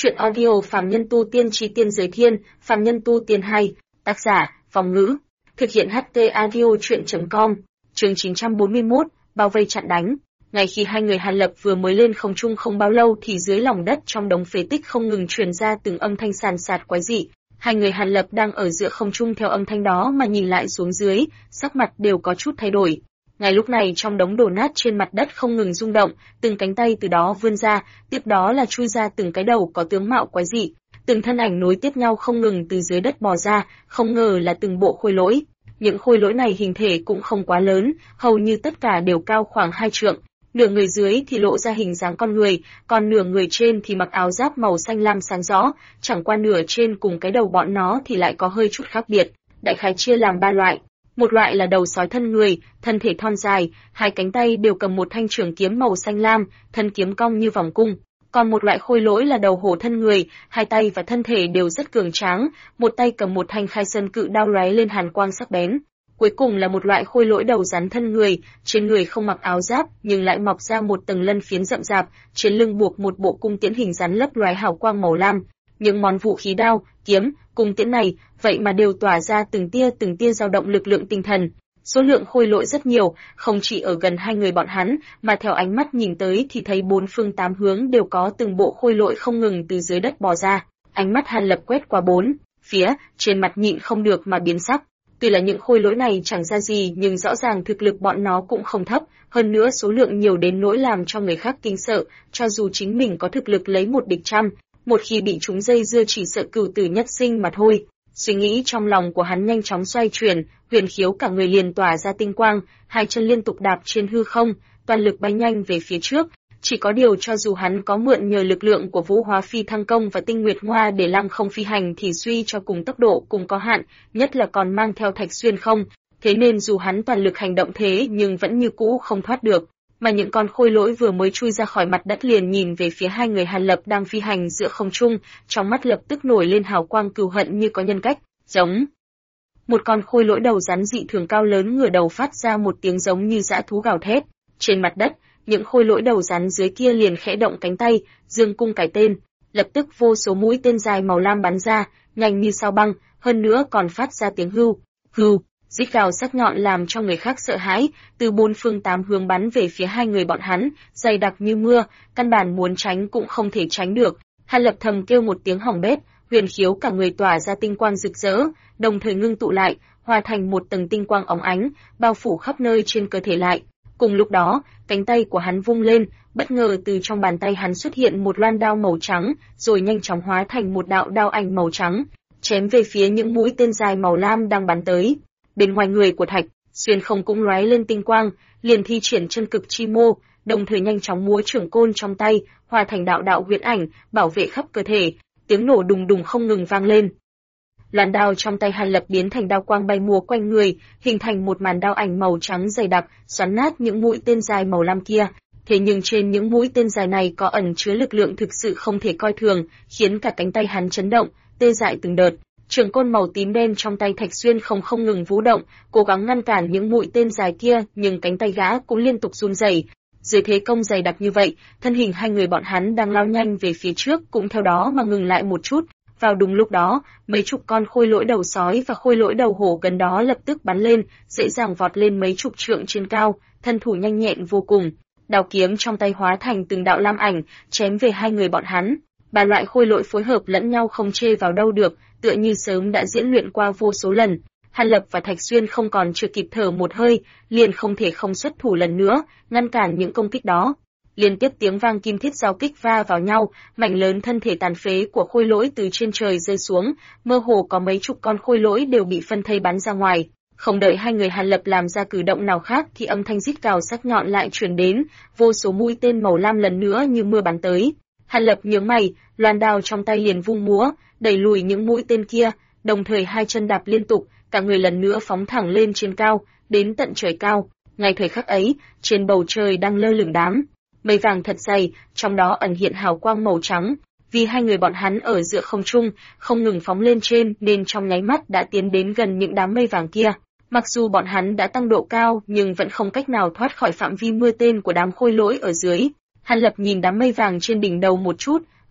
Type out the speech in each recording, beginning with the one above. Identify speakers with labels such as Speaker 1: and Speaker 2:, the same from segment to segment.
Speaker 1: Chuyện audio Phàm Nhân Tu Tiên Chí Tiên Giới Thiên, Phàm Nhân Tu Tiên 2, tác giả, Phong Ngữ, thực hiện HT Audio Chuyện.com, chương 941, bao vây chặn đánh. Ngay khi hai người Hàn Lập vừa mới lên không trung không bao lâu thì dưới lòng đất trong đống phế tích không ngừng truyền ra từng âm thanh sàn sạt quái dị. Hai người Hàn Lập đang ở giữa không trung theo âm thanh đó mà nhìn lại xuống dưới, sắc mặt đều có chút thay đổi. Ngay lúc này trong đống đổ nát trên mặt đất không ngừng rung động, từng cánh tay từ đó vươn ra, tiếp đó là chui ra từng cái đầu có tướng mạo quái dị, từng thân ảnh nối tiếp nhau không ngừng từ dưới đất bò ra, không ngờ là từng bộ khôi lỗi. Những khôi lỗi này hình thể cũng không quá lớn, hầu như tất cả đều cao khoảng 2 trượng, nửa người dưới thì lộ ra hình dáng con người, còn nửa người trên thì mặc áo giáp màu xanh lam sáng rõ, chẳng qua nửa trên cùng cái đầu bọn nó thì lại có hơi chút khác biệt, đại khái chia làm 3 loại. Một loại là đầu sói thân người, thân thể thon dài, hai cánh tay đều cầm một thanh trường kiếm màu xanh lam, thân kiếm cong như vòng cung. Còn một loại khôi lỗi là đầu hổ thân người, hai tay và thân thể đều rất cường tráng, một tay cầm một thanh khai sơn cự đao lóe lên hàn quang sắc bén. Cuối cùng là một loại khôi lỗi đầu rắn thân người, trên người không mặc áo giáp nhưng lại mọc ra một tầng lân phiến rậm rạp, trên lưng buộc một bộ cung tiễn hình rắn lấp lóe hào quang màu lam. Những món vũ khí đao, kiếm, cung tiễn này, vậy mà đều tỏa ra từng tia dao động lực lượng tinh thần. Số lượng khôi lỗi rất nhiều, không chỉ ở gần hai người bọn hắn, mà theo ánh mắt nhìn tới thì thấy bốn phương tám hướng đều có từng bộ khôi lỗi không ngừng từ dưới đất bò ra. Ánh mắt Hàn Lập quét qua bốn phía, trên mặt nhịn không được mà biến sắc. Tuy là những khôi lỗi này chẳng ra gì nhưng rõ ràng thực lực bọn nó cũng không thấp, hơn nữa số lượng nhiều đến nỗi làm cho người khác kinh sợ, cho dù chính mình có thực lực lấy một địch trăm, một khi bị chúng dây dưa chỉ sợ cửu tử nhất sinh mà thôi. Suy nghĩ trong lòng của hắn nhanh chóng xoay chuyển, huyền khiếu cả người liền tỏa ra tinh quang, hai chân liên tục đạp trên hư không, toàn lực bay nhanh về phía trước. Chỉ có điều cho dù hắn có mượn nhờ lực lượng của Vũ Hóa Phi Thăng Công và Tinh Nguyệt Hoa để lăng không phi hành thì suy cho cùng tốc độ cũng có hạn, nhất là còn mang theo Thạch Xuyên không, thế nên dù hắn toàn lực hành động thế nhưng vẫn như cũ không thoát được. Mà những con khôi lỗi vừa mới chui ra khỏi mặt đất liền nhìn về phía hai người Hàn Lập đang phi hành giữa không trung, trong mắt lập tức nổi lên hào quang cừu hận như có nhân cách, giống. Một con khôi lỗi đầu rắn dị thường cao lớn ngửa đầu phát ra một tiếng giống như dã thú gào thét. Trên mặt đất, những khôi lỗi đầu rắn dưới kia liền khẽ động cánh tay, dương cung cái tên, lập tức vô số mũi tên dài màu lam bắn ra, nhanh như sao băng, hơn nữa còn phát ra tiếng hưu, hưu. Rít gào sắc nhọn làm cho người khác sợ hãi, từ bốn phương tám hướng bắn về phía hai người bọn hắn, dày đặc như mưa, căn bản muốn tránh cũng không thể tránh được. Hàn Lập thầm kêu một tiếng hỏng bét, huyền khiếu cả người tỏa ra tinh quang rực rỡ, đồng thời ngưng tụ lại, hòa thành một tầng tinh quang óng ánh, bao phủ khắp nơi trên cơ thể lại. Cùng lúc đó, cánh tay của hắn vung lên, bất ngờ từ trong bàn tay hắn xuất hiện một loan đao màu trắng, rồi nhanh chóng hóa thành một đạo đao ảnh màu trắng, chém về phía những mũi tên dài màu lam đang bắn tới. Bên ngoài người của Thạch Xuyên không cũng lóe lên tinh quang, liền thi triển chân cực chi mô, đồng thời nhanh chóng múa trưởng côn trong tay, hòa thành đạo đạo huyễn ảnh, bảo vệ khắp cơ thể. Tiếng nổ đùng đùng không ngừng vang lên. Loan đao trong tay Hàn Lập biến thành đao quang bay múa quanh người, hình thành một màn đao ảnh màu trắng dày đặc, xoắn nát những mũi tên dài màu lam kia. Thế nhưng trên những mũi tên dài này có ẩn chứa lực lượng thực sự không thể coi thường, khiến cả cánh tay hắn chấn động, tê dại từng đợt. Trường côn màu tím đen trong tay Thạch Xuyên không ngừng vũ động, cố gắng ngăn cản những mũi tên dài kia, nhưng cánh tay gã cũng liên tục run rẩy. Dưới thế công dày đặc như vậy, thân hình hai người bọn hắn đang lao nhanh về phía trước cũng theo đó mà ngừng lại một chút. Vào đúng lúc đó, mấy chục con khôi lỗi đầu sói và khôi lỗi đầu hổ gần đó lập tức bắn lên, dễ dàng vọt lên mấy chục trượng trên cao, thân thủ nhanh nhẹn vô cùng. Đao kiếm trong tay hóa thành từng đạo lam ảnh, chém về hai người bọn hắn. Ba loại khôi lỗi phối hợp lẫn nhau không chê vào đâu được, tựa như sớm đã diễn luyện qua vô số lần. Hàn Lập và Thạch Xuyên không còn chưa kịp thở một hơi, liền không thể không xuất thủ lần nữa, ngăn cản những công kích đó. Liên tiếp tiếng vang kim thiết giao kích va vào nhau, mảnh lớn thân thể tàn phế của khôi lỗi từ trên trời rơi xuống, mơ hồ có mấy chục con khôi lỗi đều bị phân thây bắn ra ngoài. Không đợi hai người Hàn Lập làm ra cử động nào khác thì âm thanh rít gào sắc nhọn lại truyền đến, vô số mũi tên màu lam lần nữa như mưa bắn tới. Hàn Lập nhướng mày, loan đao trong tay liền vung múa, đẩy lùi những mũi tên kia, đồng thời hai chân đạp liên tục, cả người lần nữa phóng thẳng lên trên cao, đến tận trời cao. Ngay thời khắc ấy, trên bầu trời đang lơ lửng đám mây vàng thật dày, trong đó ẩn hiện hào quang màu trắng. Vì hai người bọn hắn ở giữa không trung, không ngừng phóng lên trên nên trong nháy mắt đã tiến đến gần những đám mây vàng kia. Mặc dù bọn hắn đã tăng độ cao nhưng vẫn không cách nào thoát khỏi phạm vi mưa tên của đám khôi lỗi ở dưới. Hàn Lập nhìn đám mây vàng trên đỉnh đầu một chút,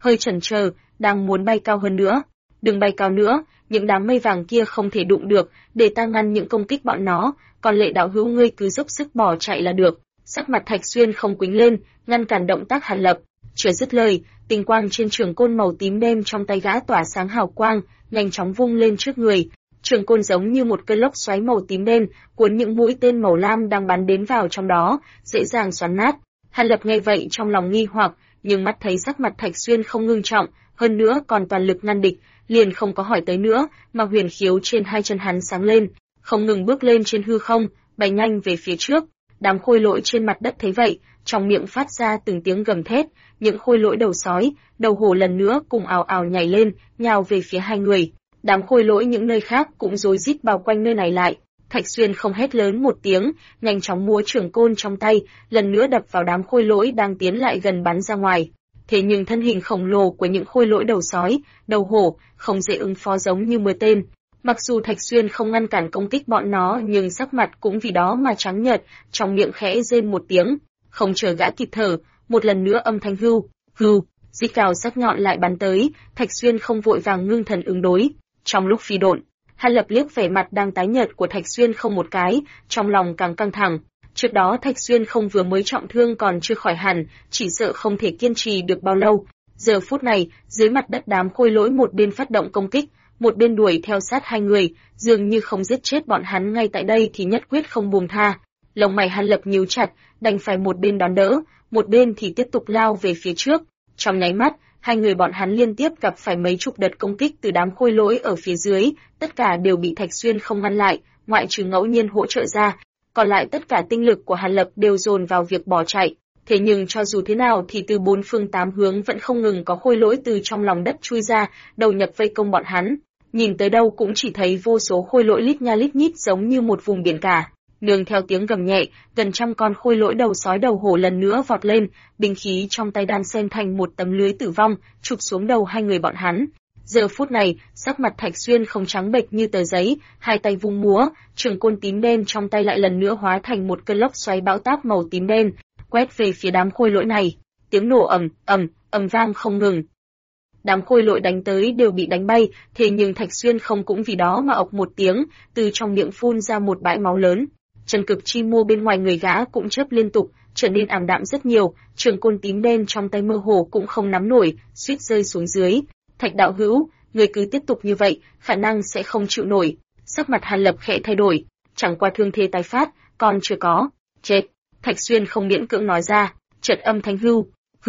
Speaker 1: hơi chần chờ, đang muốn bay cao hơn nữa. Đừng bay cao nữa, những đám mây vàng kia không thể đụng được, để ta ngăn những công kích bọn nó, còn Lệ đạo hữu ngươi cứ dốc sức bỏ chạy là được. Sắc mặt Thạch Xuyên không quĩnh lên, ngăn cản động tác Hàn Lập. Chưa dứt lời, tinh quang trên trường côn màu tím đen trong tay gã tỏa sáng hào quang, nhanh chóng vung lên trước người. Trường côn giống như một cơn lốc xoáy màu tím đen, cuốn những mũi tên màu lam đang bắn đến vào trong đó, dễ dàng xoắn nát. Hàn Lập nghe vậy trong lòng nghi hoặc, nhưng mắt thấy sắc mặt Thạch Xuyên không ngưng trọng, hơn nữa còn toàn lực ngăn địch, liền không có hỏi tới nữa, mà huyền khiếu trên hai chân hắn sáng lên, không ngừng bước lên trên hư không, bay nhanh về phía trước. Đám khôi lỗi trên mặt đất thấy vậy, trong miệng phát ra từng tiếng gầm thét, những khôi lỗi đầu sói, đầu hổ lần nữa cùng ào ào nhảy lên, nhào về phía hai người. Đám khôi lỗi những nơi khác cũng rối rít bao quanh nơi này lại. Thạch Xuyên không hét lớn một tiếng, nhanh chóng múa trường côn trong tay, lần nữa đập vào đám khôi lỗi đang tiến lại gần bắn ra ngoài. Thế nhưng thân hình khổng lồ của những khôi lỗi đầu sói, đầu hổ, không dễ ứng phó giống như mưa tên. Mặc dù Thạch Xuyên không ngăn cản công kích bọn nó, nhưng sắc mặt cũng vì đó mà trắng nhợt, trong miệng khẽ rên một tiếng. Không chờ gã kịp thở, một lần nữa âm thanh hưu, hưu, rít cào sắc nhọn lại bắn tới. Thạch Xuyên không vội vàng ngưng thần ứng đối. Trong lúc phi độn, Hàn Lập liếc vẻ mặt đang tái nhợt của Thạch Xuyên không một cái, trong lòng càng căng thẳng. Trước đó Thạch Xuyên không vừa mới trọng thương còn chưa khỏi hẳn, chỉ sợ không thể kiên trì được bao lâu. Giờ phút này, dưới mặt đất đám khôi lỗi một bên phát động công kích, một bên đuổi theo sát hai người, dường như không giết chết bọn hắn ngay tại đây thì nhất quyết không buông tha. Lông mày Hàn Lập nhíu chặt, đành phải một bên đón đỡ, một bên thì tiếp tục lao về phía trước. Trong nháy mắt, hai người bọn hắn liên tiếp gặp phải mấy chục đợt công kích từ đám khôi lỗi ở phía dưới, tất cả đều bị Thạch Xuyên không ngăn lại, ngoại trừ ngẫu nhiên hỗ trợ ra, còn lại tất cả tinh lực của Hàn Lập đều dồn vào việc bỏ chạy. Thế nhưng cho dù thế nào thì từ bốn phương tám hướng vẫn không ngừng có khôi lỗi từ trong lòng đất chui ra, đầu nhập vây công bọn hắn. Nhìn tới đâu cũng chỉ thấy vô số khôi lỗi lít nha lít nhít giống như một vùng biển cả. Nương theo tiếng gầm nhẹ, gần trăm con khôi lỗi đầu sói đầu hổ lần nữa vọt lên, binh khí trong tay đan xen thành một tấm lưới tử vong, chụp xuống đầu hai người bọn hắn. Giờ phút này, sắc mặt Thạch Xuyên không trắng bệch như tờ giấy, hai tay vung múa, trường côn tím đen trong tay lại lần nữa hóa thành một cơn lốc xoáy bão táp màu tím đen, quét về phía đám khôi lỗi này. Tiếng nổ ầm vang không ngừng. Đám khôi lỗi đánh tới đều bị đánh bay, thế nhưng Thạch Xuyên không cũng vì đó mà ộc một tiếng, từ trong miệng phun ra một bãi máu lớn. Chân cực chi mô bên ngoài người gã cũng chớp liên tục, trở nên ảm đạm rất nhiều, trường côn tím đen trong tay mơ hồ cũng không nắm nổi, suýt rơi xuống dưới. Thạch đạo hữu, người cứ tiếp tục như vậy, khả năng sẽ không chịu nổi. Sắc mặt Hàn Lập khẽ thay đổi, chẳng qua thương thế tái phát, còn chưa có. Chết, Thạch Xuyên không miễn cưỡng nói ra, chợt âm thanh hưu,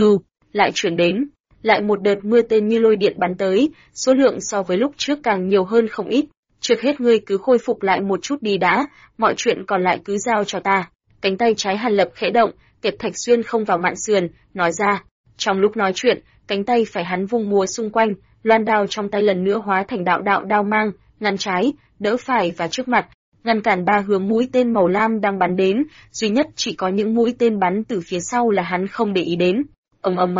Speaker 1: lại chuyển đến. Lại một đợt mưa tên như lôi điện bắn tới, số lượng so với lúc trước càng nhiều hơn không ít. Trước hết ngươi cứ khôi phục lại một chút đi đã, mọi chuyện còn lại cứ giao cho ta. Cánh tay trái Hàn Lập khẽ động, kẹp Thạch Xuyên không vào mạn sườn, nói ra. Trong lúc nói chuyện, cánh tay phải hắn vung múa xung quanh, loan đao trong tay lần nữa hóa thành đạo đạo đao mang, ngăn trái, đỡ phải và trước mặt, ngăn cản ba hướng mũi tên màu lam đang bắn đến, duy nhất chỉ có những mũi tên bắn từ phía sau là hắn không để ý đến. Ầm.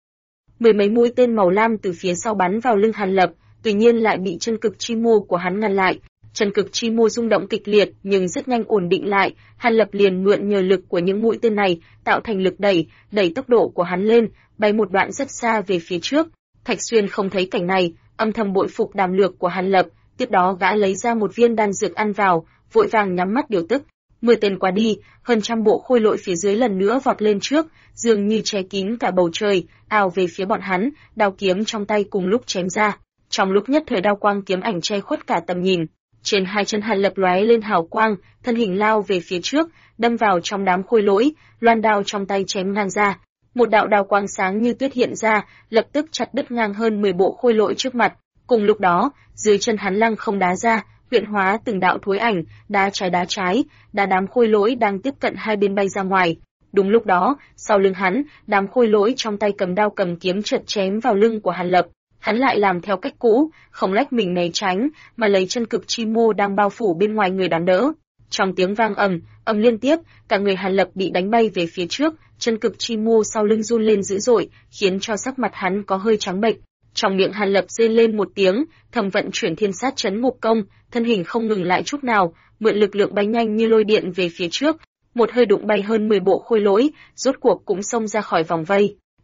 Speaker 1: Mười mấy mũi tên màu lam từ phía sau bắn vào lưng Hàn Lập, tuy nhiên lại bị chân cực chi mô của hắn ngăn lại. Chân cực chi mô rung động kịch liệt nhưng rất nhanh ổn định lại, Hàn Lập liền mượn nhờ lực của những mũi tên này, tạo thành lực đẩy tốc độ của hắn lên, bay một đoạn rất xa về phía trước. Thạch Xuyên không thấy cảnh này, âm thầm bội phục đàm lược của Hàn Lập, tiếp đó gã lấy ra một viên đan dược ăn vào, vội vàng nhắm mắt điều tức. Mưa tên qua đi, hơn trăm bộ khôi lỗi phía dưới lần nữa vọt lên trước, dường như che kín cả bầu trời, ào về phía bọn hắn, đao kiếm trong tay cùng lúc chém ra. Trong lúc nhất thời đao quang kiếm ảnh che khuất cả tầm nhìn, trên hai chân Hàn Lập lóe lên hào quang, thân hình lao về phía trước, đâm vào trong đám khôi lỗi, loan đao trong tay chém ngang ra. Một đạo đao quang sáng như tuyết hiện ra, lập tức chặt đứt ngang hơn 10 bộ khôi lỗi trước mặt. Cùng lúc đó, dưới chân hắn lăng không đá ra, huyện hóa từng đạo thối ảnh, đá trái, đá đám khôi lỗi đang tiếp cận hai bên bay ra ngoài. Đúng lúc đó, sau lưng hắn, đám khôi lỗi trong tay cầm đao cầm kiếm chợt chém vào lưng của Hàn Lập. Hắn lại làm theo cách cũ, không lách mình né tránh, mà lấy chân cực chi mô đang bao phủ bên ngoài người đón đỡ. Trong tiếng vang ầm liên tiếp, cả người Hàn Lập bị đánh bay về phía trước, chân cực chi mô sau lưng run lên dữ dội, khiến cho sắc mặt hắn có hơi trắng bệch. Trong miệng Hàn Lập rên lên một tiếng, thầm vận chuyển thiên sát chấn ngục công, thân hình không ngừng lại chút nào, mượn lực lượng bay nhanh như lôi điện về phía trước, một hơi đụng bay hơn 10 bộ khôi lỗi, rốt cuộc cũng xông ra khỏi vòng vây.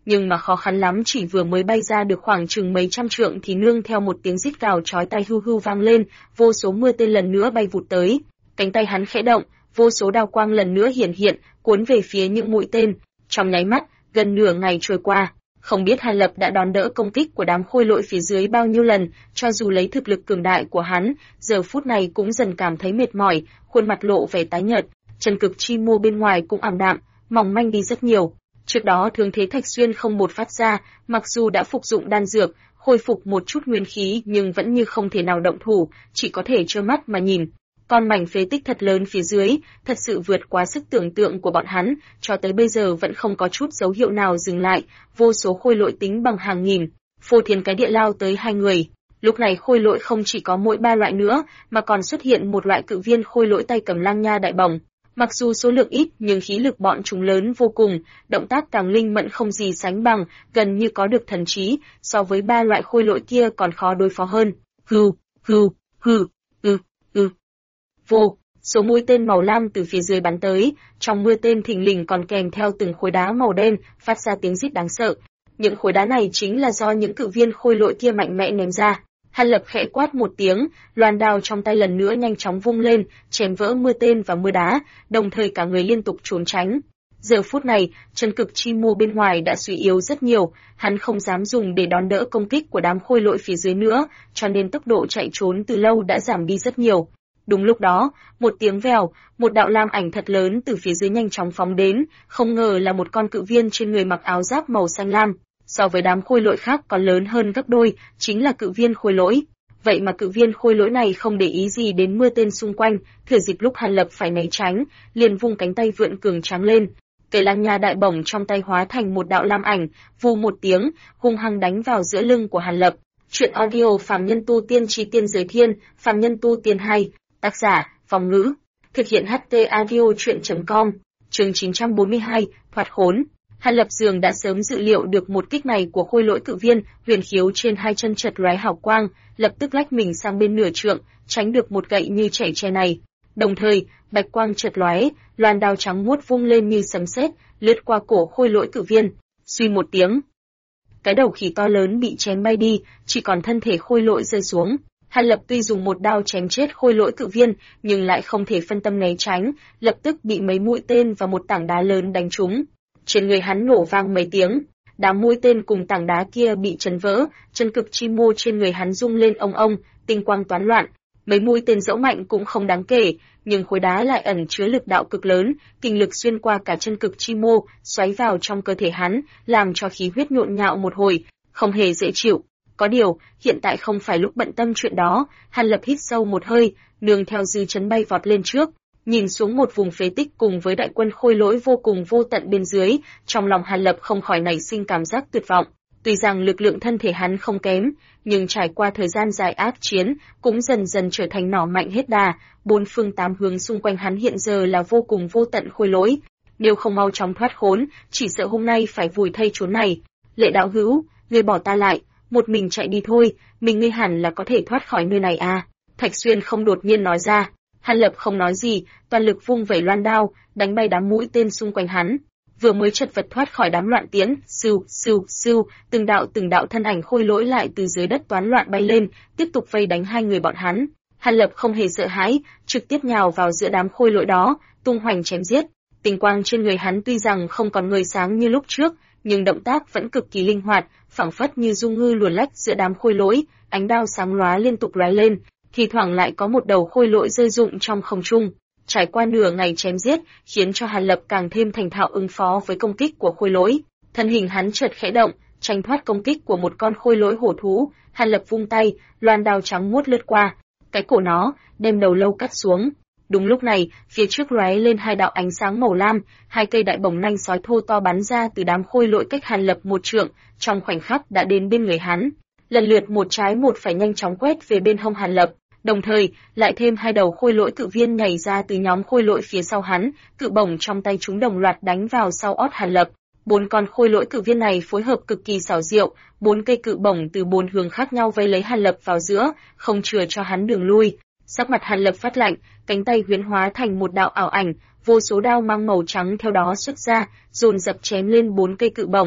Speaker 1: nhưng mà khó khăn lắm, chỉ vừa mới bay ra được khoảng chừng mấy trăm trượng thì nương theo một tiếng rít gào chói tai hưu hưu vang lên, vô số mưa tên lần nữa bay vụt tới. Cánh tay hắn khẽ động, vô số đao quang lần nữa hiển hiện, cuốn về phía những mũi tên. Trong nháy mắt, gần nửa ngày trôi qua, không biết Hàn Lập đã đón đỡ công kích của đám khôi lỗi phía dưới bao nhiêu lần, cho dù lấy thực lực cường đại của hắn, giờ phút này cũng dần cảm thấy mệt mỏi, khuôn mặt lộ vẻ tái nhợt, chân cực chi mô bên ngoài cũng ảm đạm, mỏng manh đi rất nhiều. Trước đó thương thế Thạch Xuyên không một phát ra, mặc dù đã phục dụng đan dược, khôi phục một chút nguyên khí nhưng vẫn như không thể nào động thủ, chỉ có thể trơ mắt mà nhìn. Con mảnh phế tích thật lớn phía dưới, thật sự vượt quá sức tưởng tượng của bọn hắn, cho tới bây giờ vẫn không có chút dấu hiệu nào dừng lại, vô số khôi lỗi tính bằng hàng nghìn, phô thiên cái địa lao tới hai người. Lúc này khôi lỗi không chỉ có mỗi 3 loại nữa, mà còn xuất hiện một loại cự viên khôi lỗi tay cầm lang nha đại bổng. Mặc dù số lượng ít nhưng khí lực bọn chúng lớn vô cùng, động tác càng linh mẫn không gì sánh bằng, gần như có được thần trí, so với 3 loại khôi lỗi kia còn khó đối phó hơn. Hừ, hừ, hừ, vô số mũi tên màu lam từ phía dưới bắn tới, trong mưa tên thình lình còn kèm theo từng khối đá màu đen, phát ra tiếng rít đáng sợ. Những khối đá này chính là do những cự viên khôi lỗi kia mạnh mẽ ném ra. Hàn Lập khẽ quát một tiếng, loan đao trong tay lần nữa nhanh chóng vung lên, chém vỡ mưa tên và mưa đá, đồng thời cả người liên tục trốn tránh. Giờ phút này, chân cực chi mô bên ngoài đã suy yếu rất nhiều, hắn không dám dùng để đón đỡ công kích của đám khôi lỗi phía dưới nữa, cho nên tốc độ chạy trốn từ lâu đã giảm đi rất nhiều. Đúng lúc đó, một tiếng vèo, một đạo lam ảnh thật lớn từ phía dưới nhanh chóng phóng đến, không ngờ là một con cự viên trên người mặc áo giáp màu xanh lam, so với đám khôi lỗi khác còn lớn hơn gấp đôi, chính là cự viên khôi lỗi. Vậy mà cự viên khôi lỗi này không để ý gì đến mưa tên xung quanh, thừa dịp lúc Hàn Lập phải né tránh, liền vung cánh tay vượn cường tráng lên. Cây lang nha đại bổng trong tay hóa thành một đạo lam ảnh, vù một tiếng, hung hăng đánh vào giữa lưng của Hàn Lập. Chuyện audio Phàm Nhân Tu Tiên Chí Tiên Giới Thiên, Phàm Nhân Tu Tiên 2, tác giả, Phong Ngữ, thực hiện HT Audio Chuyện.com, chương 942, thoát khốn. Hàn Lập dường đã sớm dự liệu được một kích này của khôi lỗi cự viên, huyền khiếu trên hai chân chật lóe hào quang, lập tức lách mình sang bên nửa trượng, tránh được một gậy như chảy tre này. Đồng thời, bạch quang chật lóe, loan đao trắng muốt vung lên như sấm sét, lướt qua cổ khôi lỗi cự viên. Suy một tiếng, cái đầu khỉ to lớn bị chém bay đi, chỉ còn thân thể khôi lỗi rơi xuống. Hàn Lập tuy dùng một đao chém chết khôi lỗi cự viên, nhưng lại không thể phân tâm né tránh, lập tức bị mấy mũi tên và một tảng đá lớn đánh trúng. Trên người hắn nổ vang mấy tiếng, đám mũi tên cùng tảng đá kia bị chấn vỡ, chân cực chi mô trên người hắn rung lên ong ong, tinh quang toán loạn. Mấy mũi tên dẫu mạnh cũng không đáng kể, nhưng khối đá lại ẩn chứa lực đạo cực lớn, kinh lực xuyên qua cả chân cực chi mô, xoáy vào trong cơ thể hắn, làm cho khí huyết nhộn nhạo một hồi, không hề dễ chịu. Có điều, hiện tại không phải lúc bận tâm chuyện đó, Hàn Lập hít sâu một hơi, nương theo dư chấn bay vọt lên trước, nhìn xuống một vùng phế tích cùng với đại quân khôi lỗi vô cùng vô tận bên dưới, trong lòng Hàn Lập không khỏi nảy sinh cảm giác tuyệt vọng. Tuy rằng lực lượng thân thể hắn không kém, nhưng trải qua thời gian dài ác chiến, cũng dần dần trở thành nỏ mạnh hết đà, bốn phương tám hướng xung quanh hắn hiện giờ là vô cùng vô tận khôi lỗi. Nếu không mau chóng thoát khốn, chỉ sợ hôm nay phải vùi thây chốn này. Lệ đạo hữu, ngươi bỏ ta lại, một mình chạy đi thôi, mình ngươi hẳn là có thể thoát khỏi nơi này à. Thạch Xuyên không đột nhiên nói ra. Hàn Lập không nói gì, toàn lực vung vẩy loan đao, đánh bay đám mũi tên xung quanh hắn. Vừa mới chật vật thoát khỏi đám loạn tiễn, sưu, sưu, sưu, từng đạo thân ảnh khôi lỗi lại từ dưới đất toán loạn bay lên, tiếp tục vây đánh hai người bọn hắn. Hàn Lập không hề sợ hãi, trực tiếp nhào vào giữa đám khôi lỗi đó, tung hoành chém giết. Tình quang trên người hắn tuy rằng không còn ngời sáng như lúc trước, nhưng động tác vẫn cực kỳ linh hoạt, phảng phất như du ngư luồn lách giữa đám khôi lỗi, ánh đao sáng lóa liên tục lóe lên, thì thoảng lại có một đầu khôi lỗi rơi rụng trong không trung. Trải qua nửa ngày chém giết, khiến cho Hàn Lập càng thêm thành thạo ứng phó với công kích của khôi lỗi. Thân hình hắn chợt khẽ động, tránh thoát công kích của một con khôi lỗi hổ thú. Hàn Lập vung tay, loan đao trắng muốt lướt qua, cái cổ nó, đem đầu lâu cắt xuống. Đúng lúc này, phía trước lóe lên hai đạo ánh sáng màu lam, hai cây đại bổng nanh sói thô to bắn ra từ đám khôi lỗi cách Hàn Lập một trượng, trong khoảnh khắc đã đến bên người hắn. Lần lượt một trái một phải nhanh chóng quét về bên hông Hàn Lập. Đồng thời, lại thêm hai đầu khôi lỗi cự viên nhảy ra từ nhóm khôi lỗi phía sau hắn, cự bổng trong tay chúng đồng loạt đánh vào sau ót Hàn Lập. Bốn con khôi lỗi cự viên này phối hợp cực kỳ xảo diệu, bốn cây cự bổng từ bốn hướng khác nhau vây lấy Hàn Lập vào giữa, không chừa cho hắn đường lui. Sắc mặt Hàn Lập phát lạnh, cánh tay huyễn hóa thành một đạo ảo ảnh, vô số đao mang màu trắng theo đó xuất ra, dồn dập chém lên bốn cây cự bổng.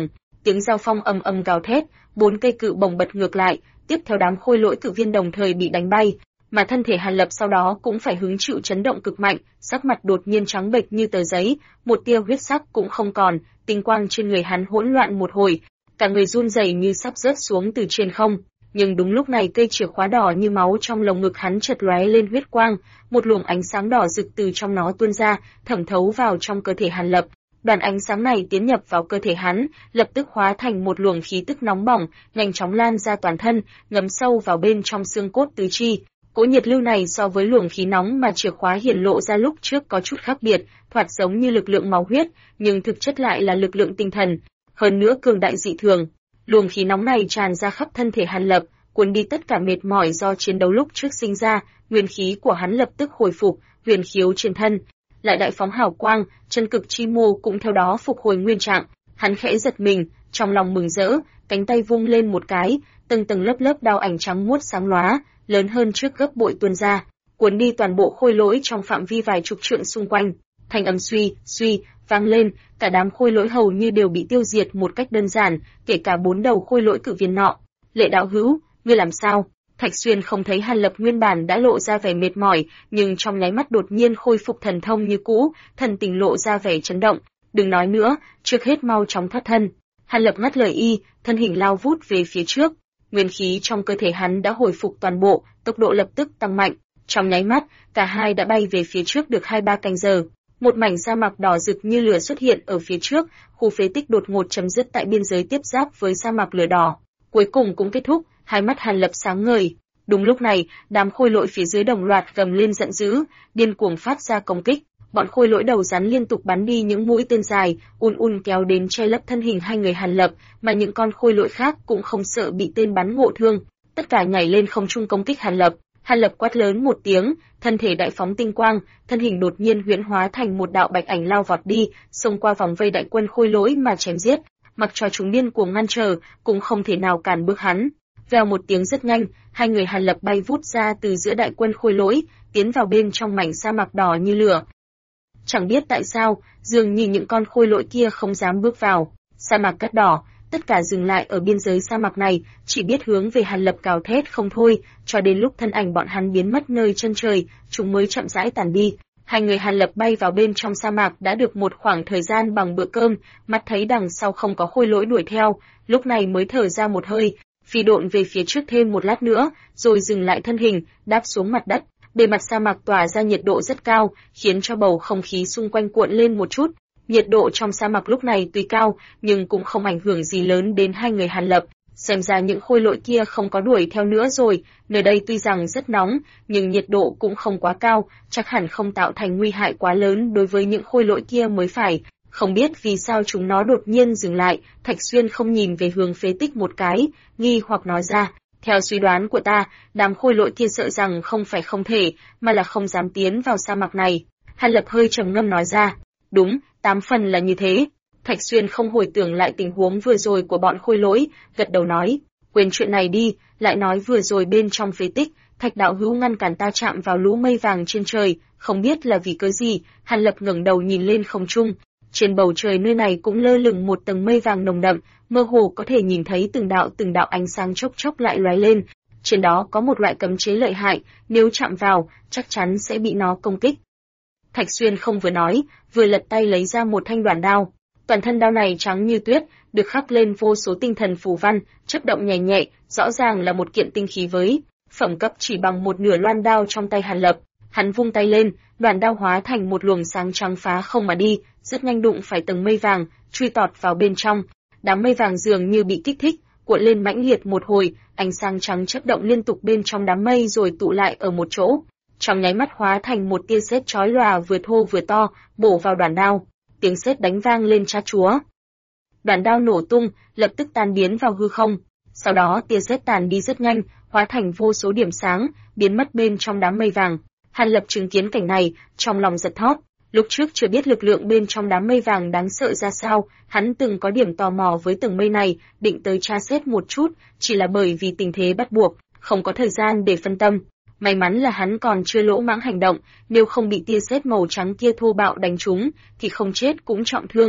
Speaker 1: Tiếng giao phong ầm ầm gào thét, 4 cây cự bổng bật ngược lại, tiếp theo đám khôi lỗi cự viên đồng thời bị đánh bay, mà thân thể Hàn Lập sau đó cũng phải hứng chịu chấn động cực mạnh, sắc mặt đột nhiên trắng bệch như tờ giấy, một tia huyết sắc cũng không còn, tinh quang trên người hắn hỗn loạn một hồi, cả người run rẩy như sắp rớt xuống từ trên không. Nhưng đúng lúc này cây chìa khóa đỏ như máu trong lồng ngực hắn chợt lóe lên huyết quang, một luồng ánh sáng đỏ rực từ trong nó tuôn ra, thẩm thấu vào trong cơ thể Hàn Lập. Đoàn ánh sáng này tiến nhập vào cơ thể hắn, lập tức hóa thành một luồng khí tức nóng bỏng, nhanh chóng lan ra toàn thân, ngấm sâu vào bên trong xương cốt tứ chi. Cỗ nhiệt lưu này so với luồng khí nóng mà chìa khóa hiển lộ ra lúc trước có chút khác biệt, thoạt giống như lực lượng máu huyết, nhưng thực chất lại là lực lượng tinh thần, hơn nữa cường đại dị thường. Luồng khí nóng này tràn ra khắp thân thể Hàn Lập, cuốn đi tất cả mệt mỏi do chiến đấu lúc trước sinh ra, nguyên khí của hắn lập tức hồi phục, huyền khiếu trên thân lại đại phóng hào quang, chân cực chi mô cũng theo đó phục hồi nguyên trạng. Hắn khẽ giật mình, trong lòng mừng rỡ, cánh tay vung lên một cái, từng tầng lớp lớp đao ảnh trắng muốt sáng lóa, lớn hơn trước gấp bội tuôn ra, cuốn đi toàn bộ khôi lỗi trong phạm vi vài chục trượng xung quanh. Thanh âm suy suy vang lên, cả đám khôi lỗi hầu như đều bị tiêu diệt một cách đơn giản, kể cả 4 đầu khôi lỗi cự viên nọ. Lệ đạo hữu, ngươi làm sao? Thạch Xuyên không thấy Hàn Lập nguyên bản đã lộ ra vẻ mệt mỏi, nhưng trong nháy mắt đột nhiên khôi phục thần thông như cũ, thần tình lộ ra vẻ chấn động. Đừng nói nữa, trước hết mau chóng thoát thân. Hàn Lập ngắt lời y, thân hình lao vút về phía trước. Nguyên khí trong cơ thể hắn đã hồi phục toàn bộ, tốc độ lập tức tăng mạnh. Trong nháy mắt, cả hai đã bay về phía trước được 2-3 canh giờ. Một mảnh sa mạc đỏ rực như lửa xuất hiện ở phía trước, khu phế tích đột ngột chấm dứt tại biên giới tiếp giáp với sa mạc lửa đỏ. Cuối cùng cũng kết thúc, hai mắt Hàn Lập sáng ngời. Đúng lúc này, đám khôi lỗi phía dưới đồng loạt gầm lên giận dữ, điên cuồng phát ra công kích. Bọn khôi lỗi đầu rắn liên tục bắn đi những mũi tên dài, kéo đến che lấp thân hình hai người Hàn Lập, mà những con khôi lỗi khác cũng không sợ bị tên bắn ngộ thương, tất cả nhảy lên không trung công kích Hàn Lập. Hàn Lập quát lớn một tiếng, thân thể đại phóng tinh quang, thân hình đột nhiên huyễn hóa thành một đạo bạch ảnh lao vọt đi, xông qua vòng vây đại quân khôi lỗi mà chém giết, mặc cho chúng điên cuồng ngăn trở, cũng không thể nào cản bước hắn. Vèo một tiếng rất nhanh, hai người Hàn Lập bay vút ra từ giữa đại quân khôi lỗi, tiến vào bên trong mảnh sa mạc đỏ như lửa. Chẳng biết tại sao, dường như những con khôi lỗi kia không dám bước vào. Sa mạc cát đỏ, tất cả dừng lại ở biên giới sa mạc này, chỉ biết hướng về Hàn Lập cào thét không thôi, cho đến lúc thân ảnh bọn hắn biến mất nơi chân trời, chúng mới chậm rãi tàn đi. Hai người Hàn Lập bay vào bên trong sa mạc đã được một khoảng thời gian bằng bữa cơm, mắt thấy đằng sau không có khôi lỗi đuổi theo, lúc này mới thở ra một hơi, phi độn về phía trước thêm một lát nữa, rồi dừng lại thân hình, đáp xuống mặt đất. Bề mặt sa mạc tỏa ra nhiệt độ rất cao, khiến cho bầu không khí xung quanh cuộn lên một chút. Nhiệt độ trong sa mạc lúc này tuy cao, nhưng cũng không ảnh hưởng gì lớn đến hai người Hàn Lập. Xem ra những khôi lỗi kia không có đuổi theo nữa rồi, nơi đây tuy rằng rất nóng, nhưng nhiệt độ cũng không quá cao, chắc hẳn không tạo thành nguy hại quá lớn đối với những khôi lỗi kia mới phải. Không biết vì sao chúng nó đột nhiên dừng lại, Thạch Xuyên không nhìn về hướng phế tích một cái, nghi hoặc nói ra. Theo suy đoán của ta, đám khôi lỗi kia sợ rằng không phải không thể, mà là không dám tiến vào sa mạc này. Hàn Lập hơi trầm ngâm nói ra. Đúng, 8 phần là như thế. Thạch Xuyên không hồi tưởng lại tình huống vừa rồi của bọn khôi lỗi, gật đầu nói. Quên chuyện này đi, lại nói vừa rồi bên trong phế tích, Thạch đạo hữu ngăn cản ta chạm vào lũ mây vàng trên trời, không biết là vì cớ gì. Hàn Lập ngẩng đầu nhìn lên không trung. Trên bầu trời nơi này cũng lơ lửng một tầng mây vàng nồng đậm, mơ hồ có thể nhìn thấy từng đạo ánh sáng chốc chốc lại lóe lên. Trên đó có một loại cấm chế lợi hại, nếu chạm vào, chắc chắn sẽ bị nó công kích. Thạch Xuyên không vừa nói, vừa lật tay lấy ra một thanh đoản đao. Toàn thân đao này trắng như tuyết, được khắc lên vô số tinh thần phù văn, chớp động nhẹ nhẹ, rõ ràng là một kiện tinh khí với phẩm cấp chỉ bằng một nửa loan đao trong tay Hàn Lập. Hắn vung tay lên, đoàn đao hóa thành một luồng sáng trắng phá không mà đi, rất nhanh đụng phải tầng mây vàng, truy tọt vào bên trong. Đám mây vàng dường như bị kích thích, cuộn lên mãnh liệt một hồi, ánh sáng trắng chớp động liên tục bên trong đám mây rồi tụ lại ở một chỗ. Trong nháy mắt hóa thành một tia sét chói lòa vừa thô vừa to, bổ vào đoàn đao. Tiếng sét đánh vang lên chát chúa. Đoàn đao nổ tung, lập tức tan biến vào hư không. Sau đó tia sét tàn đi rất nhanh, hóa thành vô số điểm sáng, biến mất bên trong đám mây vàng. Hàn Lập chứng kiến cảnh này, trong lòng giật thót. Lúc trước chưa biết lực lượng bên trong đám mây vàng đáng sợ ra sao, hắn từng có điểm tò mò với tầng mây này, định tới tra xét một chút, chỉ là bởi vì tình thế bắt buộc, không có thời gian để phân tâm. May mắn là hắn còn chưa lỗ mãng hành động, nếu không bị tia sét màu trắng kia thô bạo đánh trúng, thì không chết cũng trọng thương.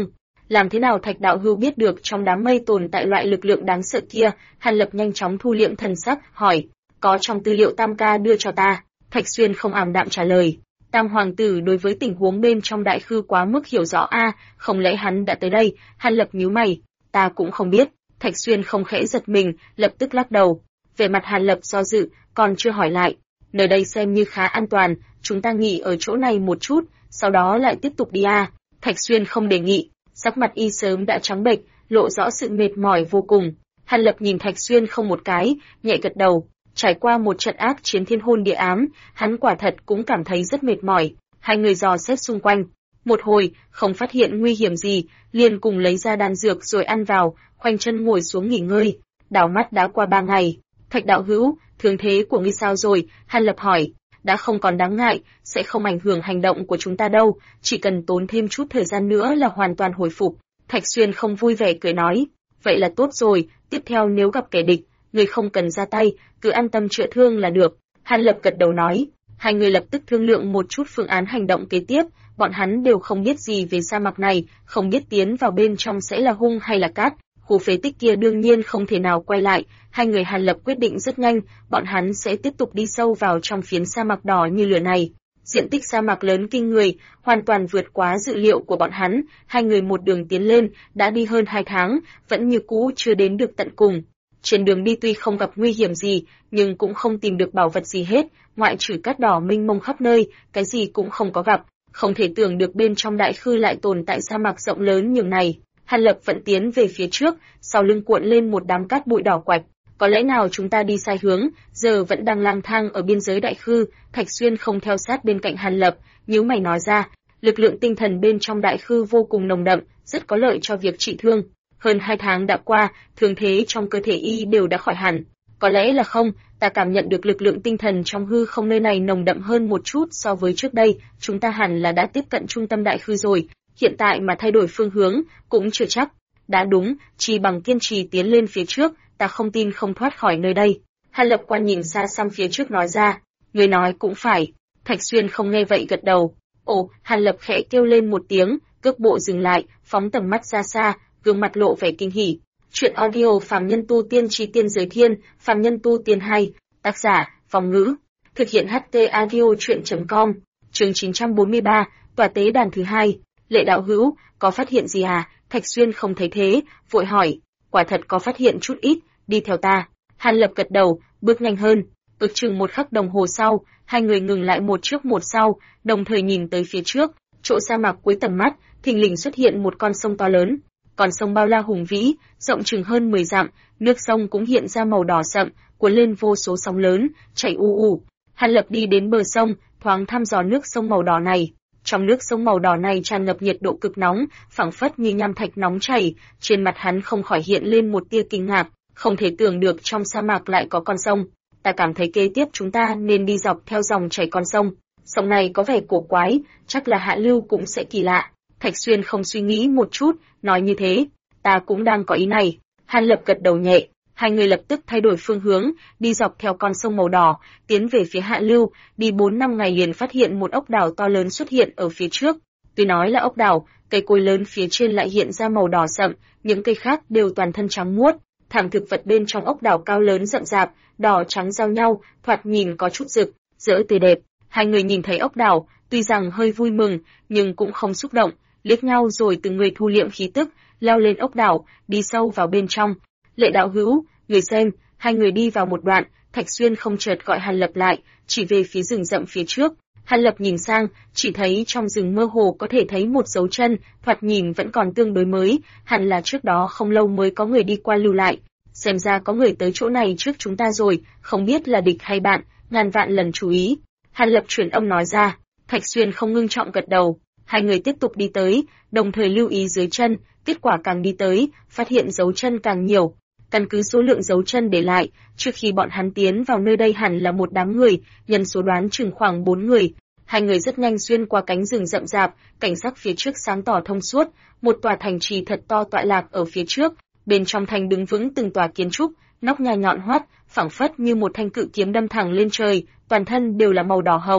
Speaker 1: Làm thế nào Thạch đạo hữu biết được trong đám mây tồn tại loại lực lượng đáng sợ kia? Hàn Lập nhanh chóng thu liệm thần sắc, hỏi. Có trong tư liệu Tam ca đưa cho ta. Thạch Xuyên không ảm đạm trả lời. Tam hoàng tử đối với tình huống bên trong đại khư quá mức hiểu rõ không lẽ hắn đã tới đây? Hàn Lập nhíu mày. Ta cũng không biết. Thạch Xuyên không khẽ giật mình, lập tức lắc đầu. Về mặt Hàn Lập do dự, còn chưa hỏi lại. Nơi đây xem như khá an toàn, chúng ta nghỉ ở chỗ này một chút, sau đó lại tiếp tục đi Thạch Xuyên không đề nghị, sắc mặt y sớm đã trắng bệch, lộ rõ sự mệt mỏi vô cùng. Hàn Lập nhìn Thạch Xuyên không một cái, nhẹ gật đầu. Trải qua một trận ác chiến thiên hôn địa ám, hắn quả thật cũng cảm thấy rất mệt mỏi. Hai người dò xét xung quanh, một hồi không phát hiện nguy hiểm gì, liền cùng lấy ra đan dược rồi ăn vào, khoanh chân ngồi xuống nghỉ ngơi. Đảo mắt đã qua 3 ngày. Thạch đạo hữu, thương thế của ngươi sao rồi? Hàn Lập hỏi. Đã không còn đáng ngại, sẽ không ảnh hưởng hành động của chúng ta đâu, chỉ cần tốn thêm chút thời gian nữa là hoàn toàn hồi phục. Thạch Xuyên không vui vẻ cười nói. Vậy là tốt rồi, tiếp theo nếu gặp kẻ địch, ngươi không cần ra tay, cứ an tâm chữa thương là được. Hàn Lập gật đầu nói. Hai người lập tức thương lượng một chút phương án hành động kế tiếp. Bọn hắn đều không biết gì về sa mạc này, không biết tiến vào bên trong sẽ là hung hay là cát. Khu phế tích kia đương nhiên không thể nào quay lại. Hai người Hàn Lập quyết định rất nhanh, bọn hắn sẽ tiếp tục đi sâu vào trong phiến sa mạc đỏ như lửa này. Diện tích sa mạc lớn kinh người, hoàn toàn vượt quá dự liệu của bọn hắn. Hai người một đường tiến lên, đã đi hơn 2 tháng, vẫn như cũ chưa đến được tận cùng. Trên đường đi tuy không gặp nguy hiểm gì, nhưng cũng không tìm được bảo vật gì hết, ngoại trừ cát đỏ mênh mông khắp nơi, cái gì cũng không có gặp. Không thể tưởng được bên trong đại khư lại tồn tại sa mạc rộng lớn nhường này. Hàn Lập vẫn tiến về phía trước, sau lưng cuộn lên một đám cát bụi đỏ quạch. Có lẽ nào chúng ta đi sai hướng, giờ vẫn đang lang thang ở biên giới đại khư. Thạch Xuyên không theo sát bên cạnh Hàn Lập, nhíu mày nói ra, lực lượng tinh thần bên trong đại khư vô cùng nồng đậm, rất có lợi cho việc trị thương. Hơn 2 tháng đã qua, thương thế trong cơ thể y đều đã khỏi hẳn. Có lẽ là không, ta cảm nhận được lực lượng tinh thần trong hư không nơi này nồng đậm hơn một chút so với trước đây, chúng ta hẳn là đã tiếp cận trung tâm đại khư rồi. Hiện tại mà thay đổi phương hướng, cũng chưa chắc. Đã đúng, chỉ bằng kiên trì tiến lên phía trước, ta không tin không thoát khỏi nơi đây. Hàn Lập quan nhìn xa xăm phía trước nói ra. Người nói cũng phải. Thạch Xuyên không nghe vậy gật đầu. Ồ, Hàn Lập khẽ kêu lên một tiếng, cước bộ dừng lại, phóng tầm mắt ra xa, gương mặt lộ vẻ kinh hỉ. Chuyện audio Phàm Nhân Tu Tiên Chi Tiên Giới Thiên, Phàm Nhân Tu Tiên 2, tác giả, Phong Ngữ. Thực hiện HT audio chuyện.com, chương 943, tòa tế đàn thứ 2. Lệ đạo hữu, có phát hiện gì Thạch Xuyên không thấy thế, vội hỏi. Quả thật có phát hiện chút ít, đi theo ta. Hàn Lập gật đầu, bước nhanh hơn. Ước chừng 1 khắc đồng hồ sau, hai người ngừng lại một trước một sau, đồng thời nhìn tới phía trước. Chỗ sa mạc cuối tầm mắt, thình lình xuất hiện một con sông to lớn. Con sông bao la hùng vĩ, rộng chừng hơn 10 dặm, nước sông cũng hiện ra màu đỏ sậm, cuốn lên vô số sóng lớn, chảy u u. Hàn Lập đi đến bờ sông, thoáng thăm dò nước sông màu đỏ này. Trong nước sông màu đỏ này tràn ngập nhiệt độ cực nóng, phảng phất như nham thạch nóng chảy, trên mặt hắn không khỏi hiện lên một tia kinh ngạc, không thể tưởng được trong sa mạc lại có con sông. Ta cảm thấy kế tiếp chúng ta nên đi dọc theo dòng chảy con sông. Sông này có vẻ cổ quái, chắc là hạ lưu cũng sẽ kỳ lạ. Thạch Xuyên không suy nghĩ một chút, nói như thế. Ta cũng đang có ý này. Hàn Lập gật đầu nhẹ. Hai người lập tức thay đổi phương hướng, đi dọc theo con sông màu đỏ, tiến về phía hạ lưu, đi 4-5 ngày liền phát hiện một ốc đảo to lớn xuất hiện ở phía trước. Tuy nói là ốc đảo, cây cối lớn phía trên lại hiện ra màu đỏ sậm, những cây khác đều toàn thân trắng muốt. Thảm thực vật bên trong ốc đảo cao lớn rậm rạp, đỏ trắng giao nhau, thoạt nhìn có chút rực, rỡ tươi đẹp. Hai người nhìn thấy ốc đảo, tuy rằng hơi vui mừng, nhưng cũng không xúc động, liếc nhau rồi từng người thu liệm khí tức, leo lên ốc đảo, đi sâu vào bên trong. Lệ đạo hữu, người xem. Hai người đi vào một đoạn, Thạch Xuyên không chợt gọi Hàn Lập lại, chỉ về phía rừng rậm phía trước. Hàn Lập nhìn sang, chỉ thấy trong rừng mơ hồ có thể thấy một dấu chân, thoạt nhìn vẫn còn tương đối mới, hẳn là trước đó không lâu mới có người đi qua lưu lại. Xem ra có người tới chỗ này trước chúng ta rồi, không biết là địch hay bạn, ngàn vạn lần chú ý. Hàn Lập truyền âm nói ra. Thạch Xuyên không ngưng trọng gật đầu. Hai người tiếp tục đi tới, đồng thời lưu ý dưới chân, kết quả càng đi tới, phát hiện dấu chân càng nhiều. Căn cứ số lượng dấu chân để lại, trước khi bọn hắn tiến vào nơi đây hẳn là một đám người, nhân số đoán chừng khoảng 4 người. Hai người rất nhanh xuyên qua cánh rừng rậm rạp, cảnh sắc phía trước sáng tỏ thông suốt, một tòa thành trì thật to tọa lạc ở phía trước, bên trong thành đứng vững từng tòa kiến trúc, nóc nhà nhọn hoắt, phảng phất như một thanh cự kiếm đâm thẳng lên trời, toàn thân đều là màu đỏ hồng.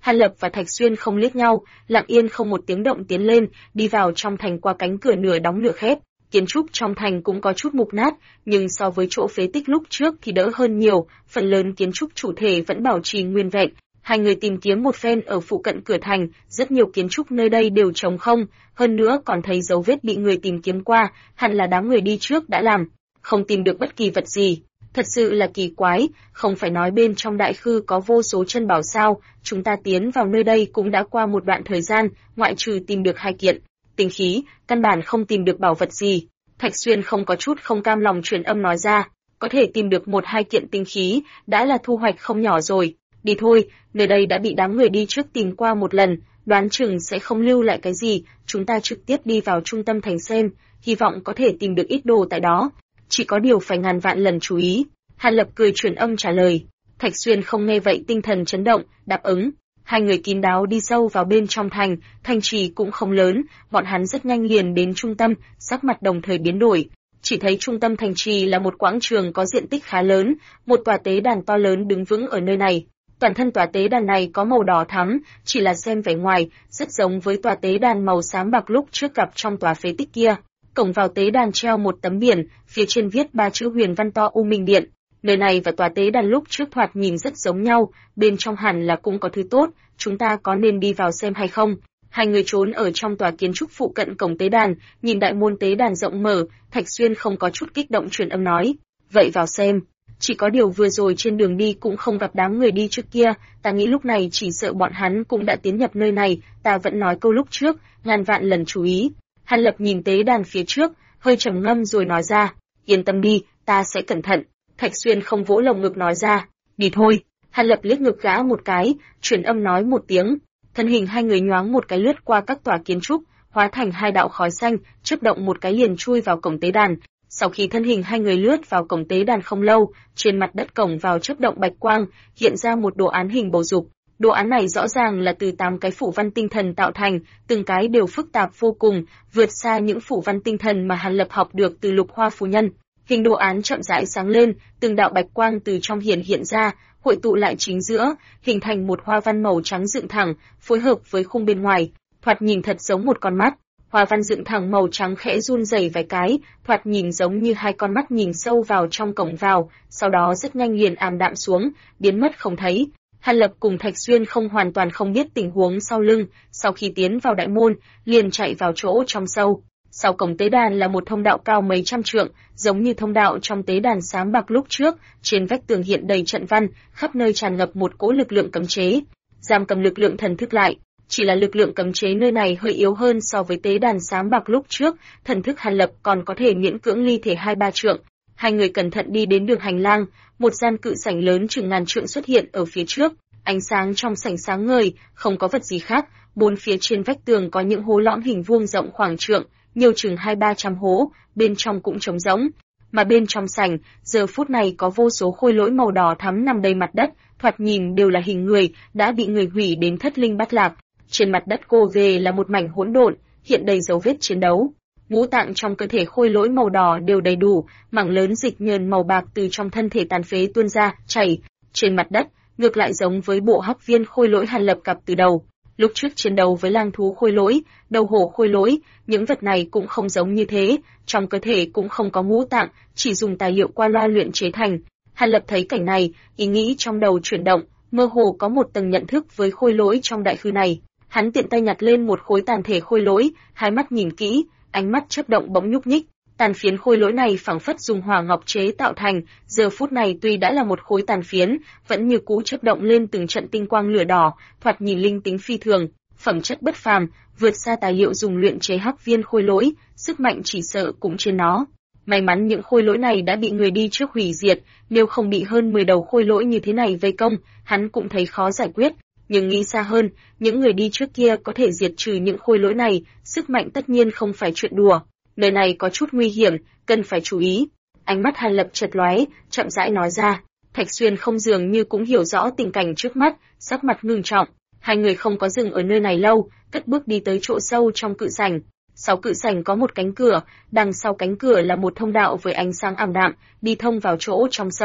Speaker 1: Hàn Lập và Thạch Xuyên không liếc nhau, lặng yên không một tiếng động tiến lên, đi vào trong thành qua cánh cửa nửa đóng nửa khép. Kiến trúc trong thành cũng có chút mục nát, nhưng so với chỗ phế tích lúc trước thì đỡ hơn nhiều, phần lớn kiến trúc chủ thể vẫn bảo trì nguyên vẹn. Hai người tìm kiếm một phen ở phụ cận cửa thành, rất nhiều kiến trúc nơi đây đều trống không, hơn nữa còn thấy dấu vết bị người tìm kiếm qua, hẳn là đám người đi trước đã làm. Không tìm được bất kỳ vật gì. Thật sự là kỳ quái, không phải nói bên trong đại khư có vô số chân bảo sao, chúng ta tiến vào nơi đây cũng đã qua một đoạn thời gian, ngoại trừ tìm được 2 kiện tinh khí, căn bản không tìm được bảo vật gì. Thạch Xuyên không có chút không cam lòng truyền âm nói ra, có thể tìm được 1-2 kiện tinh khí, đã là thu hoạch không nhỏ rồi. Đi thôi, nơi đây đã bị đám người đi trước tìm qua một lần, đoán chừng sẽ không lưu lại cái gì, chúng ta trực tiếp đi vào trung tâm thành xem, hy vọng có thể tìm được ít đồ tại đó. Chỉ có điều phải ngàn vạn lần chú ý. Hàn Lập cười truyền âm trả lời. Thạch Xuyên không nghe vậy tinh thần chấn động, đáp ứng. Hai người kín đáo đi sâu vào bên trong thành, thành trì cũng không lớn, bọn hắn rất nhanh liền đến trung tâm, sắc mặt đồng thời biến đổi. Chỉ thấy trung tâm thành trì là một quảng trường có diện tích khá lớn, một tòa tế đàn to lớn đứng vững ở nơi này. Toàn thân tòa tế đàn này có màu đỏ thắm, chỉ là xem vẻ ngoài, rất giống với tòa tế đàn màu xám bạc lúc trước gặp trong tòa phế tích kia. Cổng vào tế đàn treo một tấm biển, phía trên viết 3 chữ huyền văn to U Minh Điện. Nơi này và tòa tế đàn lúc trước thoạt nhìn rất giống nhau, bên trong hẳn là cũng có thứ tốt, chúng ta có nên đi vào xem hay không? Hai người trốn ở trong tòa kiến trúc phụ cận cổng tế đàn, nhìn đại môn tế đàn rộng mở, Thạch Xuyên không có chút kích động truyền âm nói, vậy vào xem. Chỉ có điều vừa rồi trên đường đi cũng không gặp đám người đi trước kia, ta nghĩ lúc này chỉ sợ bọn hắn cũng đã tiến nhập nơi này, ta vẫn nói câu lúc trước, ngàn vạn lần chú ý. Hàn Lập nhìn tế đàn phía trước, hơi trầm ngâm rồi nói ra, yên tâm đi, ta sẽ cẩn thận. Thạch Xuyên không vỗ lồng ngực nói ra, đi thôi. Hàn Lập liếc ngực gã một cái, truyền âm nói một tiếng. Thân hình hai người nhoáng một cái lướt qua các tòa kiến trúc, hóa thành 2 đạo khói xanh, chớp động một cái liền chui vào cổng tế đàn. Sau khi thân hình hai người lướt vào cổng tế đàn không lâu, trên mặt đất cổng vào chớp động bạch quang, hiện ra một đồ án hình bầu dục. Đồ án này rõ ràng là từ 8 cái phủ văn tinh thần tạo thành, từng cái đều phức tạp vô cùng, vượt xa những phủ văn tinh thần mà Hàn Lập học được từ Lục Hoa phu nhân. Hình đồ án chậm rãi sáng lên, từng đạo bạch quang từ trong hiện ra, hội tụ lại chính giữa, hình thành một hoa văn màu trắng dựng thẳng, phối hợp với khung bên ngoài, thoạt nhìn thật giống một con mắt. Hoa văn dựng thẳng màu trắng khẽ run rẩy vài cái, thoạt nhìn giống như 2 con mắt nhìn sâu vào trong cổng vào, sau đó rất nhanh liền ảm đạm xuống, biến mất không thấy. Hàn Lập cùng Thạch Xuyên không hoàn toàn không biết tình huống sau lưng, sau khi tiến vào đại môn, liền chạy vào chỗ trong sâu. Sau cổng tế đàn là một thông đạo cao mấy trăm trượng, giống như thông đạo trong tế đàn xám bạc lúc trước, trên vách tường hiện đầy trận văn, khắp nơi tràn ngập một cỗ lực lượng cấm chế, giam cầm lực lượng thần thức lại. Chỉ là lực lượng cấm chế nơi này hơi yếu hơn so với tế đàn xám bạc lúc trước, thần thức Hàn Lập còn có thể miễn cưỡng ly thể 2-3 trượng. Hai người cẩn thận đi đến đường hành lang, một gian cự sảnh lớn chừng ngàn trượng xuất hiện ở phía trước, ánh sáng trong sảnh sáng ngời, không có vật gì khác, bốn phía trên vách tường có những hố lõm hình vuông rộng khoảng trượng, nhiều chừng 200-300 hố, bên trong cũng trống rỗng. Mà bên trong sảnh, giờ phút này có vô số khôi lỗi màu đỏ thắm nằm đầy mặt đất, thoạt nhìn đều là hình người, đã bị người hủy đến thất linh bát lạc. Trên mặt đất cô về là một mảnh hỗn độn, hiện đầy dấu vết chiến đấu. Ngũ tạng trong cơ thể khôi lỗi màu đỏ đều đầy đủ, mảng lớn dịch nhờn màu bạc từ trong thân thể tàn phế tuôn ra, chảy trên mặt đất, ngược lại giống với bộ hắc viên khôi lỗi Hàn Lập gặp từ đầu. Lúc trước chiến đấu với lang thú khôi lỗi, đầu hổ khôi lỗi, những vật này cũng không giống như thế, trong cơ thể cũng không có ngũ tạng, chỉ dùng tài liệu qua loa luyện chế thành. Hàn Lập thấy cảnh này, ý nghĩ trong đầu chuyển động, mơ hồ có một tầng nhận thức với khôi lỗi trong đại khư này. Hắn tiện tay nhặt lên một khối tàn thể khôi lỗi, hai mắt nhìn kỹ, ánh mắt chớp động bỗng nhúc nhích. Tàn phiến khôi lỗi này phảng phất dùng hỏa ngọc chế tạo thành, giờ phút này tuy đã là một khối tàn phiến, vẫn như cũ chớp động lên từng trận tinh quang lửa đỏ, thoạt nhìn linh tính phi thường, phẩm chất bất phàm, vượt xa tài liệu dùng luyện chế hắc viên khôi lỗi, sức mạnh chỉ sợ cũng trên nó. May mắn những khôi lỗi này đã bị người đi trước hủy diệt, nếu không bị hơn 10 đầu khôi lỗi như thế này vây công, hắn cũng thấy khó giải quyết. Nhưng nghĩ xa hơn, những người đi trước kia có thể diệt trừ những khôi lỗi này, sức mạnh tất nhiên không phải chuyện đùa. Nơi này có chút nguy hiểm, cần phải chú ý. Ánh mắt Hàn Lập chợt lóe, chậm rãi nói ra. Thạch Xuyên không dường như cũng hiểu rõ tình cảnh trước mắt, sắc mặt ngưng trọng. Hai người không có dừng ở nơi này lâu, cất bước đi tới chỗ sâu trong cự sảnh. Sau cự sảnh có một cánh cửa, đằng sau cánh cửa là một thông đạo với ánh sáng ảm đạm, đi thông vào chỗ trong sâu.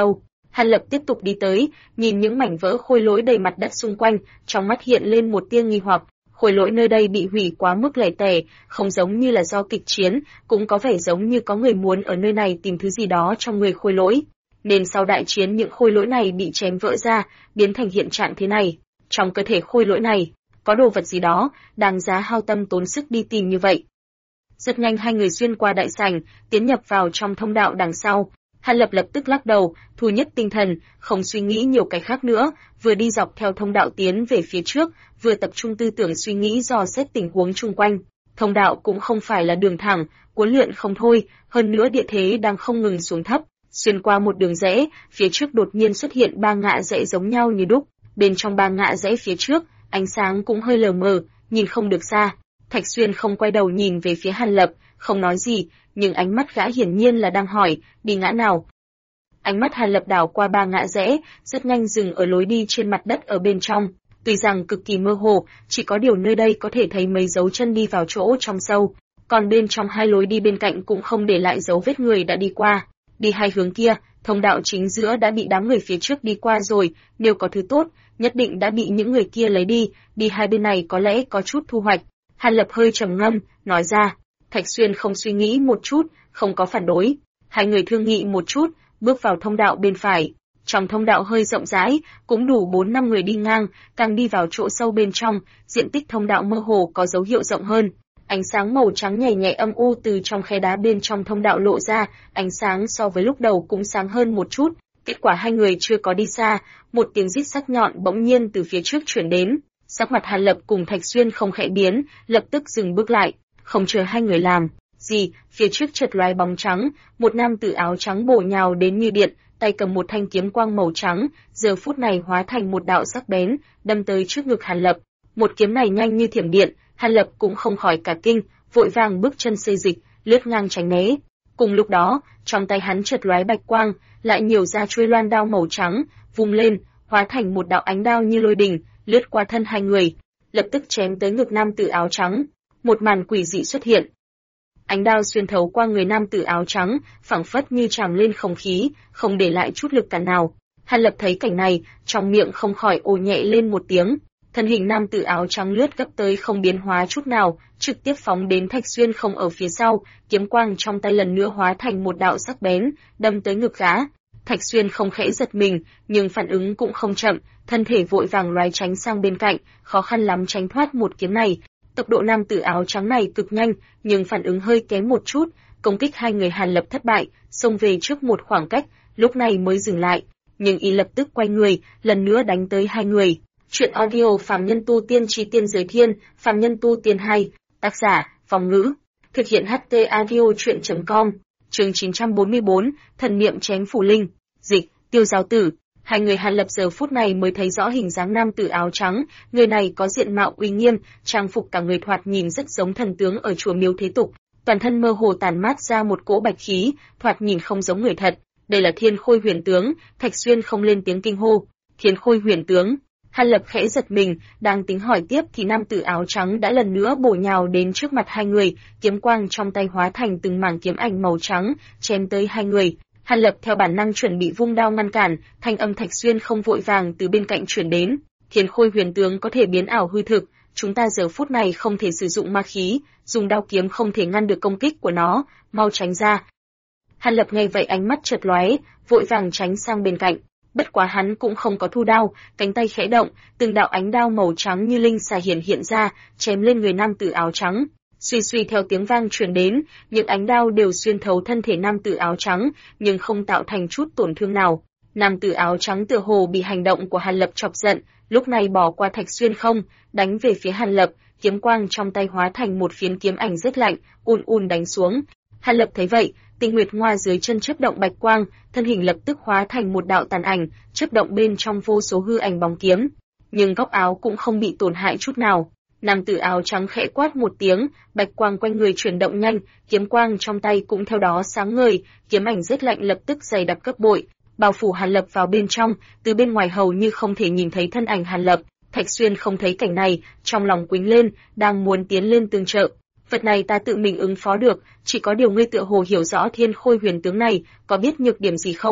Speaker 1: Hàn Lập tiếp tục đi tới, nhìn những mảnh vỡ khôi lỗi đầy mặt đất xung quanh, trong mắt hiện lên một tia nghi hoặc. Khôi lỗi nơi đây bị hủy quá mức lẻ tẻ, không giống như là do kịch chiến, cũng có vẻ giống như có người muốn ở nơi này tìm thứ gì đó trong người khôi lỗi. Nên sau đại chiến những khôi lỗi này bị chém vỡ ra, biến thành hiện trạng thế này. Trong cơ thể khôi lỗi này, có đồ vật gì đó, đáng giá hao tâm tốn sức đi tìm như vậy. Rất nhanh hai người xuyên qua đại sảnh, tiến nhập vào trong thông đạo đằng sau. Hàn Lập lập tức lắc đầu, thu nhất tinh thần, không suy nghĩ nhiều cái khác nữa, vừa đi dọc theo thông đạo tiến về phía trước, vừa tập trung tư tưởng suy nghĩ dò xét tình huống chung quanh. Thông đạo cũng không phải là đường thẳng, uốn lượn không thôi, hơn nữa địa thế đang không ngừng xuống thấp. Xuyên qua một đường rẽ, phía trước đột nhiên xuất hiện ba ngã rẽ giống nhau như đúc. Bên trong ba ngã rẽ phía trước, ánh sáng cũng hơi lờ mờ, nhìn không được xa. Thạch Xuyên không quay đầu nhìn về phía Hàn Lập, không nói gì, nhưng ánh mắt gã hiển nhiên là đang hỏi, đi ngã nào. Ánh mắt Hàn Lập đảo qua ba ngã rẽ, rất nhanh dừng ở lối đi trên mặt đất ở bên trong. Tuy rằng cực kỳ mơ hồ, chỉ có điều nơi đây có thể thấy mấy dấu chân đi vào chỗ trong sâu, còn bên trong hai lối đi bên cạnh cũng không để lại dấu vết người đã đi qua. Đi hai hướng kia, thông đạo chính giữa đã bị đám người phía trước đi qua rồi, nếu có thứ tốt, nhất định đã bị những người kia lấy đi, đi hai bên này có lẽ có chút thu hoạch. Hàn Lập hơi trầm ngâm, nói ra. Thạch Xuyên không suy nghĩ một chút, không có phản đối. Hai người thương nghị một chút, bước vào thông đạo bên phải. Trong thông đạo hơi rộng rãi, cũng đủ 4-5 người đi ngang, càng đi vào chỗ sâu bên trong, diện tích thông đạo mơ hồ có dấu hiệu rộng hơn. Ánh sáng màu trắng nhẹ nhẹ âm u từ trong khe đá bên trong thông đạo lộ ra, ánh sáng so với lúc đầu cũng sáng hơn một chút. Kết quả hai người chưa có đi xa, một tiếng rít sắc nhọn bỗng nhiên từ phía trước chuyển đến. Sắc mặt Hàn Lập cùng Thạch Xuyên không khẽ biến, lập tức dừng bước lại, không chờ hai người làm gì, phía trước chợt lóe bóng trắng, một nam tử áo trắng bổ nhào đến như điện, tay cầm một thanh kiếm quang màu trắng, giờ phút này hóa thành một đạo sắc bén, đâm tới trước ngực Hàn Lập. Một kiếm này nhanh như thiểm điện, Hàn Lập cũng không khỏi cả kinh, vội vàng bước chân xê dịch, lướt ngang tránh né. Cùng lúc đó, trong tay hắn chợt lóe bạch quang, lại nhiều ra chuôi loan đao màu trắng, vung lên, hóa thành một đạo ánh đao như lôi đình, lướt qua thân hai người, lập tức chém tới ngực nam tử áo trắng. Một màn quỷ dị xuất hiện. Ánh đao xuyên thấu qua người nam tử áo trắng, phảng phất như tràn lên không khí, không để lại chút lực cản nào. Hàn Lập thấy cảnh này, trong miệng không khỏi ồ nhẹ lên một tiếng. Thân hình nam tử áo trắng lướt gấp tới không biến hóa chút nào, trực tiếp phóng đến Thạch Xuyên không ở phía sau, kiếm quang trong tay lần nữa hóa thành một đạo sắc bén, đâm tới ngực gã. Thạch Xuyên không khẽ giật mình, nhưng phản ứng cũng không chậm, thân thể vội vàng lóe tránh sang bên cạnh, khó khăn lắm tránh thoát một kiếm này. Tốc độ nam tử áo trắng này cực nhanh, nhưng phản ứng hơi kém một chút, công kích hai người Hàn Lập thất bại, xông về trước một khoảng cách, lúc này mới dừng lại, nhưng y lập tức quay người, lần nữa đánh tới hai người. Chuyện audio Phàm Nhân Tu Tiên Chí Tiên Giới Thiên, Phàm Nhân Tu Tiên 2, tác giả, Phong Ngữ, thực hiện HT audio chuyện.com, chương 944, thần niệm chém phủ linh, dịch, Tiêu Giáo Tử. Hai người Hàn Lập giờ phút này mới thấy rõ hình dáng nam tử áo trắng, người này có diện mạo uy nghiêm, trang phục cả người thoạt nhìn rất giống thần tướng ở chùa miếu thế tục, toàn thân mơ hồ tản mát ra một cỗ bạch khí, thoạt nhìn không giống người thật. Đây là Thiên Khôi Huyền Tướng. Thạch Xuyên không lên tiếng kinh hô. Thiên Khôi Huyền Tướng. Hàn Lập khẽ giật mình, đang tính hỏi tiếp thì nam tử áo trắng đã lần nữa bổ nhào đến trước mặt hai người, kiếm quang trong tay hóa thành từng mảng kiếm ảnh màu trắng, chém tới hai người. Hàn Lập theo bản năng chuẩn bị vung đao ngăn cản, thanh âm Thạch Xuyên không vội vàng từ bên cạnh truyền đến. Thiên Khôi Huyền Tướng có thể biến ảo hư thực, chúng ta giờ phút này không thể sử dụng ma khí, dùng đao kiếm không thể ngăn được công kích của nó, mau tránh ra. Hàn Lập nghe vậy ánh mắt chợt lóe, vội vàng tránh sang bên cạnh. Bất quá hắn cũng không có thu đao, cánh tay khẽ động, từng đạo ánh đao màu trắng như linh xà hiện ra, chém lên người nam tử áo trắng. Suy suy theo tiếng vang truyền đến, những ánh đao đều xuyên thấu thân thể nam tử áo trắng, nhưng không tạo thành chút tổn thương nào. Nam tử áo trắng tựa hồ bị hành động của Hàn Lập chọc giận, lúc này bỏ qua Thạch Xuyên không, đánh về phía Hàn Lập, kiếm quang trong tay hóa thành một phiến kiếm ảnh rất lạnh, đánh xuống. Hàn Lập thấy vậy, Tinh Nguyệt Ngoa dưới chân chớp động bạch quang, thân hình lập tức hóa thành một đạo tàn ảnh, chớp động bên trong vô số hư ảnh bóng kiếm, nhưng góc áo cũng không bị tổn hại chút nào. Nam tử áo trắng khẽ quát một tiếng, bạch quang quanh người chuyển động nhanh, kiếm quang trong tay cũng theo đó sáng ngời, kiếm ảnh rất lạnh lập tức dày đặc gấp bội, bao phủ Hàn Lập vào bên trong, từ bên ngoài hầu như không thể nhìn thấy thân ảnh Hàn Lập. Thạch Xuyên không thấy cảnh này, trong lòng quĩnh lên, đang muốn tiến lên tương trợ. Vật này ta tự mình ứng phó được, chỉ có điều ngươi tựa hồ hiểu rõ Thiên Khôi Huyền Tướng này, có biết nhược điểm gì không?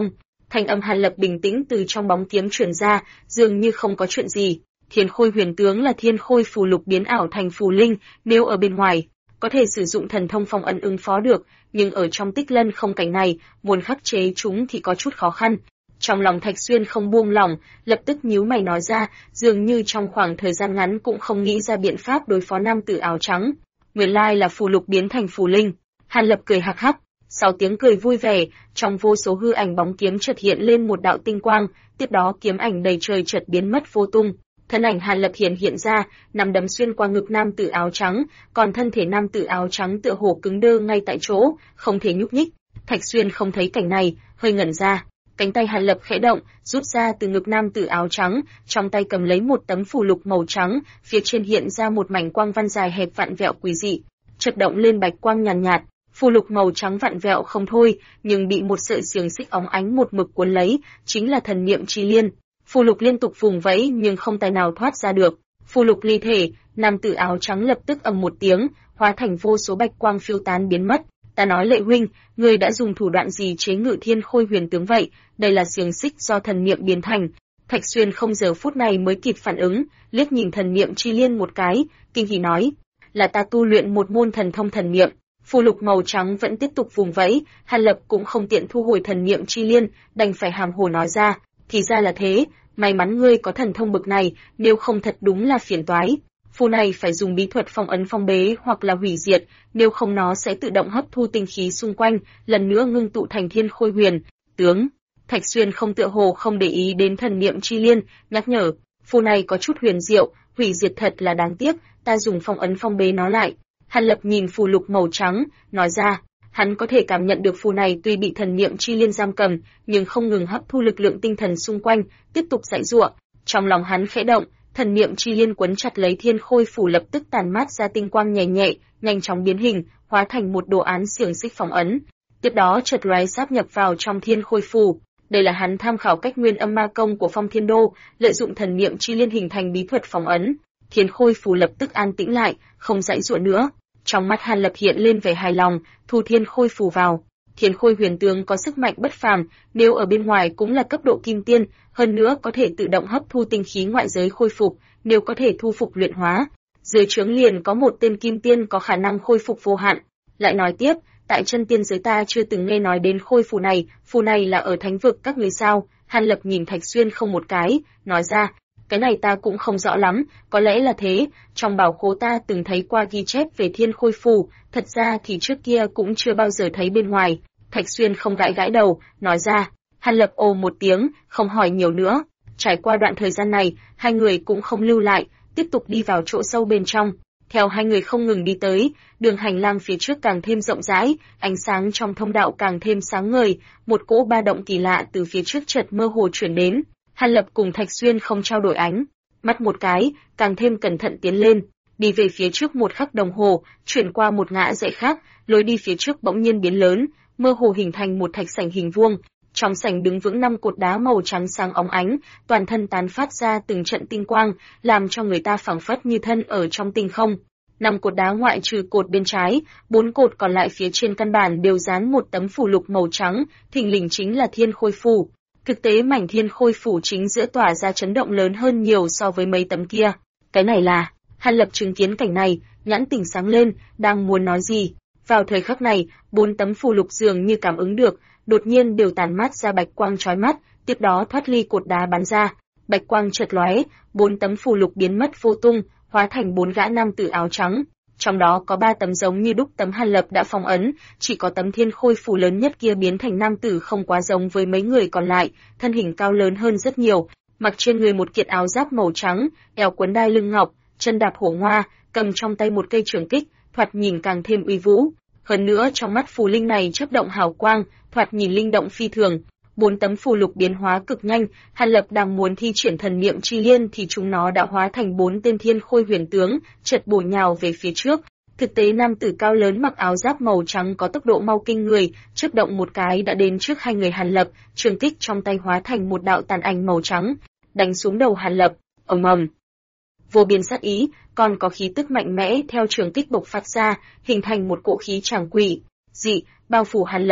Speaker 1: Thanh âm Hàn Lập bình tĩnh từ trong bóng kiếm truyền ra, dường như không có chuyện gì. Thiên Khôi Huyền Tướng là thiên khôi phù lục biến ảo thành phù linh, nếu ở bên ngoài có thể sử dụng thần thông phong ấn ứng phó được, nhưng ở trong Tích Lân không cảnh này, muốn khắc chế chúng thì có chút khó khăn. Trong lòng Thạch Xuyên không buông lỏng, lập tức nhíu mày nói ra, dường như trong khoảng thời gian ngắn cũng không nghĩ ra biện pháp đối phó nam tử áo trắng. Nguyên lai là phù lục biến thành phù linh. Hàn Lập cười hắc hắc, sau tiếng cười vui vẻ, trong vô số hư ảnh bóng kiếm chợt hiện lên một đạo tinh quang, tiếp đó kiếm ảnh đầy trời chợt biến mất vô tung. Thân ảnh Hàn Lập hiện ra, nắm đấm xuyên qua ngực nam tử áo trắng, còn thân thể nam tử áo trắng tựa hồ cứng đơ ngay tại chỗ, không thể nhúc nhích. Thạch Xuyên không thấy cảnh này, hơi ngẩn ra. Cánh tay Hàn Lập khẽ động, rút ra từ ngực nam tử áo trắng, trong tay cầm lấy một tấm phù lục màu trắng, phía trên hiện ra một mảnh quang văn dài hẹp vặn vẹo quỷ dị, chợt động lên bạch quang nhàn nhạt. Phù lục màu trắng vặn vẹo không thôi, nhưng bị một sợi xiềng xích óng ánh một mực cuốn lấy, chính là thần niệm chi liên. Phù lục liên tục vùng vẫy nhưng không tài nào thoát ra được. Phù lục ly thể, nam tử áo trắng lập tức ầm một tiếng, hóa thành vô số bạch quang phiêu tán biến mất. Ta nói Lệ huynh, ngươi đã dùng thủ đoạn gì chế ngự Thiên Khôi Huyền Tướng vậy? Đây là xiềng xích do thần niệm biến thành. Thạch Xuyên không giờ phút này mới kịp phản ứng, liếc nhìn thần niệm chi liên một cái, kinh hỉ nói, là ta tu luyện một môn thần thông thần niệm. Phù lục màu trắng vẫn tiếp tục vùng vẫy, Hàn Lập cũng không tiện thu hồi thần niệm chi liên, đành phải hàm hồ nói ra, thì ra là thế, may mắn ngươi có thần thông bực này, nếu không thật đúng là phiền toái. Phù này phải dùng bí thuật phong ấn phong bế hoặc là hủy diệt, nếu không nó sẽ tự động hấp thu tinh khí xung quanh, lần nữa ngưng tụ thành Thiên Khôi Huyền Tướng. Thạch Xuyên không tựa hồ không để ý đến thần niệm chi liên, nhắc nhở, phù này có chút huyền diệu, hủy diệt thật là đáng tiếc, ta dùng phong ấn phong bế nó lại. Hàn Lập nhìn phù lục màu trắng, nói ra, hắn có thể cảm nhận được phù này tuy bị thần niệm chi liên giam cầm, nhưng không ngừng hấp thu lực lượng tinh thần xung quanh, tiếp tục giãy giụa. Trong lòng hắn khẽ động, thần niệm chi liên quấn chặt lấy thiên khôi phù lập tức tàn mát ra tinh quang nhẹ nhẹ, nhanh chóng biến hình, hóa thành một đồ án xiềng xích phong ấn. Tiếp đó chợt lóe sáp nhập vào trong thiên khôi phù. Đây là hắn tham khảo cách nguyên âm ma công của Phong Thiên Đô, lợi dụng thần niệm chi liên hình thành bí thuật phong ấn. Thiên khôi phù lập tức an tĩnh lại, không giãy giụa nữa. Trong mắt Hàn Lập hiện lên vẻ hài lòng, thu thiên khôi phù vào. Thiên Khôi Huyền Tướng có sức mạnh bất phàm, nếu ở bên ngoài cũng là cấp độ kim tiên, hơn nữa có thể tự động hấp thu tinh khí ngoại giới khôi phục, nếu có thể thu phục luyện hóa. Dưới trướng liền có một tên kim tiên có khả năng khôi phục vô hạn. Lại nói tiếp, tại chân tiên giới ta chưa từng nghe nói đến khôi phù này là ở thánh vực các ngươi sao? Hàn Lập nhìn Thạch Xuyên không một cái, nói ra, cái này ta cũng không rõ lắm, có lẽ là thế, trong bảo khố ta từng thấy qua ghi chép về thiên khôi phù, thật ra thì trước kia cũng chưa bao giờ thấy bên ngoài. Thạch Xuyên không gãi gãi đầu, nói ra. Hàn Lập ồ một tiếng, không hỏi nhiều nữa. Trải qua đoạn thời gian này, hai người cũng không lưu lại, tiếp tục đi vào chỗ sâu bên trong. Theo hai người không ngừng đi tới, đường hành lang phía trước càng thêm rộng rãi, ánh sáng trong thông đạo càng thêm sáng ngời, một cỗ ba động kỳ lạ từ phía trước chợt mơ hồ chuyển đến. Hàn Lập cùng Thạch Xuyên không trao đổi ánh mắt một cái, càng thêm cẩn thận tiến lên, đi về phía trước một khắc đồng hồ, chuyển qua một ngã rẽ khác, lối đi phía trước bỗng nhiên biến lớn, mơ hồ hình thành một thạch sảnh hình vuông. Trong sảnh đứng vững 5 cột đá màu trắng sáng óng ánh, toàn thân tán phát ra từng trận tinh quang, làm cho người ta phảng phất như thân ở trong tinh không. 5 cột đá ngoại trừ cột bên trái, 4 cột còn lại phía trên căn bản đều dán một tấm phù lục màu trắng, thình lình chính là thiên khôi phù. Thực tế mảnh thiên khôi phủ chính giữa tỏa ra chấn động lớn hơn nhiều so với mấy tấm kia. Cái này là, Hàn Lập chứng kiến cảnh này, nhãn tỉnh sáng lên, đang muốn nói gì. Vào thời khắc này, 4 tấm phù lục dường như cảm ứng được, đột nhiên đều tàn mát ra bạch quang chói mắt, tiếp đó thoát ly cột đá bắn ra. Bạch quang chợt lóe, 4 tấm phù lục biến mất vô tung, hóa thành 4 gã nam tử áo trắng. Trong đó có 3 tấm giống như đúc tấm Hàn Lập đã phong ấn, chỉ có tấm thiên khôi phù lớn nhất kia biến thành nam tử không quá giống với mấy người còn lại, thân hình cao lớn hơn rất nhiều, mặc trên người một kiện áo giáp màu trắng, eo quấn đai lưng ngọc, chân đạp hổ ngoa, cầm trong tay một cây trường kích, thoạt nhìn càng thêm uy vũ. Hơn nữa trong mắt phù linh này chớp động hào quang, thoạt nhìn linh động phi thường. 4 tấm phù lục biến hóa cực nhanh, Hàn Lập đang muốn thi triển thần niệm chi liên thì chúng nó đã hóa thành 4 tên thiên khôi huyền tướng, chợt bổ nhào về phía trước. Thực tế nam tử cao lớn mặc áo giáp màu trắng có tốc độ mau kinh người, chớp động một cái đã đến trước hai người Hàn Lập, trường kích trong tay hóa thành một đạo tàn ảnh màu trắng, đánh xuống đầu Hàn Lập. Ầm ầm. Vô biên sát ý, còn có khí tức mạnh mẽ theo trường kích bộc phát ra, hình thành một cỗ khí tràng quỷ dị bao phủ Hàn Lập.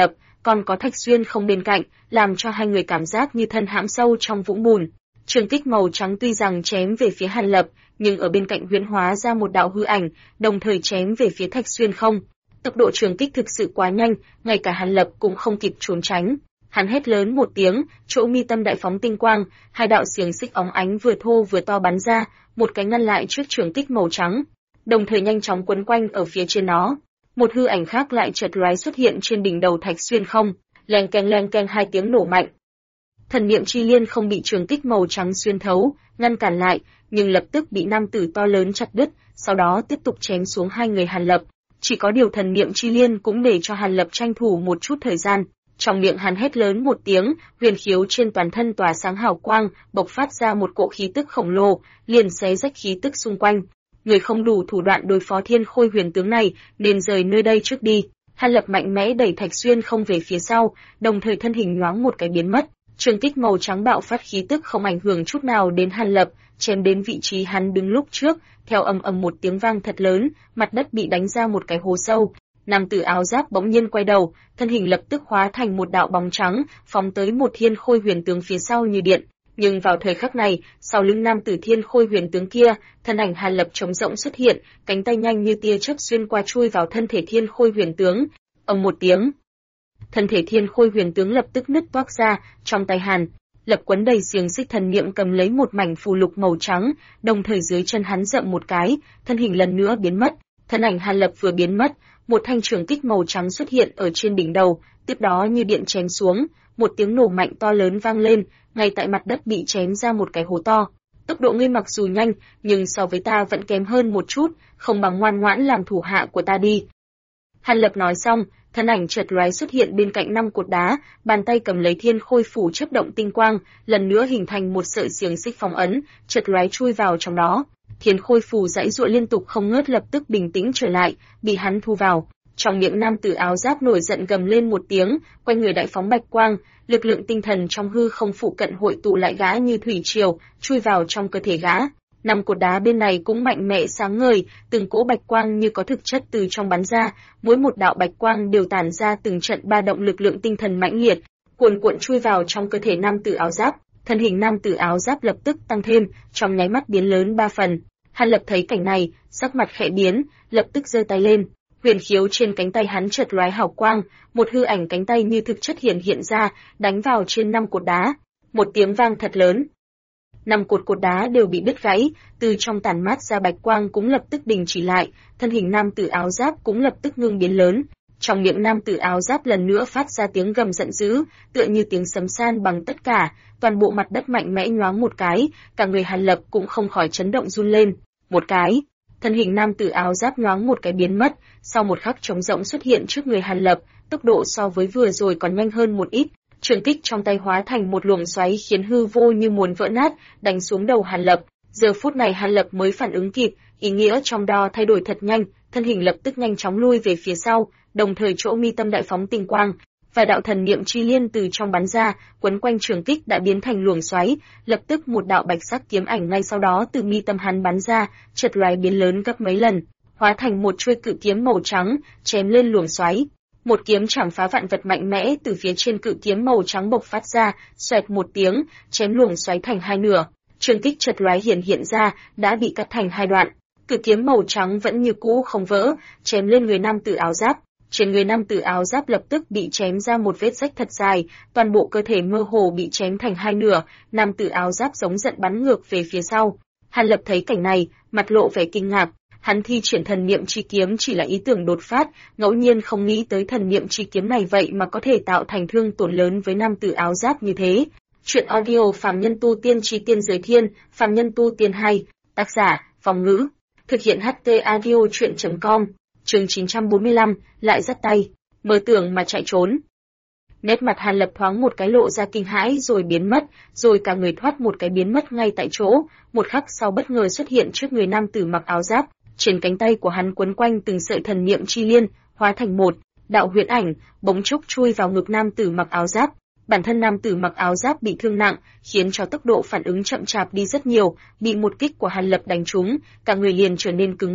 Speaker 1: còn có Thạch Xuyên không bên cạnh, làm cho hai người cảm giác như thân hãm sâu trong vũng bùn. Trường kích màu trắng tuy rằng chém về phía Hàn Lập, nhưng ở bên cạnh huyễn hóa ra một đạo hư ảnh, đồng thời chém về phía Thạch Xuyên không. Tốc độ trường kích thực sự quá nhanh, ngay cả Hàn Lập cũng không kịp trốn tránh. Hắn hét lớn một tiếng, chỗ mi tâm đại phóng tinh quang, hai đạo xiềng xích óng ánh vừa thô vừa to bắn ra, một cái ngăn lại trước trường kích màu trắng, đồng thời nhanh chóng quấn quanh ở phía trên nó. Một hư ảnh khác lại chợt lóe xuất hiện trên đỉnh đầu Thạch Xuyên không, leng keng hai tiếng nổ mạnh. Thần niệm chi liên không bị trường kích màu trắng xuyên thấu, ngăn cản lại, nhưng lập tức bị nam tử to lớn chặt đứt, sau đó tiếp tục chém xuống hai người Hàn Lập. Chỉ có điều thần niệm chi liên cũng để cho Hàn Lập tranh thủ một chút thời gian. Trong miệng hắn hét lớn một tiếng, huyền khiếu trên toàn thân tỏa sáng hào quang, bộc phát ra một cỗ khí tức khổng lồ, liền xé rách khí tức xung quanh. Người không đủ thủ đoạn đối phó Thiên Khôi Huyền tướng này, nên rời nơi đây trước đi. Hàn Lập mạnh mẽ đẩy Thạch Xuyên không về phía sau, đồng thời thân hình nhoáng một cái biến mất. Trường kích màu trắng bạo phát khí tức không ảnh hưởng chút nào đến Hàn Lập, chém đến vị trí hắn đứng lúc trước, theo ầm ầm một tiếng vang thật lớn, mặt đất bị đánh ra một cái hố sâu. Nam tử áo giáp bỗng nhiên quay đầu, thân hình lập tức hóa thành một đạo bóng trắng, phóng tới một Thiên Khôi Huyền tướng phía sau như điện. Nhưng vào thời khắc này, sau lưng nam tử Thiên Khôi Huyền tướng kia, thân ảnh Hàn Lập trống rỗng xuất hiện, cánh tay nhanh như tia chớp xuyên qua chui vào thân thể Thiên Khôi Huyền tướng. Ầm một tiếng, thân thể Thiên Khôi Huyền tướng lập tức nứt toác ra, trong tay Hàn Lập quấn đầy xiềng xích thần niệm cầm lấy một mảnh phù lục màu trắng, đồng thời dưới chân hắn dậm một cái, thân hình lần nữa biến mất. Thân ảnh Hàn Lập vừa biến mất, một thanh trường kích màu trắng xuất hiện ở trên đỉnh đầu, tiếp đó như điện chém xuống, một tiếng nổ mạnh to lớn vang lên, ngay tại mặt đất bị chém ra một cái hố to. Tốc độ ngươi mặc dù nhanh, nhưng so với ta vẫn kém hơn một chút, không bằng ngoan ngoãn làm thủ hạ của ta đi. Hàn Lập nói xong, thân ảnh chợt lóe xuất hiện bên cạnh 5 cột đá, bàn tay cầm lấy thiên khôi phủ chớp động tinh quang, lần nữa hình thành một sợi xiềng xích phong ấn, chợt lóe chui vào trong đó. Thiên khôi phù giãy giụa liên tục không ngớt lập tức bình tĩnh trở lại, bị hắn thu vào. Trong miệng nam tử áo giáp nổi giận gầm lên một tiếng, quanh người đại phóng bạch quang, lực lượng tinh thần trong hư không phụ cận hội tụ lại gã như thủy triều, chui vào trong cơ thể gã. 5 cột đá bên này cũng mạnh mẽ sáng ngời, từng cỗ bạch quang như có thực chất từ trong bắn ra, mỗi một đạo bạch quang đều tản ra từng trận ba động lực lượng tinh thần mãnh liệt, cuồn cuộn chui vào trong cơ thể nam tử áo giáp. Thân hình nam tử áo giáp lập tức tăng thêm, trong nháy mắt biến lớn 3 phần. Hàn Lập thấy cảnh này, sắc mặt khẽ biến, lập tức giơ tay lên. Huyền khiếu trên cánh tay hắn chợt lóe hào quang, một hư ảnh cánh tay như thực chất hiện ra, đánh vào trên 5 cột đá. Một tiếng vang thật lớn. 5 cột đá đều bị đứt gãy, từ trong tản mát ra bạch quang cũng lập tức đình chỉ lại, thân hình nam tử áo giáp cũng lập tức ngưng biến lớn. Trong miệng nam tử áo giáp lần nữa phát ra tiếng gầm giận dữ, tựa như tiếng sấm san bằng tất cả, toàn bộ mặt đất mạnh mẽ nhoáng một cái, cả người Hàn Lập cũng không khỏi chấn động run lên. Một cái, thân hình nam tử áo giáp nhoáng một cái biến mất, sau một khắc trống rỗng xuất hiện trước người Hàn Lập, tốc độ so với vừa rồi còn nhanh hơn một ít. Trường kích trong tay hóa thành một luồng xoáy khiến hư vô như muốn vỡ nát, đánh xuống đầu Hàn Lập. Giờ phút này Hàn Lập mới phản ứng kịp, ý nghĩa trong đó thay đổi thật nhanh, thân hình lập tức nhanh chóng lui về phía sau, đồng thời chỗ mi tâm đại phóng tinh quang, và đạo thần niệm chi liên từ trong bắn ra, quấn quanh trường kích đã biến thành luồng xoáy, lập tức một đạo bạch sắc kiếm ảnh ngay sau đó từ mi tâm hắn bắn ra, chợt lóe biến lớn gấp mấy lần, hóa thành một chuôi cự kiếm màu trắng, chém lên luồng xoáy. Một kiếm chảm phá vạn vật mạnh mẽ từ phía trên cự kiếm màu trắng bộc phát ra, xoẹt một tiếng, chém luồng xoáy thành hai nửa. Trường kích chợt lóe hiện ra, đã bị cắt thành hai đoạn. Cự kiếm màu trắng vẫn như cũ không vỡ, chém lên người nam tử áo giáp. Trên người nam tử áo giáp lập tức bị chém ra một vết rách thật dài, toàn bộ cơ thể mơ hồ bị chém thành hai nửa, nam tử áo giáp giống giận bắn ngược về phía sau. Hàn Lập thấy cảnh này, mặt lộ vẻ kinh ngạc. Hắn thi triển thần niệm chi kiếm chỉ là ý tưởng đột phát, ngẫu nhiên không nghĩ tới thần niệm chi kiếm này vậy mà có thể tạo thành thương tổn lớn với nam tử áo giáp như thế. Chuyện audio Phàm Nhân Tu Tiên Chi Tiên Giới Thiên, Phàm Nhân Tu Tiên 2, tác giả, Phong Ngữ, thực hiện HT Audio Chuyện.com, chương 945, lại dắt tay, mơ tưởng mà chạy trốn. Nét mặt Hàn Lập thoáng một cái lộ ra kinh hãi rồi biến mất, rồi cả người thoát một cái biến mất ngay tại chỗ, một khắc sau bất ngờ xuất hiện trước người nam tử mặc áo giáp. Trên cánh tay của hắn quấn quanh từng sợi thần niệm chi liên, hóa thành một đạo huyễn ảnh, bỗng chốc chui vào ngực nam tử mặc áo giáp. Bản thân nam tử mặc áo giáp bị thương nặng, khiến cho tốc độ phản ứng chậm chạp đi rất nhiều, bị một kích của Hàn Lập đánh trúng, cả người liền trở nên cứng ngắc.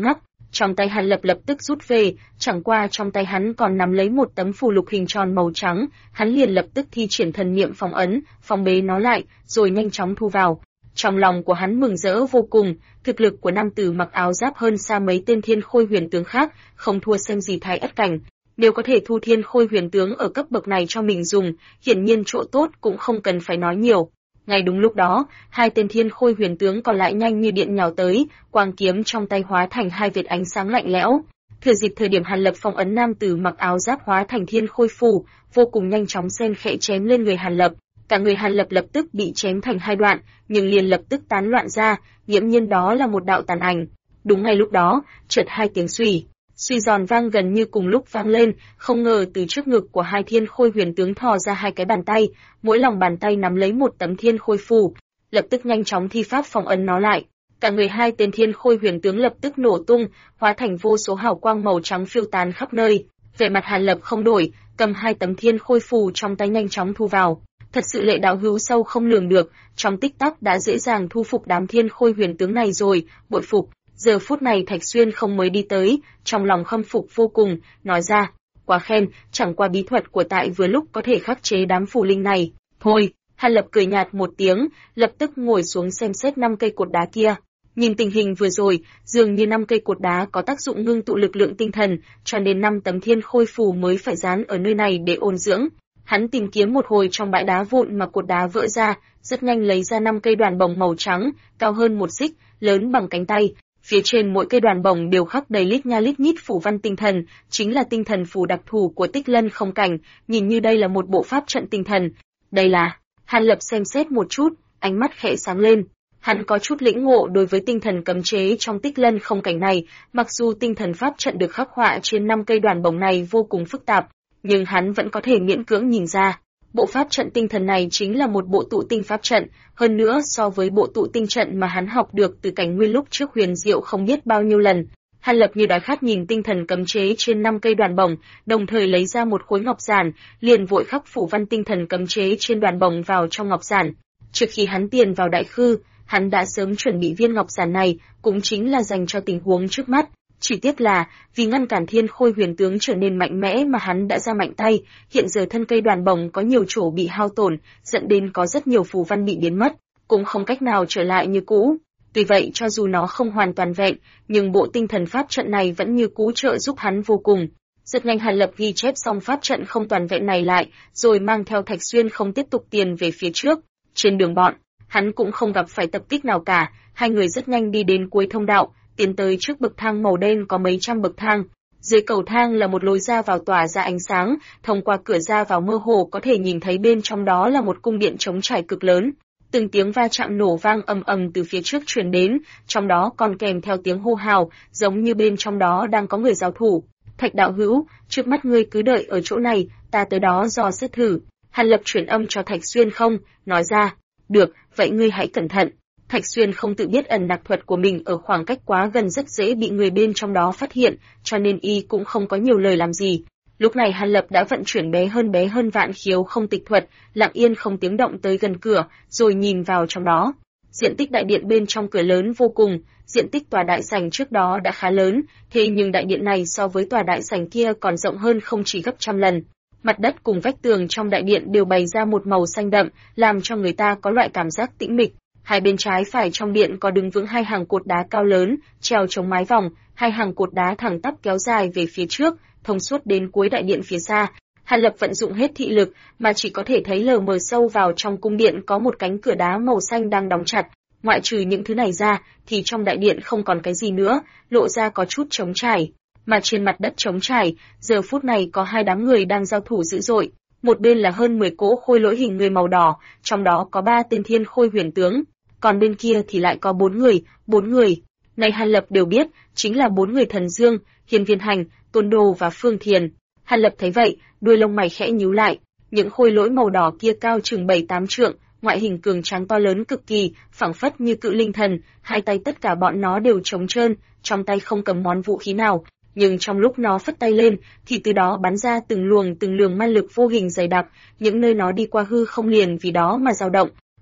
Speaker 1: Trong tay Hàn Lập lập tức rút về, chẳng qua trong tay hắn còn nắm lấy một tấm phù lục hình tròn màu trắng, hắn liền lập tức thi triển thần niệm phong ấn, phong bế nó lại, rồi nhanh chóng thu vào. Trong lòng của hắn mừng rỡ vô cùng, thực lực của nam tử mặc áo giáp hơn xa mấy tên thiên khôi huyền tướng khác, không thua xem gì Thái Ất Cảnh. Nếu có thể thu thiên khôi huyền tướng ở cấp bậc này cho mình dùng, hiển nhiên chỗ tốt cũng không cần phải nói nhiều. Ngay đúng lúc đó, hai tên thiên khôi huyền tướng còn lại nhanh như điện nhào tới, quang kiếm trong tay hóa thành hai vệt ánh sáng lạnh lẽo. Thừa dịp thời điểm Hàn Lập phong ấn nam tử mặc áo giáp hóa thành thiên khôi phù, vô cùng nhanh chóng xen khẽ chém lên người Hàn Lập. Cả người Hàn Lập lập tức bị chém thành hai đoạn, nhưng liền lập tức tán loạn ra, nghiễm nhiên đó là một đạo tàn ảnh. Đúng ngay lúc đó, chợt hai tiếng suy giòn vang gần như cùng lúc vang lên, không ngờ từ trước ngực của hai thiên khôi huyền tướng thò ra hai cái bàn tay, mỗi lòng bàn tay nắm lấy một tấm thiên khôi phù, lập tức nhanh chóng thi pháp phong ấn nó lại. Cả người hai tên thiên khôi huyền tướng lập tức nổ tung, hóa thành vô số hào quang màu trắng phiêu tán khắp nơi. Vẻ mặt Hàn Lập không đổi, cầm hai tấm thiên khôi phù trong tay nhanh chóng thu vào. Thật sự lệ đạo hữu sâu không lường được, trong tích tắc đã dễ dàng thu phục đám thiên khôi huyền tướng này rồi, bội phục. Giờ phút này Thạch Xuyên không mới đi tới, trong lòng khâm phục vô cùng, nói ra, quá khen, chẳng qua bí thuật của tại vừa lúc có thể khắc chế đám phù linh này. Thôi, Hàn Lập cười nhạt một tiếng, lập tức ngồi xuống xem xét 5 cây cột đá kia. Nhìn tình hình vừa rồi, dường như 5 cây cột đá có tác dụng ngưng tụ lực lượng tinh thần, cho nên 5 tấm thiên khôi phù mới phải dán ở nơi này để ôn dưỡng. Hắn tìm kiếm một hồi trong bãi đá vụn mà cột đá vỡ ra, rất nhanh lấy ra 5 cây đoàn bồng màu trắng, cao hơn 1 xích, lớn bằng cánh tay. Phía trên mỗi cây đoàn bồng đều khắc đầy lít nha lít nhít phù văn tinh thần, chính là tinh thần phù đặc thù của Tích Lân Không Cảnh, nhìn như đây là một bộ pháp trận tinh thần. Đây là, Hàn Lập xem xét một chút, ánh mắt khẽ sáng lên. Hắn có chút lĩnh ngộ đối với tinh thần cấm chế trong Tích Lân Không Cảnh này, mặc dù tinh thần pháp trận được khắc họa trên 5 cây đoàn bồng này vô cùng phức tạp, nhưng hắn vẫn có thể miễn cưỡng nhìn ra. Bộ pháp trận tinh thần này chính là một bộ tụ tinh pháp trận, hơn nữa so với bộ tụ tinh trận mà hắn học được từ Cảnh Nguyên lúc trước huyền diệu không biết bao nhiêu lần. Hàn Lập như đói khát nhìn tinh thần cấm chế trên 5 cây đoàn bồng, đồng thời lấy ra một khối ngọc giản, liền vội khắc phủ văn tinh thần cấm chế trên đoàn bồng vào trong ngọc giản. Trước khi hắn tiền vào đại khư, hắn đã sớm chuẩn bị viên ngọc giản này, cũng chính là dành cho tình huống trước mắt. Chỉ tiếc là, vì ngăn cản thiên khôi huyền tướng trở nên mạnh mẽ mà hắn đã ra mạnh tay, hiện giờ thân cây đoàn bồng có nhiều chỗ bị hao tổn, dẫn đến có rất nhiều phù văn bị biến mất, cũng không cách nào trở lại như cũ. Tuy vậy cho dù nó không hoàn toàn vẹn, nhưng bộ tinh thần pháp trận này vẫn như cũ trợ giúp hắn vô cùng. Rất nhanh Hàn Lập ghi chép xong pháp trận không toàn vẹn này lại, rồi mang theo Thạch Xuyên không tiếp tục tiền về phía trước. Trên đường bọn, hắn cũng không gặp phải tập kích nào cả, hai người rất nhanh đi đến cuối thông đạo, tiến tới trước bậc thang màu đen có mấy trăm bậc thang. Dưới cầu thang là một lối ra vào tỏa ra ánh sáng, thông qua cửa ra vào mơ hồ có thể nhìn thấy bên trong đó là một cung điện trống trải cực lớn. Từng tiếng va chạm nổ vang ầm ầm từ phía trước truyền đến, trong đó còn kèm theo tiếng hô hào, giống như bên trong đó đang có người giao thủ. Thạch đạo hữu, trước mắt ngươi cứ đợi ở chỗ này, ta tới đó dò xét thử. Hàn Lập chuyển âm cho Thạch Xuyên không, nói ra, được, vậy ngươi hãy cẩn thận. Thạch Xuyên không tự biết ẩn nặc thuật của mình ở khoảng cách quá gần rất dễ bị người bên trong đó phát hiện, cho nên y cũng không có nhiều lời làm gì. Lúc này Hàn Lập đã vận chuyển bé hơn vạn khiếu không tịch thuật, lặng yên không tiếng động tới gần cửa, rồi nhìn vào trong đó. Diện tích đại điện bên trong cửa lớn vô cùng, diện tích tòa đại sảnh trước đó đã khá lớn, thế nhưng đại điện này so với tòa đại sảnh kia còn rộng hơn không chỉ gấp trăm lần. Mặt đất cùng vách tường trong đại điện đều bày ra một màu xanh đậm, làm cho người ta có loại cảm giác tĩnh mịch. Hai bên trái phải trong điện có đứng vững hai hàng cột đá cao lớn, treo chống mái vòng, hai hàng cột đá thẳng tắp kéo dài về phía trước, thông suốt đến cuối đại điện phía xa. Hàn Lập vận dụng hết thị lực, mà chỉ có thể thấy lờ mờ sâu vào trong cung điện có một cánh cửa đá màu xanh đang đóng chặt. Ngoại trừ những thứ này ra, thì trong đại điện không còn cái gì nữa, lộ ra có chút trống trải. Mà trên mặt đất trống trải, giờ phút này có hai đám người đang giao thủ dữ dội. Một bên là hơn 10 cỗ khôi lỗi hình người màu đỏ, trong đó có 3 tên thiên khôi huyền tướng. Còn bên kia thì lại có 4 người. Này Hàn Lập đều biết, chính là 4 người Thần Dương, Hiên Viên Hành, Tôn Đồ và Phương Thiền. Hàn Lập thấy vậy, đuôi lông mày khẽ nhíu lại, những khôi lỗi màu đỏ kia cao chừng 7-8 trượng, ngoại hình cường tráng to lớn cực kỳ, phảng phất như cự linh thần, hai tay tất cả bọn nó đều trống trơn, trong tay không cầm món vũ khí nào, nhưng trong lúc nó phất tay lên, thì từ đó bắn ra từng luồng ma lực vô hình dày đặc, những nơi nó đi qua hư không liền vì đó mà dao động.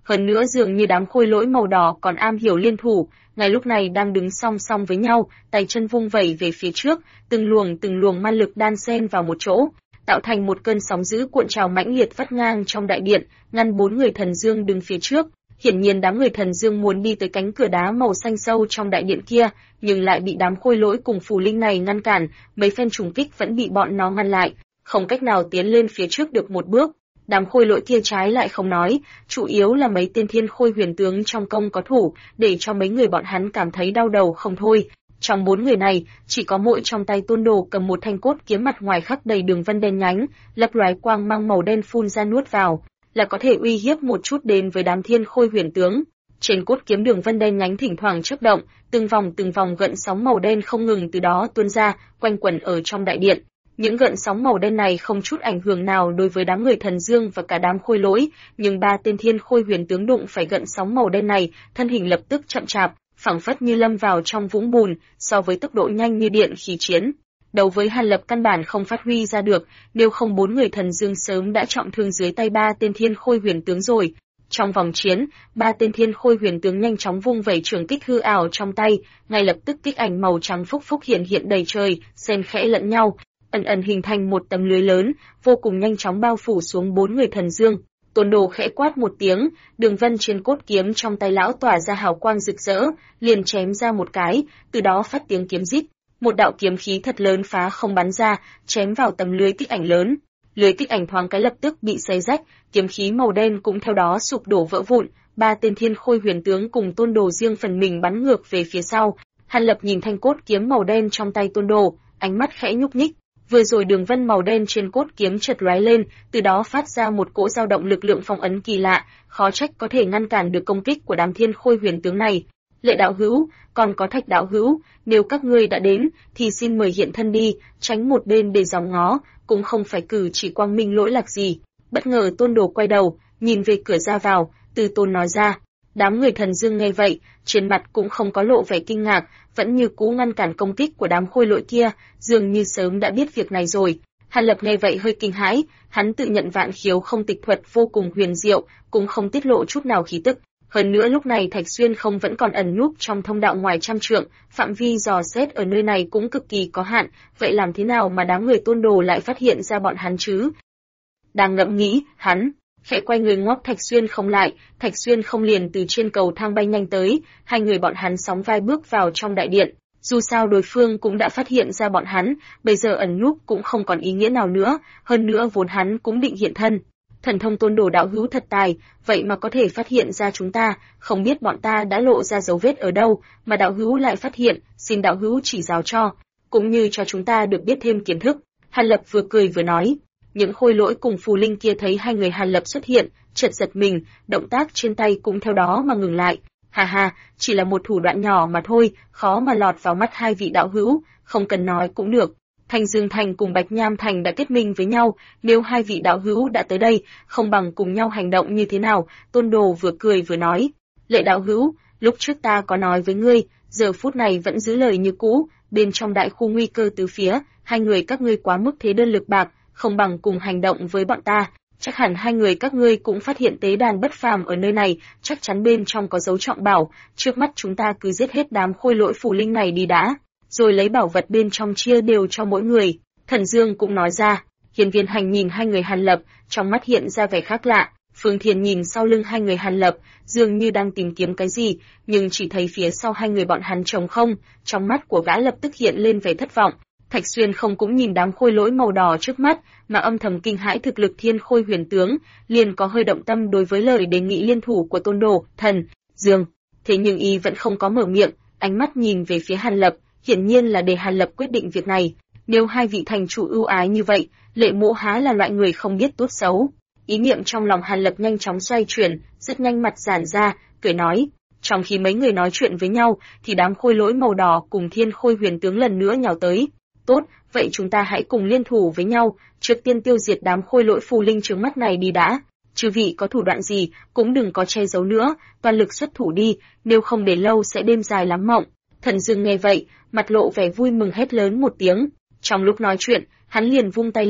Speaker 1: Hơn nữa dường như đám khôi lỗi màu đỏ còn am hiểu liên thủ, ngay lúc này đang đứng song song với nhau, tay chân vung vẩy về phía trước, từng luồng ma lực đan xen vào một chỗ, tạo thành một cơn sóng dữ cuộn trào mãnh liệt vắt ngang trong đại điện, ngăn 4 người thần dương đứng phía trước. Hiển nhiên đám người thần dương muốn đi tới cánh cửa đá màu xanh sâu trong đại điện kia, nhưng lại bị đám khôi lỗi cùng phù linh này ngăn cản, mấy phen trùng kích vẫn bị bọn nó ngăn lại, không cách nào tiến lên phía trước được một bước. Đám khôi lỗi kia trái lại không nói, chủ yếu là mấy tên thiên khôi huyền tướng trong công có thủ, để cho mấy người bọn hắn cảm thấy đau đầu không thôi. Trong 4 người này, chỉ có mỗi trong tay Tôn Đồ cầm một thanh cốt kiếm mặt ngoài khắc đầy đường vân đen nhánh, lấp lóe quang mang màu đen phun ra nuốt vào, là có thể uy hiếp một chút đến với đám thiên khôi huyền tướng. Trên cốt kiếm đường vân đen nhánh thỉnh thoảng chớp động, từng vòng gợn sóng màu đen không ngừng từ đó tuôn ra, quanh quẩn ở trong đại điện. Những gợn sóng màu đen này không chút ảnh hưởng nào đối với đám người thần dương và cả đám khôi lỗi, nhưng 3 tên thiên khôi huyền tướng đụng phải gợn sóng màu đen này, thân hình lập tức chậm chạp, phảng phất như lâm vào trong vũng bùn, so với tốc độ nhanh như điện khi chiến. Đấu với Hàn Lập căn bản không phát huy ra được, nếu không 4 người thần dương sớm đã trọng thương dưới tay 3 tên thiên khôi huyền tướng rồi. Trong vòng chiến, 3 tên thiên khôi huyền tướng nhanh chóng vung vẩy trường kích hư ảo trong tay, ngay lập tức kích ảnh màu trắng phúc phúc hiện đầy trời, xen khẽ lẫn nhau, ẩn hình thành một tấm lưới lớn, vô cùng nhanh chóng bao phủ xuống 4 người thần dương. Tôn Đồ khẽ quát một tiếng, đường vân trên cốt kiếm trong tay lão tỏa ra hào quang rực rỡ, liền chém ra một cái, từ đó phát tiếng kiếm rít. Một đạo kiếm khí thật lớn phá không bắn ra, chém vào tấm lưới kích ảnh lớn. Lưới kích ảnh thoáng cái lập tức bị xé rách, kiếm khí màu đen cũng theo đó sụp đổ vỡ vụn. 3 tên thiên khôi huyền tướng cùng Tôn Đồ riêng phần mình bắn ngược về phía sau. Hàn Lập nhìn thanh cốt kiếm màu đen trong tay Tôn Đồ, ánh mắt khẽ nhúc nhích. Vừa rồi đường vân màu đen trên cốt kiếm chợt lóe lên, từ đó phát ra một cỗ dao động lực lượng phong ấn kỳ lạ, khó trách có thể ngăn cản được công kích của đám thiên khôi huyền tướng này. Lệ đạo hữu, còn có Thạch đạo hữu, nếu các ngươi đã đến, thì xin mời hiện thân đi, tránh một bên để gióng ngó, cũng không phải cử chỉ quang minh lỗi lạc gì. Bất ngờ Tôn Đồ quay đầu, nhìn về cửa ra vào, từ tốn nói ra. Đám người thần dương nghe vậy, trên mặt cũng không có lộ vẻ kinh ngạc, vẫn như cũ ngăn cản công kích của đám khôi lỗi kia, dường như sớm đã biết việc này rồi. Hàn Lập nghe vậy hơi kinh hãi, hắn tự nhận vạn khiếu không tịch thuật vô cùng huyền diệu, cũng không tiết lộ chút nào khí tức. Hơn nữa lúc này Thạch Xuyên không vẫn còn ẩn núp trong thông đạo ngoài trăm trượng, phạm vi dò xét ở nơi này cũng cực kỳ có hạn, vậy làm thế nào mà đám người Tôn Đồ lại phát hiện ra bọn hắn chứ? Đang ngẫm nghĩ, hắn khẽ quay người ngoắc Thạch Xuyên không lại, Thạch Xuyên không liền từ trên cầu thang bay nhanh tới, hai người bọn hắn sóng vai bước vào trong đại điện. Dù sao đối phương cũng đã phát hiện ra bọn hắn, bây giờ ẩn núp cũng không còn ý nghĩa nào nữa, hơn nữa vốn hắn cũng định hiện thân. Thần thông Tôn Đồ đạo hữu thật tài, vậy mà có thể phát hiện ra chúng ta, không biết bọn ta đã lộ ra dấu vết ở đâu, mà đạo hữu lại phát hiện, xin đạo hữu chỉ giáo cho, cũng như cho chúng ta được biết thêm kiến thức. Hàn Lập vừa cười vừa nói. Những khôi lỗi cùng phù linh kia thấy hai người Hàn Lập xuất hiện, chợt giật mình, động tác trên tay cũng theo đó mà ngừng lại. Ha ha, chỉ là một thủ đoạn nhỏ mà thôi, khó mà lọt vào mắt hai vị đạo hữu, không cần nói cũng được. Thanh Dương Thành cùng Bạch Nham Thành đã kết minh với nhau, nếu hai vị đạo hữu đã tới đây, không bằng cùng nhau hành động như thế nào? Tôn Đồ vừa cười vừa nói. Lệ đạo hữu, lúc trước ta có nói với ngươi, giờ phút này vẫn giữ lời như cũ, bên trong đại khu nguy cơ tứ phía, hai người các ngươi quá mức thế đơn lực bạc, không bằng cùng hành động với bọn ta. Chắc hẳn hai người các ngươi cũng phát hiện tế đàn bất phàm ở nơi này, chắc chắn bên trong có dấu trọng bảo, trước mắt chúng ta cứ giết hết đám khôi lỗi phù linh này đi đã, rồi lấy bảo vật bên trong chia đều cho mỗi người. Thần Dương cũng nói ra. Hiên Viên Hành nhìn hai người Hàn Lập, trong mắt hiện ra vẻ khác lạ. Phương Thiền nhìn sau lưng hai người Hàn Lập, dường như đang tìm kiếm cái gì, nhưng chỉ thấy phía sau hai người bọn hắn trống không, trong mắt của gã lập tức hiện lên vẻ thất vọng. Thạch Xuyên không cũng nhìn đám khôi lỗi màu đỏ trước mắt, mà âm thầm kinh hãi thực lực thiên khôi huyền tướng, liền có hơi động tâm đối với lời đề nghị liên thủ của Tôn Đồ, Thần Dương. Thế nhưng y vẫn không có mở miệng, ánh mắt nhìn về phía Hàn Lập, hiển nhiên là để Hàn Lập quyết định việc này. Nếu hai vị thành chủ ưu ái như vậy, Lệ Mộ há là loại người không biết tốt xấu. Ý niệm trong lòng Hàn Lập nhanh chóng xoay chuyển, rất nhanh mặt giãn ra, cười nói. Trong khi mấy người nói chuyện với nhau, thì đám khôi lỗi màu đỏ cùng thiên khôi huyền tướng lần nữa nhào tới. Tốt, vậy chúng ta hãy cùng liên thủ với nhau, trước tiên tiêu diệt đám khôi lỗi phù linh trước mắt này đi đã. Chư vị có thủ đoạn gì, cũng đừng có che giấu nữa, toàn lực xuất thủ đi, nếu không để lâu sẽ đêm dài lắm mộng. Thần Dương nghe vậy, mặt lộ vẻ vui mừng hét lớn một tiếng. Trong lúc nói chuyện, hắn liền vung tay lên,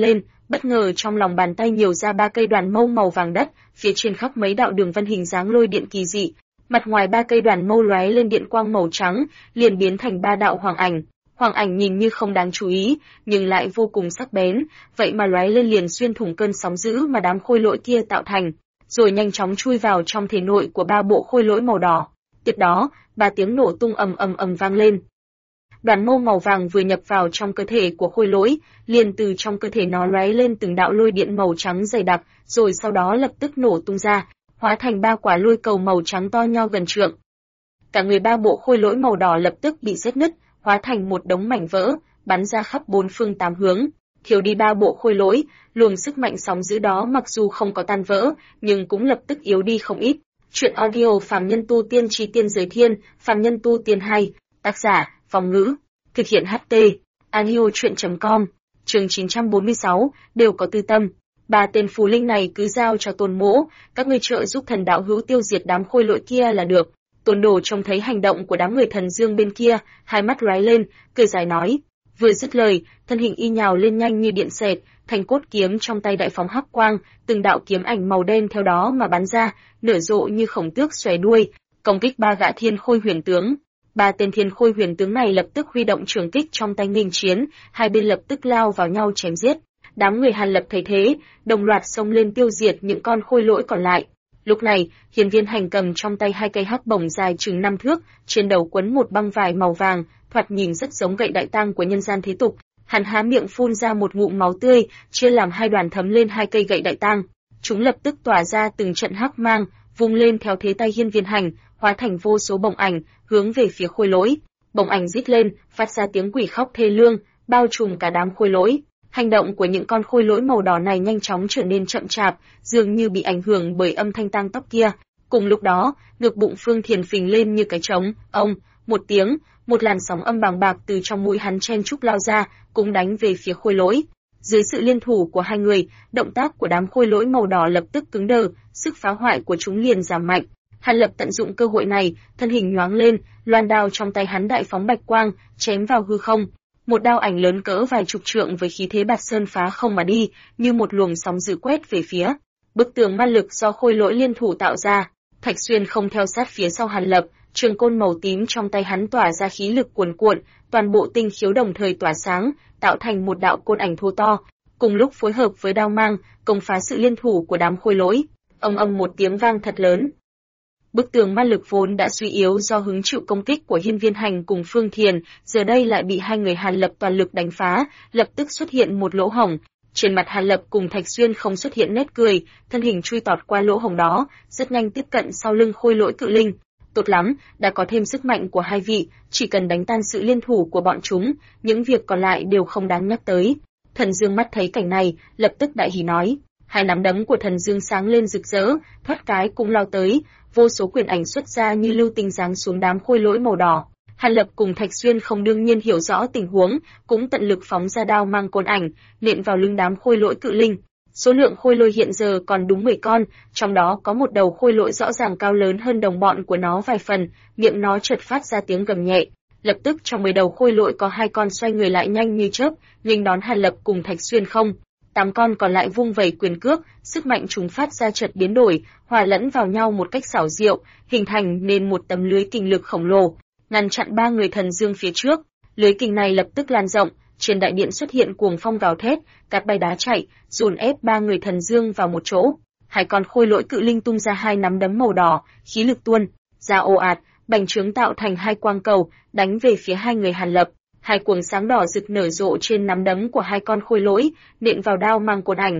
Speaker 1: Bất ngờ trong lòng bàn tay nhiều ra 3 cây đoàn mâu màu vàng đất, phía trên khắc mấy đạo đường vân hình dáng lôi điện kỳ dị. Mặt ngoài 3 cây đoàn mâu lóe lên điện quang màu trắng, liền biến thành 3 đạo hoàng ảnh. Hoàng ảnh nhìn như không đáng chú ý, nhưng lại vô cùng sắc bén, vậy mà lóe lên liền xuyên thủng cơn sóng dữ mà đám khôi lỗi kia tạo thành, rồi nhanh chóng chui vào trong thể nội của 3 bộ khôi lỗi màu đỏ. Tiếp đó, 3 tiếng nổ tung ầm ầm ầm vang lên. Đoàn mâu màu vàng vừa nhập vào trong cơ thể của khôi lỗi, liền từ trong cơ thể nó lóe lên từng đạo lôi điện màu trắng dày đặc, rồi sau đó lập tức nổ tung ra, hóa thành 3 quả lôi cầu màu trắng to nho gần trượng. Cả người 3 bộ khôi lỗi màu đỏ lập tức bị rét nứt, hóa thành một đống mảnh vỡ, bắn ra khắp 4 phương 8 hướng. Thiếu đi 3 bộ khôi lỗi, luồng sức mạnh sóng dữ đó mặc dù không có tan vỡ, nhưng cũng lập tức yếu đi không ít. Truyện audio Phàm Nhân Tu Tiên Chi Tiên Giới Thiên, Phàm Nhân Tu Tiên 2, tác giả, Phong Ngữ, thực hiện HT, audio.com, chương 946, đều có tư tâm. 3 tên phù linh này cứ giao cho Tôn Mỗ, các ngươi trợ giúp thần đạo hữu tiêu diệt đám khôi lỗi kia là được. Tôn Đồ trông thấy hành động của đám người thần dương bên kia, hai mắt lóe lên, cười dài nói. Vừa dứt lời, thân hình y nhào lên nhanh như điện xẹt, thanh cốt kiếm trong tay đại phóng hắc quang, từng đạo kiếm ảnh màu đen theo đó mà bắn ra, nở rộ như khổng tước xòe đuôi, công kích 3 gã thiên khôi huyền tướng. 3 tên thiên khôi huyền tướng này lập tức huy động trường kích trong tay nghênh chiến, hai bên lập tức lao vào nhau chém giết. Đám người Hàn Lập thấy thế, đồng loạt xông lên tiêu diệt những con khôi lỗi còn lại. Lúc này, Hiên Viên Hành cầm trong tay 2 cây hắc bổng dài chừng 5 thước, trên đầu quấn một băng vải màu vàng, thoạt nhìn rất giống gậy đại tang của nhân gian thế tục. Hắn há miệng phun ra một ngụm máu tươi, chia làm 2 đoàn thấm lên 2 cây gậy đại tang. Chúng lập tức tỏa ra từng trận hắc mang, vung lên theo thế tay Hiên Viên Hành, hóa thành vô số bổng ảnh, hướng về phía khôi lỗi. Bổng ảnh rít lên, phát ra tiếng quỷ khóc thê lương, bao trùm cả đám khôi lỗi. Hành động của những con khôi lỗi màu đỏ này nhanh chóng trở nên chậm chạp, dường như bị ảnh hưởng bởi âm thanh tang tóc kia. Cùng lúc đó, ngực bụng Phương Thiền phình lên như cái trống, ông, một tiếng, một làn sóng âm bàng bạc từ trong mũi hắn chen chúc lao ra, cũng đánh về phía khôi lỗi. Dưới sự liên thủ của hai người, động tác của đám khôi lỗi màu đỏ lập tức cứng đờ, sức phá hoại của chúng liền giảm mạnh. Hàn Lập tận dụng cơ hội này, thân hình nhoáng lên, loan đao trong tay hắn đại phóng bạch quang, chém vào hư không. Một đao ảnh lớn cỡ vài chục trượng với khí thế bạt sơn phá không mà đi, như một luồng sóng dữ quét về phía bức tường ma lực do khôi lỗi liên thủ tạo ra. Thạch Xuyên không theo sát phía sau Hàn Lập, trường côn màu tím trong tay hắn tỏa ra khí lực cuồn cuộn, toàn bộ tinh khiếu đồng thời tỏa sáng, tạo thành một đạo côn ảnh thô to, cùng lúc phối hợp với đao mang, công phá sự liên thủ của đám khôi lỗi. Âm một tiếng vang thật lớn. Bức tường ma lực vốn đã suy yếu do hứng chịu công kích của Hiên Viên Hành cùng Phương Thiền, giờ đây lại bị hai người Hàn Lập toàn lực đánh phá, lập tức xuất hiện một lỗ hổng. Trên mặt Hàn Lập cùng Thạch Xuyên không xuất hiện nét cười, thân hình chui tọt qua lỗ hổng đó, rất nhanh tiếp cận sau lưng khôi lỗi cự linh. Tốt lắm, đã có thêm sức mạnh của hai vị, chỉ cần đánh tan sự liên thủ của bọn chúng, những việc còn lại đều không đáng nhắc tới. Thần Dương mắt thấy cảnh này, lập tức đại hỉ nói. Hai nắm đấm của Thần Dương sáng lên rực rỡ, thoát cái cũng lao tới, vô số quyền ảnh xuất ra như lưu tinh giáng xuống đám khôi lỗi màu đỏ. Hàn Lập cùng Thạch Xuyên không đương nhiên hiểu rõ tình huống, cũng tận lực phóng ra đao mang côn ảnh, nện vào lưng đám khôi lỗi cự linh. Số lượng khôi lỗi hiện giờ còn đúng 10 con, trong đó có một đầu khôi lỗi rõ ràng cao lớn hơn đồng bọn của nó vài phần, miệng nó chợt phát ra tiếng gầm nhẹ. Lập tức trong 10 đầu khôi lỗi có 2 con xoay người lại nhanh như chớp, nghênh đón Hàn Lập cùng Thạch Xuyên không. 8 con còn lại vung vẩy quyền cước, sức mạnh chúng phát ra chợt biến đổi, hòa lẫn vào nhau một cách xảo diệu, hình thành nên một tấm lưới kình lực khổng lồ, ngăn chặn 3 người Thần Dương phía trước. Lưới kình này lập tức lan rộng, trên đại điện xuất hiện cuồng phong gào thét, cát bay đá chạy, dồn ép 3 người Thần Dương vào một chỗ. 2 con khôi lỗi cự linh tung ra 2 nắm đấm màu đỏ, khí lực tuôn ra ồ ạt, bành trướng tạo thành 2 quang cầu, đánh về phía 2 người Hàn Lập. 2 cuồng sáng đỏ rực nở rộ trên nắm đấm của 2 con khôi lỗi, nện vào đao mang côn ảnh.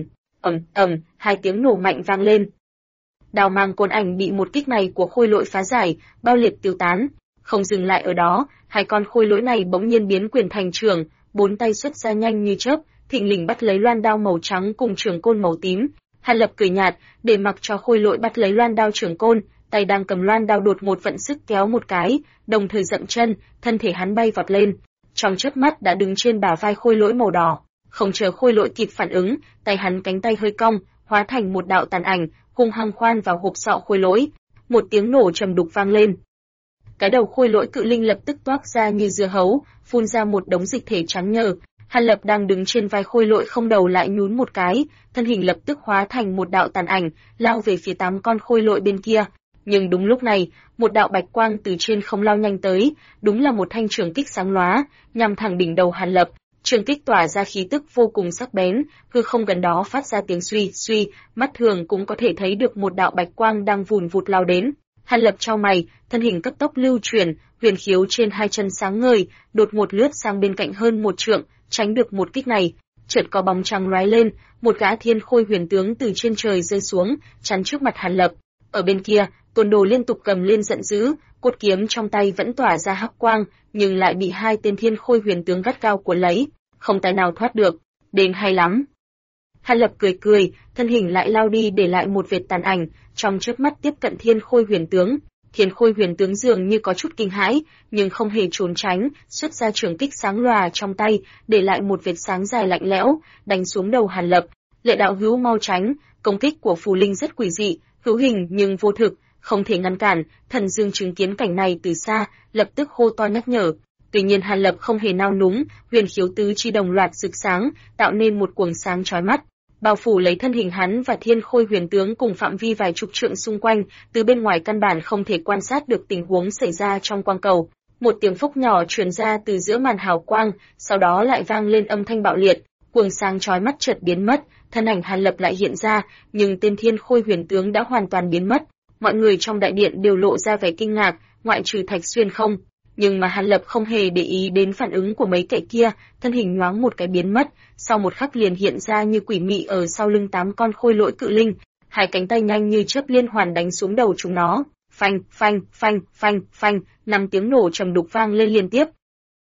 Speaker 1: 2 tiếng nổ mạnh vang lên. Đao mang côn ảnh bị một kích này của khôi lỗi phá giải, bao liệt tiêu tán. Không dừng lại ở đó, 2 con khôi lỗi này bỗng nhiên biến quyền thành trường, 4 tay xuất ra nhanh như chớp, thình lình bắt lấy loan đao màu trắng cùng trường côn màu tím. Hàn Lập cười nhạt, để mặc cho khôi lỗi bắt lấy loan đao trường côn, tay đang cầm loan đao đột ngột vận sức kéo một cái, đồng thời dậm chân, thân thể hắn bay vọt lên. Trong chớp mắt đã đứng trên bả vai khôi lỗi màu đỏ, không chờ khôi lỗi kịp phản ứng, tay hắn cánh tay hơi cong, hóa thành một đạo tàn ảnh, hung hăng khoan vào hộp sọ khôi lỗi. Một tiếng nổ trầm đục vang lên. Cái đầu khôi lỗi cự linh lập tức toác ra như dưa hấu, phun ra một đống dịch thể trắng nhờ. Hàn Lập đang đứng trên vai Khôi Lỗi không đầu lại nhún một cái, thân hình lập tức hóa thành một đạo tàn ảnh, lao về phía 8 con Khôi Lỗi bên kia. Nhưng đúng lúc này, một đạo bạch quang từ trên không lao nhanh tới, đúng là một thanh trường kích sáng lóa, nhằm thẳng đỉnh đầu Hàn Lập. Trường kích tỏa ra khí tức vô cùng sắc bén, hư không gần đó phát ra tiếng suy suy, mắt thường cũng có thể thấy được một đạo bạch quang đang vùn vụt lao đến. Hàn Lập chau mày, thân hình cấp tốc lưu chuyển, huyền khiếu trên hai chân sáng ngời, đột ngột lướt sang bên cạnh hơn một trượng, tránh được một kích này. Chợt có bóng trắng lóe lên, một gã thiên khôi huyền tướng từ trên trời rơi xuống, chắn trước mặt Hàn Lập. Ở bên kia, Tôn Đồ liên tục cầm lên giận dữ, cốt kiếm trong tay vẫn tỏa ra hắc quang, nhưng lại bị hai tên thiên khôi huyền tướng gắt gao cuốn lấy, không tài nào thoát được. Đến hay lắm. Hàn Lập cười cười, thân hình lại lao đi để lại một vệt tàn ảnh, trong chớp mắt tiếp cận thiên khôi huyền tướng. Thiên khôi huyền tướng dường như có chút kinh hãi, nhưng không hề trốn tránh, xuất ra trường kích sáng lòa trong tay, để lại một vệt sáng dài lạnh lẽo, đánh xuống đầu Hàn Lập. Lệ đạo hữu mau tránh, công kích của phù linh rất quỷ dị, hữu hình nhưng vô thực, không thể ngăn cản. Thần Dương chứng kiến cảnh này từ xa, lập tức hô to nhắc nhở. Tuy nhiên Hàn Lập không hề nao núng, huyền khiếu tứ chi đồng loạt rực sáng, tạo nên một quầng sáng chói mắt, bao phủ lấy thân hình hắn và thiên khôi huyền tướng cùng phạm vi vài chục trượng xung quanh, từ bên ngoài căn bản không thể quan sát được tình huống xảy ra trong quang cầu. Một tiếng phốc nhỏ truyền ra từ giữa màn hào quang, sau đó lại vang lên âm thanh bạo liệt, quầng sáng chói mắt chợt biến mất, thân ảnh Hàn Lập lại hiện ra, nhưng tên thiên khôi huyền tướng đã hoàn toàn biến mất. Mọi người trong đại điện đều lộ ra vẻ kinh ngạc, ngoại trừ Thạch Xuyên không. Nhưng mà Hàn Lập không hề để ý đến phản ứng của mấy kẻ kia, thân hình nhoáng một cái biến mất, sau một khắc liền hiện ra như quỷ mị ở sau lưng 8 con khôi lỗi cự linh, hai cánh tay nhanh như chớp liên hoàn đánh xuống đầu chúng nó. Phanh, phanh, phanh, phanh, phanh, 5 tiếng nổ trầm đục vang lên liên tiếp.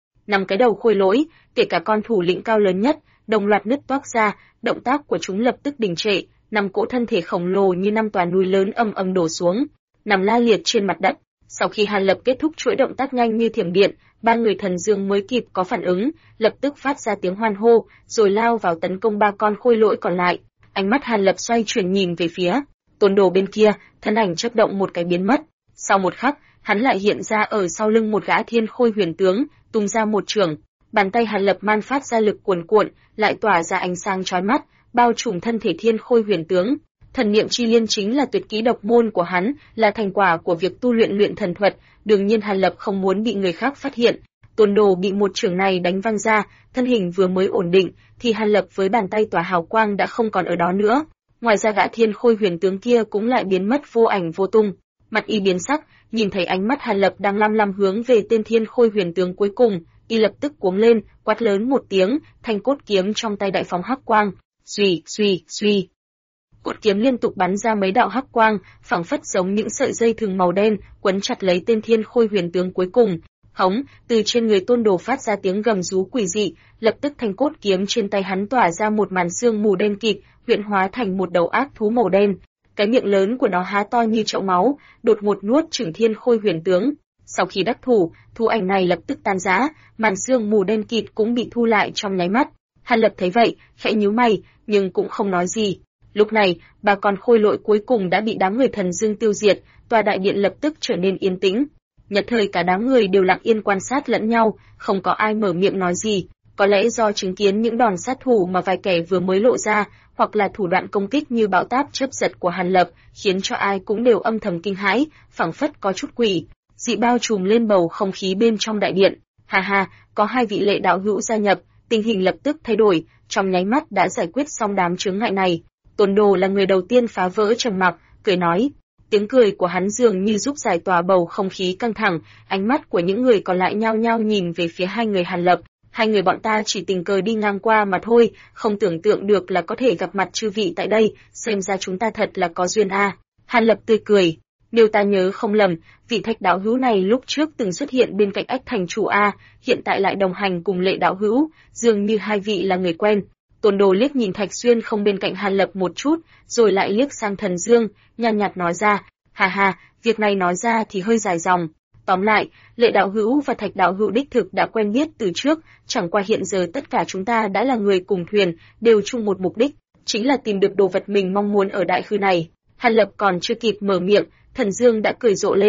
Speaker 1: 5 cái đầu khôi lỗi, kể cả con thủ lĩnh cao lớn nhất, đồng loạt nứt toác ra, động tác của chúng lập tức đình trệ, 5 cỗ thân thể khổng lồ như 5 tòa núi lớn ầm ầm đổ xuống, nằm la liệt trên mặt đất. Sau khi Hàn Lập kết thúc chuỗi động tác nhanh như thiểm điện, ba người thần dương mới kịp có phản ứng, lập tức phát ra tiếng hoan hô, rồi lao vào tấn công ba con khôi lỗi còn lại. Ánh mắt Hàn Lập xoay chuyển nhìn về phía Tôn Đồ bên kia, thân ảnh chớp động một cái biến mất. Sau một khắc, hắn lại hiện ra ở sau lưng một gã thiên khôi huyền tướng, tung ra một chưởng. Bàn tay Hàn Lập man phát ra lực cuồn cuộn, lại tỏa ra ánh sáng chói mắt, bao trùm thân thể thiên khôi huyền tướng. Thần niệm chi liên chính là tuyệt kỹ độc môn của hắn, là thành quả của việc tu luyện thần thuật, đương nhiên Hàn Lập không muốn bị người khác phát hiện. Tôn Đồ bị một chưởng này đánh văng ra, thân hình vừa mới ổn định, thì Hàn Lập với bàn tay tỏa hào quang đã không còn ở đó nữa. Ngoài ra gã thiên khôi huyền tướng kia cũng lại biến mất vô ảnh vô tung. Mặt y biến sắc, nhìn thấy ánh mắt Hàn Lập đang lăm lăm hướng về tên thiên khôi huyền tướng cuối cùng, y lập tức cuống lên, quát lớn một tiếng, thanh cốt kiếm trong tay đại phóng hắc quang, suy suy suy. Cốt kiếm liên tục bắn ra mấy đạo hắc quang, phảng phất giống những sợi dây thừng màu đen, quấn chặt lấy tên thiên khôi huyền tướng cuối cùng. Hống, từ trên người Tôn Đồ phát ra tiếng gầm rú quỷ dị, lập tức thanh cốt kiếm trên tay hắn tỏa ra một màn sương mù đen kịt, huyễn hóa thành một đầu ác thú màu đen. Cái miệng lớn của nó há to như chậu máu, đột ngột nuốt chửng thiên khôi huyền tướng. Sau khi đắc thủ, thú ảnh này lập tức tan rã, màn sương mù đen kịt cũng bị thu lại trong nháy mắt. Hàn Lập thấy vậy, khẽ nhíu mày, nhưng cũng không nói gì. Lúc này, ba con khôi lỗi cuối cùng đã bị đám người thần dương tiêu diệt, tòa đại điện lập tức trở nên yên tĩnh. Nhất thời cả đám người đều lặng yên quan sát lẫn nhau, không có ai mở miệng nói gì. Có lẽ do chứng kiến những đòn sát thủ mà vài kẻ vừa mới lộ ra, hoặc là thủ đoạn công kích như bão táp chớp giật của Hàn Lập, khiến cho ai cũng đều âm thầm kinh hãi, phảng phất có chút quỷ dị bao trùm lên bầu không khí bên trong đại điện. Ha ha, có hai vị lệ đạo hữu gia nhập, tình hình lập tức thay đổi, trong nháy mắt đã giải quyết xong đám chướng ngại này. Tôn Đồ là người đầu tiên phá vỡ trầm mặc, cười nói. Tiếng cười của hắn dường như giúp giải tỏa bầu không khí căng thẳng, ánh mắt của những người còn lại nhao nhao nhìn về phía hai người Hàn Lập. Hai người bọn ta chỉ tình cờ đi ngang qua mà thôi, không tưởng tượng được là có thể gặp mặt chư vị tại đây, xem ra chúng ta thật là có duyên a. Hàn Lập tươi cười. Nếu ta nhớ không lầm, vị Thạch đạo hữu này lúc trước từng xuất hiện bên cạnh Ách thành chủ a, hiện tại lại đồng hành cùng Lệ đạo hữu, dường như hai vị là người quen. Tôn Đồ liếc nhìn Thạch Xuyên không bên cạnh Hàn Lập một chút, rồi lại liếc sang Thần Dương, nhàn nhạt nói ra, ha ha, việc này nói ra thì hơi dài dòng. Tóm lại, Lệ đạo hữu và Thạch đạo hữu đích thực đã quen biết từ trước, chẳng qua hiện giờ tất cả chúng ta đã là người cùng thuyền, đều chung một mục đích, chính là tìm được đồ vật mình mong muốn ở đại khư này. Hàn Lập còn chưa kịp mở miệng, Thần Dương đã cười rộ lên.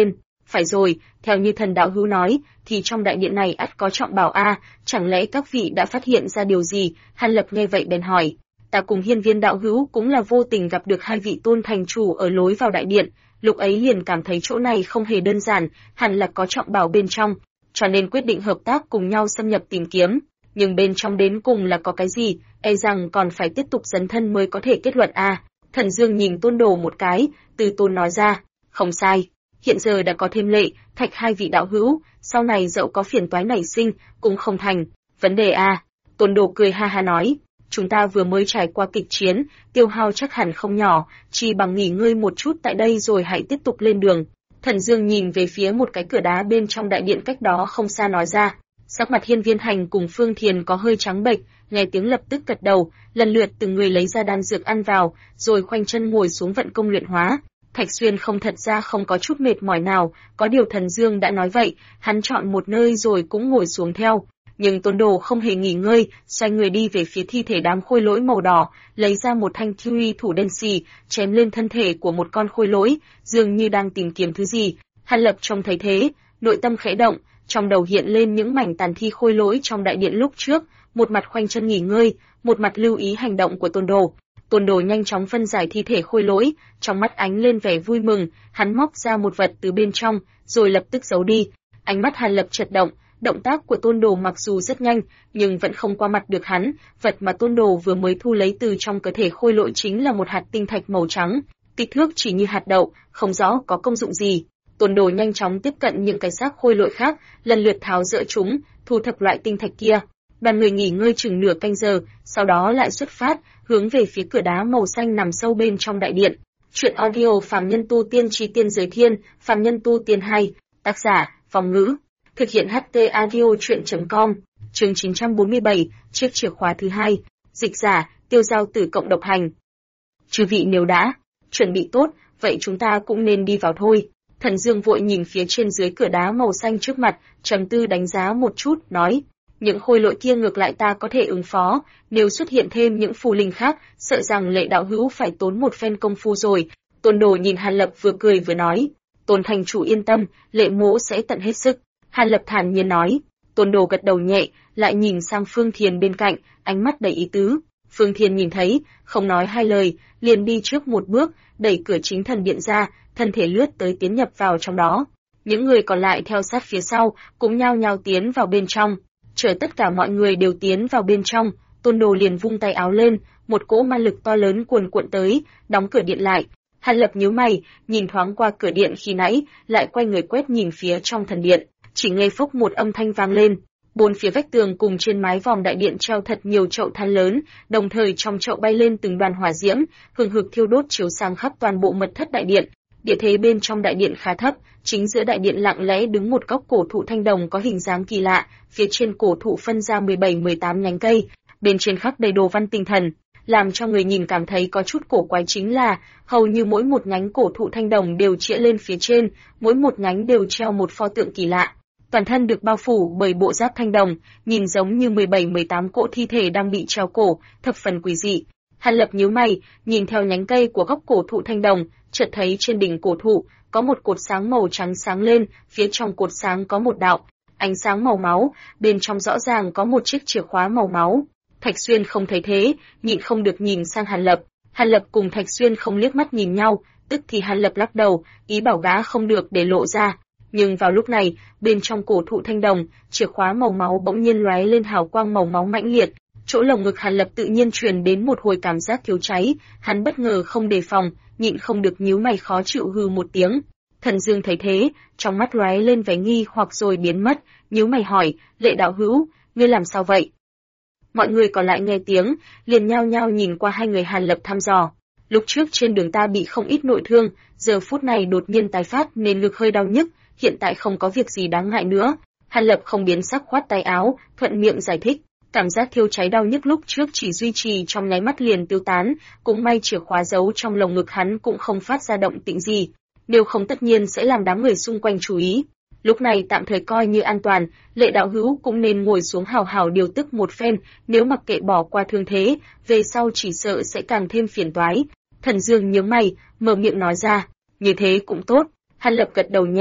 Speaker 1: Phải rồi, theo như thần đạo hữu nói, thì trong đại điện này ắt có trọng bảo a, chẳng lẽ các vị đã phát hiện ra điều gì? Hàn Lập nghe vậy bèn hỏi. Ta cùng Hiên Viên đạo hữu cũng là vô tình gặp được hai vị tôn thành chủ ở lối vào đại điện, lúc ấy liền cảm thấy chỗ này không hề đơn giản, hẳn là có trọng bảo bên trong, cho nên quyết định hợp tác cùng nhau xâm nhập tìm kiếm. Nhưng bên trong đến cùng là có cái gì, e rằng còn phải tiếp tục dấn thân mới có thể kết luận a. Thần Dương nhìn Tôn Đồ một cái, từ tốn nói ra, không sai, hiện giờ đã có thêm Lệ, Thạch hai vị đạo hữu, sau này dẫu có phiền toái nảy sinh, cũng không thành vấn đề a. Tôn Đồ cười ha ha nói, chúng ta vừa mới trải qua kịch chiến, tiêu hao chắc hẳn không nhỏ, chỉ bằng nghỉ ngơi một chút tại đây rồi hãy tiếp tục lên đường. Thần Dương nhìn về phía một cái cửa đá bên trong đại điện cách đó không xa nói ra. Sắc mặt Hiên Viên Hành cùng Phương Thiền có hơi trắng bệch, nghe tiếng lập tức gật đầu, lần lượt từng người lấy ra đan dược ăn vào, rồi khoanh chân ngồi xuống vận công luyện hóa. Thạch Xuyên thật ra không có chút mệt mỏi nào, có điều Thần Dương đã nói vậy, hắn chọn một nơi rồi cũng ngồi xuống theo. Nhưng Tôn Đồ không hề nghỉ ngơi, xoay người đi về phía thi thể đám khôi lỗi màu đỏ, lấy ra một thanh thiêu uy thủ đen xì, chém lên thân thể của một con khôi lỗi, dường như đang tìm kiếm thứ gì. Hàn Lập trông thấy thế, nội tâm khẽ động, trong đầu hiện lên những mảnh tàn thi khôi lỗi trong đại điện lúc trước, một mặt khoanh chân nghỉ ngơi, một mặt lưu ý hành động của Tôn Đồ. Tôn Đồ nhanh chóng phân giải thi thể khôi lỗi, trong mắt ánh lên vẻ vui mừng, hắn móc ra một vật từ bên trong, rồi lập tức giấu đi. Ánh mắt Hàn Lập chợt động, động tác của Tôn Đồ mặc dù rất nhanh, nhưng vẫn không qua mặt được hắn, vật mà Tôn Đồ vừa mới thu lấy từ trong cơ thể khôi lỗi chính là một hạt tinh thạch màu trắng, kích thước chỉ như hạt đậu, không rõ có công dụng gì. Tôn Đồ nhanh chóng tiếp cận những cái xác khôi lỗi khác, lần lượt tháo dỡ chúng, thu thập loại tinh thạch kia. Đoàn người nghỉ ngơi chừng nửa canh giờ, sau đó lại xuất phát, hướng về phía cửa đá màu xanh nằm sâu bên trong đại điện. Truyện audio Phàm Nhân Tu Tiên Chí Tiên Giới Thiên, Phàm Nhân Tu Tiên 2, tác giả, Phong Ngữ. Thực hiện HT Audio Truyện.com, chương 947, chiếc chìa khóa thứ hai, dịch giả, Tiêu Giao Tử cộng độc hành. Chư vị nếu đã chuẩn bị tốt, vậy chúng ta cũng nên đi vào thôi. Thần Dương vội nhìn phía trên dưới cửa đá màu xanh trước mặt, trầm tư đánh giá một chút, nói, những khôi lỗi kia ngược lại ta có thể ứng phó, nếu xuất hiện thêm những phù linh khác, sợ rằng Lệ đạo hữu phải tốn một phen công phu rồi. Tôn Đồ nhìn Hàn Lập vừa cười vừa nói, Tôn thành chủ yên tâm, Lệ mỗ sẽ tận hết sức. Hàn Lập thản nhiên nói. Tôn Đồ gật đầu nhẹ, lại nhìn sang Phương Thiền bên cạnh, ánh mắt đầy ý tứ. Phương Thiền nhìn thấy, không nói hai lời, liền đi trước một bước, đẩy cửa chính thần điện ra, thân thể lướt tới tiến nhập vào trong đó. Những người còn lại theo sát phía sau, cũng nhao nhao tiến vào bên trong. Chờ tất cả mọi người đều tiến vào bên trong, Tôn Đồ liền vung tay áo lên, một cỗ ma lực to lớn cuồn cuộn tới, đóng cửa điện lại. Hàn Lập nhíu mày, nhìn thoáng qua cửa điện khi nãy, lại quay người quét nhìn phía trong thần điện. Chỉ nghe phốc một âm thanh vang lên, bốn phía vách tường cùng trên mái vòm đại điện treo thật nhiều chậu than lớn, đồng thời trong chậu bay lên từng đoàn hỏa diễm, hừng hực thiêu đốt chiếu sang khắp toàn bộ mật thất đại điện. Địa thế bên trong đại điện khá thấp, chính giữa đại điện lặng lẽ đứng một gốc cổ thụ thanh đồng có hình dáng kỳ lạ, phía trên cổ thụ phân ra 17-18 nhánh cây, bên trên khắc đầy đồ văn tinh thần, làm cho người nhìn cảm thấy có chút cổ quái chính là, hầu như mỗi một nhánh cổ thụ thanh đồng đều chĩa lên phía trên, mỗi một nhánh đều treo một pho tượng kỳ lạ. Toàn thân được bao phủ bởi bộ giáp thanh đồng, nhìn giống như 17-18 cỗ thi thể đang bị treo cổ, thập phần quỷ dị. Hàn Lập nhíu mày, nhìn theo nhánh cây của gốc cổ thụ thanh đồng, chợt thấy trên đỉnh cổ thụ có một cột sáng màu trắng sáng lên, phía trong cột sáng có một đạo ánh sáng màu máu, bên trong rõ ràng có một chiếc chìa khóa màu máu. Thạch Xuyên không thấy thế, nhịn không được nhìn sang Hàn Lập. Hàn Lập cùng Thạch Xuyên không liếc mắt nhìn nhau, tức thì Hàn Lập lắc đầu, ý bảo gã không được để lộ ra. Nhưng vào lúc này, bên trong cổ thụ thanh đồng, chìa khóa màu máu bỗng nhiên lóe lên hào quang màu máu mãnh liệt. Chỗ lồng ngực Hàn Lập tự nhiên truyền đến một hồi cảm giác thiếu cháy, hắn bất ngờ không đề phòng, nhịn không được nhíu mày khó chịu hừ một tiếng. Thần Dương thấy thế, trong mắt lóe lên vẻ nghi hoặc rồi biến mất, nhíu mày hỏi, Lệ đạo hữu, ngươi làm sao vậy? Mọi người còn lại nghe tiếng, liền nhao nhao nhìn qua hai người Hàn Lập thăm dò. Lúc trước trên đường ta bị không ít nội thương, giờ phút này đột nhiên tái phát nên ngực hơi đau nhức, hiện tại không có việc gì đáng ngại nữa. Hàn Lập không biến sắc khoát tay áo, thuận miệng giải thích. Cảm giác thiêu cháy đau nhức lúc trước chỉ duy trì trong nháy mắt liền tiêu tán, cũng may chìa khóa giấu trong lồng ngực hắn cũng không phát ra động tĩnh gì, nếu không tất nhiên sẽ làm đám người xung quanh chú ý. Lúc này tạm thời coi như an toàn, Lệ đạo hữu cũng nên ngồi xuống hào hào điều tức một phen, nếu mặc kệ bỏ qua thương thế, về sau chỉ sợ sẽ càng thêm phiền toái. Thần Dương nhướng mày, mở miệng nói ra, như thế cũng tốt. Hàn Lập gật đầu nhẹ,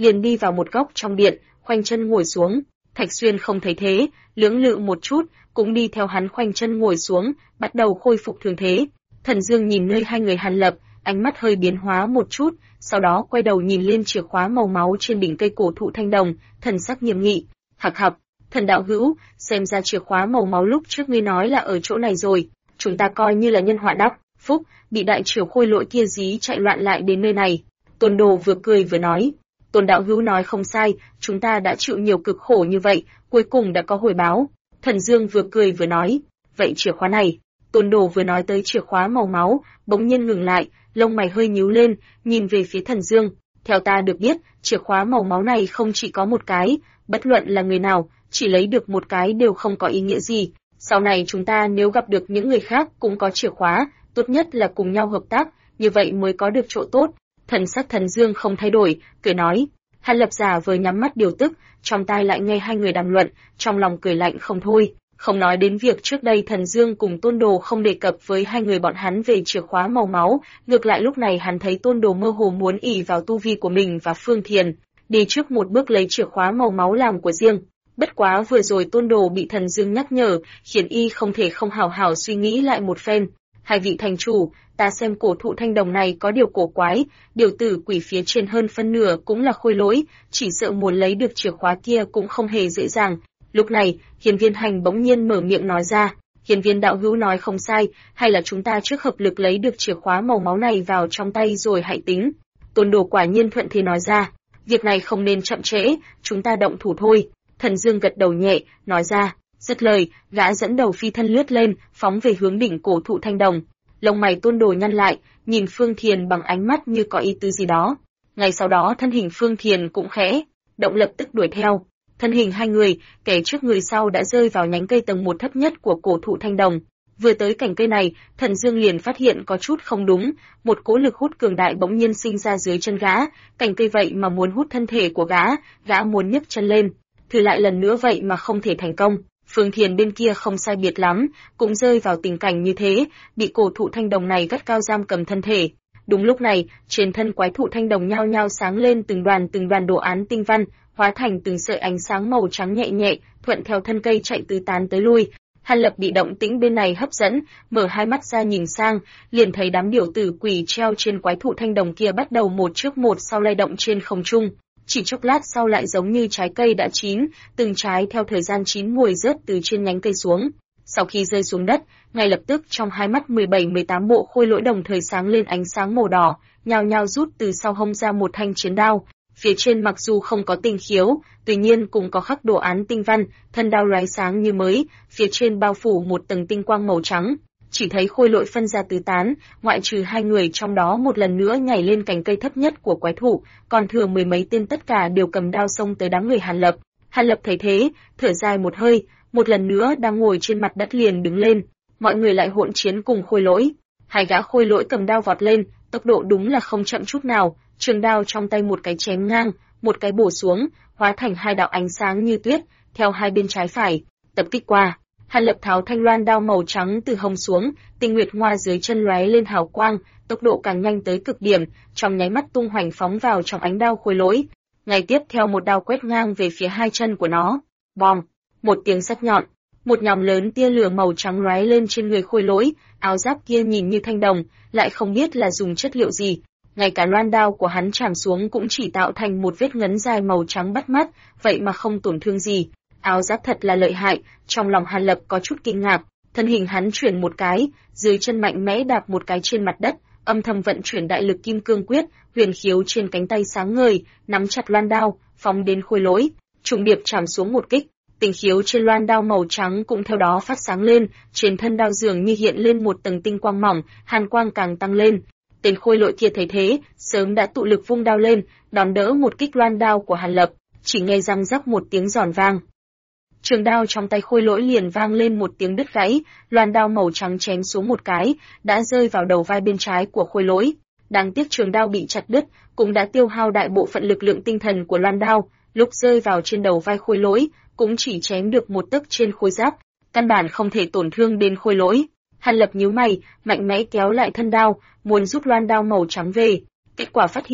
Speaker 1: liền đi vào một góc trong điện, khoanh chân ngồi xuống. Thạch Xuyên không thấy thế, lưỡng lự một chút, cũng đi theo hắn khoanh chân ngồi xuống, bắt đầu khôi phục thương thế. Thần Dương nhìn nơi hai người Hàn Lập, ánh mắt hơi biến hóa một chút, sau đó quay đầu nhìn lên chìa khóa màu máu trên đỉnh cây cổ thụ thanh đồng, thần sắc nghiêm nghị. Hạc hạc, thần đạo hữu, xem ra chìa khóa màu máu lúc trước ngươi nói là ở chỗ này rồi, chúng ta coi như là nhân họa đắc phúc, bị đại triều khôi lỗi kia dí chạy loạn lại đến nơi này. Tôn Đồ vừa cười vừa nói, Tôn đạo hữu nói không sai, chúng ta đã chịu nhiều cực khổ như vậy, cuối cùng đã có hồi báo. Thần Dương vừa cười vừa nói, vậy chìa khóa này. Tôn Đồ vừa nói tới chìa khóa màu máu, bỗng nhiên ngừng lại, lông mày hơi nhíu lên, nhìn về phía Thần Dương. Theo ta được biết, chìa khóa màu máu này không chỉ có một cái, bất luận là người nào, chỉ lấy được một cái đều không có ý nghĩa gì. Sau này chúng ta nếu gặp được những người khác cũng có chìa khóa, tốt nhất là cùng nhau hợp tác, như vậy mới có được chỗ tốt. Thần sắc Thần Dương không thay đổi, cười nói. Hàn Lập giả vừa nhắm mắt điều tức, trong tai lại nghe hai người đàm luận, trong lòng cười lạnh không thôi. Không nói đến việc trước đây Thần Dương cùng Tôn Đồ không đề cập với hai người bọn hắn về chìa khóa màu máu, ngược lại lúc này hắn thấy Tôn Đồ mơ hồ muốn ỷ vào tu vi của mình và Phương Thiền, đi trước một bước lấy chìa khóa màu máu làm của riêng. Bất quá vừa rồi Tôn Đồ bị Thần Dương nhắc nhở, khiến y không thể không hào hào suy nghĩ lại một phen. Hai vị thành chủ, ta xem cổ thụ thanh đồng này có điều cổ quái, điều tử quỷ phía trên hơn phân nửa cũng là khôi lỗi, chỉ sợ muốn lấy được chìa khóa kia cũng không hề dễ dàng. Lúc này, Hiên Viên Hành bỗng nhiên mở miệng nói ra, Hiên Viên đạo hữu nói không sai, hay là chúng ta trước hợp lực lấy được chìa khóa màu máu này vào trong tay rồi hãy tính. Tôn Đồ quả nhiên thuận thế nói ra, việc này không nên chậm trễ, chúng ta động thủ thôi. Thần Dương gật đầu nhẹ, nói ra, dứt lời, gã dẫn đầu phi thân lướt lên, phóng về hướng đỉnh cổ thụ thanh đồng. Lông mày Tôn Đồ nhăn lại, nhìn Phương Thiền bằng ánh mắt như có ý tứ gì đó. Ngay sau đó thân hình Phương Thiền cũng khẽ động, lập tức đuổi theo. Thân hình hai người, kẻ trước người sau đã rơi vào nhánh cây tầng 1 thấp nhất của cổ thụ thanh đồng. Vừa tới cành cây này, Thần Dương liền phát hiện có chút không đúng, một cỗ lực hút cường đại bỗng nhiên sinh ra dưới chân gã, cành cây vậy mà muốn hút thân thể của gã muốn nhấc chân lên, thử lại lần nữa vậy mà không thể thành công. Phương Thiền bên kia không sai biệt lắm, cũng rơi vào tình cảnh như thế, bị cổ thụ thanh đồng này gắt cao giam cầm thân thể. Đúng lúc này, trên thân quái thụ thanh đồng nhao nhao sáng lên từng đoàn đồ án tinh văn, hóa thành từng sợi ánh sáng màu trắng nhẹ nhẹ, thuận theo thân cây chạy tứ tán tới lui. Hàn Lập bị động tĩnh bên này hấp dẫn, mở hai mắt ra nhìn sang, liền thấy đám điểu tử quỷ treo trên quái thụ thanh đồng kia bắt đầu một trước một sau lay động trên không trung. Chỉ chốc lát sau lại giống như trái cây đã chín, từng trái theo thời gian chín muồi rớt từ trên nhánh cây xuống. Sau khi rơi xuống đất, ngay lập tức trong hai mắt 17-18 bộ khôi lỗi đồng thời sáng lên ánh sáng màu đỏ, nhao nhao rút từ sau hông ra một thanh chiến đao. Phía trên mặc dù không có tinh khiếu, tuy nhiên cũng có khắc đồ án tinh văn, thân đao lóe sáng như mới, phía trên bao phủ một tầng tinh quang màu trắng. Chỉ thấy khôi lỗi phân ra tứ tán, ngoại trừ hai người trong đó một lần nữa nhảy lên cành cây thấp nhất của quái thụ, còn thừa mười mấy tên tất cả đều cầm đao xông tới đám người Hàn Lập. Hàn Lập thấy thế, thở dài một hơi, một lần nữa đang ngồi trên mặt đất liền đứng lên, mọi người lại hỗn chiến cùng khôi lỗi. Hai gã khôi lỗi cầm đao vọt lên, tốc độ đúng là không chậm chút nào, trường đao trong tay một cái chém ngang, một cái bổ xuống, hóa thành hai đạo ánh sáng như tuyết, theo hai bên trái phải, tập kích qua. Hàn Lập tháo thanh loan đao màu trắng từ hông xuống, tinh nguyệt hoa dưới chân lóe lên hào quang, tốc độ càng nhanh tới cực điểm, trong nháy mắt tung hoành phóng vào trong ánh đao khôi lỗi. Ngay tiếp theo một đao quét ngang về phía hai chân của nó. Bom, một tiếng sắc nhọn, một nhòm lớn tia lửa màu trắng lóe lên trên người khôi lỗi, áo giáp kia nhìn như thanh đồng, lại không biết là dùng chất liệu gì. Ngay cả loan đao của hắn chạm xuống cũng chỉ tạo thành một vết ngấn dài màu trắng bắt mắt, vậy mà không tổn thương gì. Áo giáp thật là lợi hại, trong lòng Hàn Lập có chút kinh ngạc, thân hình hắn chuyển một cái, dưới chân mạnh mẽ đạp một cái trên mặt đất, âm thầm vận chuyển đại lực kim cương quyết, huyền khiếu trên cánh tay sáng ngời, nắm chặt loan đao, phóng đến khôi lỗi, trùng điệp chạm xuống một kích. Tinh khiếu trên loan đao màu trắng cũng theo đó phát sáng lên, trên thân đao dường như hiện lên một tầng tinh quang mỏng, hàn quang càng tăng lên. Tên khôi lỗi kia thấy thế, sớm đã tụ lực vung đao lên, đón đỡ một kích loan đao của Hàn Lập, chỉ nghe răng rắc một tiếng giòn vang. Trường đao trong tay khôi lỗi liền vang lên một tiếng đứt gãy, loan đao màu trắng chém xuống một cái, đã rơi vào đầu vai bên trái của khôi lỗi. Đáng tiếc trường đao bị chặt đứt, cũng đã tiêu hao đại bộ phận lực lượng tinh thần của loan đao, lúc rơi vào trên đầu vai khôi lỗi, cũng chỉ chém được một tấc trên khôi giáp, căn bản không thể tổn thương đến khôi lỗi. Hàn Lập nhíu mày, mạnh mẽ kéo lại thân đao, muốn rút loan đao màu trắng về. Kết quả phát hiện,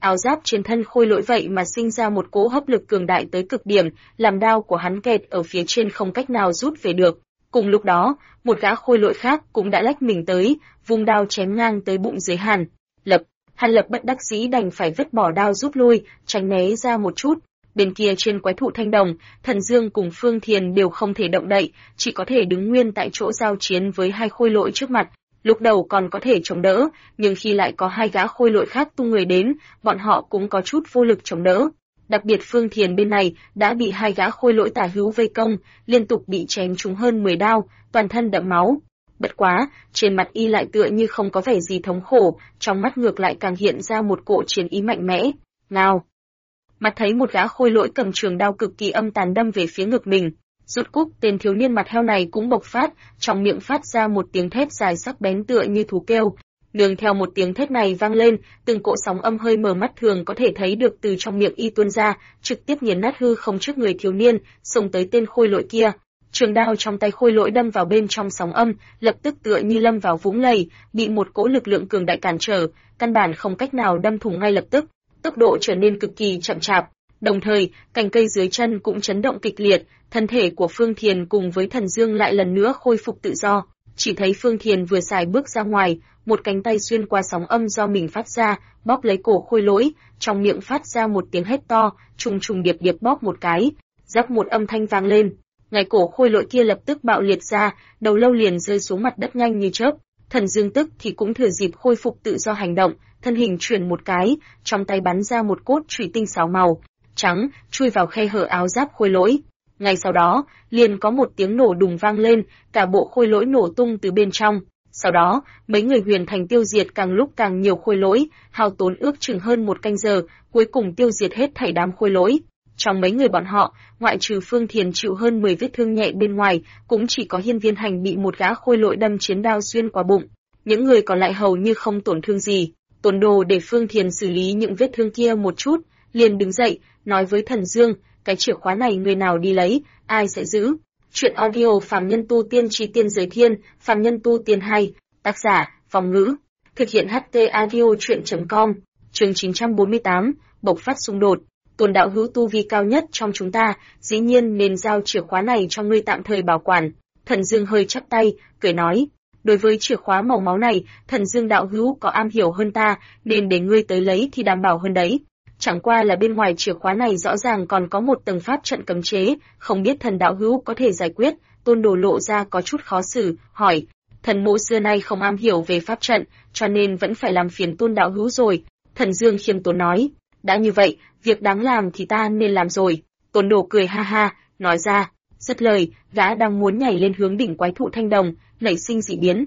Speaker 1: áo giáp trên thân khôi lỗi vậy mà sinh ra một cỗ hấp lực cường đại tới cực điểm, làm đao của hắn kẹt ở phía trên không cách nào rút về được. Cùng lúc đó, một gã khôi lỗi khác cũng đã lách mình tới, vung đao chém ngang tới bụng dưới Hàn Lập. Hàn Lập bất đắc dĩ đành phải vứt bỏ đao rút lui, tránh né ra một chút. Bên kia trên quái thụ thanh đồng, Thần Dương cùng Phương Thiền đều không thể động đậy, chỉ có thể đứng nguyên tại chỗ giao chiến với hai khôi lỗi trước mặt. Lúc đầu còn có thể chống đỡ, nhưng khi lại có hai gã khôi lỗi khác tung người đến, bọn họ cũng có chút vô lực chống đỡ. Đặc biệt Phương Thiền bên này đã bị hai gã khôi lỗi tả hữu vây công, liên tục bị chém trúng hơn 10 đao, toàn thân đẫm máu. Bất quá, trên mặt y lại tựa như không có vẻ gì thống khổ, trong mắt ngược lại càng hiện ra một cỗ chiến ý mạnh mẽ. Nào! Mặt thấy một gã khôi lỗi cầm trường đao cực kỳ âm tàn đâm về phía ngực mình. Rút cúc, tên thiếu niên mặt heo này cũng bộc phát, trong miệng phát ra một tiếng thét dài sắc bén tựa như thú kêu. Nương theo một tiếng thét này vang lên, từng cỗ sóng âm hơi mờ mắt thường có thể thấy được từ trong miệng y tuôn ra, trực tiếp nghiền nát hư không trước người thiếu niên, xông tới tên khôi lỗi kia. Trường đao trong tay khôi lỗi đâm vào bên trong sóng âm, lập tức tựa như lâm vào vũng lầy, bị một cỗ lực lượng cường đại cản trở, căn bản không cách nào đâm thủng ngay lập tức, tốc độ trở nên cực kỳ chậm chạp. Đồng thời, cành cây dưới chân cũng chấn động kịch liệt, thân thể của Phương Thiền cùng với Thần Dương lại lần nữa khôi phục tự do. Chỉ thấy Phương Thiền vừa xài bước ra ngoài, một cánh tay xuyên qua sóng âm do mình phát ra, bóp lấy cổ khôi lỗi, trong miệng phát ra một tiếng hét to, trùng trùng điệp điệp bóp một cái, rắc một âm thanh vang lên. Ngay cổ khôi lỗi kia lập tức bạo liệt ra, đầu lâu liền rơi xuống mặt đất nhanh như chớp. Thần Dương tức thì cũng thừa dịp khôi phục tự do hành động, thân hình chuyển một cái, trong tay bắn ra một cốt chùy tinh xảo màu trắng, chui vào khe hở áo giáp khôi lỗi. Ngay sau đó, liền có một tiếng nổ đùng vang lên, cả bộ khôi lỗi nổ tung từ bên trong. Sau đó, mấy người Huyền Thành tiêu diệt càng lúc càng nhiều khôi lỗi, hao tốn ước chừng hơn 1 canh giờ, cuối cùng tiêu diệt hết thảy đám khôi lỗi. Trong mấy người bọn họ, ngoại trừ Phương Thiền chịu hơn 10 vết thương nhẹ bên ngoài, cũng chỉ có Hiên Viên Hành bị một gã khôi lỗi đâm chiến đao xuyên qua bụng. Những người còn lại hầu như không tổn thương gì. Tổn đồ để Phương Thiền xử lý những vết thương kia một chút, liền đứng dậy, nói với Thần Dương, cái chìa khóa này người nào đi lấy, ai sẽ giữ. Chuyện audio Phàm Nhân Tu Tiên Chí Tiên Giới Thiên, Phàm Nhân Tu Tiên 2, tác giả, Phong Ngữ. Thực hiện HT audio chuyện.com, chương 948, bộc phát xung đột. Tôn đạo hữu tu vi cao nhất trong chúng ta, dĩ nhiên nên giao chìa khóa này cho ngươi tạm thời bảo quản. Thần Dương hơi chắp tay, cười nói, đối với chìa khóa màu máu này, Thần Dương đạo hữu có am hiểu hơn ta, nên để ngươi tới lấy thì đảm bảo hơn đấy. Chẳng qua là bên ngoài chìa khóa này rõ ràng còn có một tầng pháp trận cấm chế, không biết thần đạo hữu có thể giải quyết. Tôn Đồ lộ ra có chút khó xử, hỏi, thần mộ xưa nay không am hiểu về pháp trận, cho nên vẫn phải làm phiền Tôn đạo hữu rồi. Thần Dương khiêm tốn nói, đã như vậy, việc đáng làm thì ta nên làm rồi. Tôn Đồ cười ha ha, nói ra, dứt lời, gã đang muốn nhảy lên hướng đỉnh quái thụ thanh đồng, nảy sinh dị biến.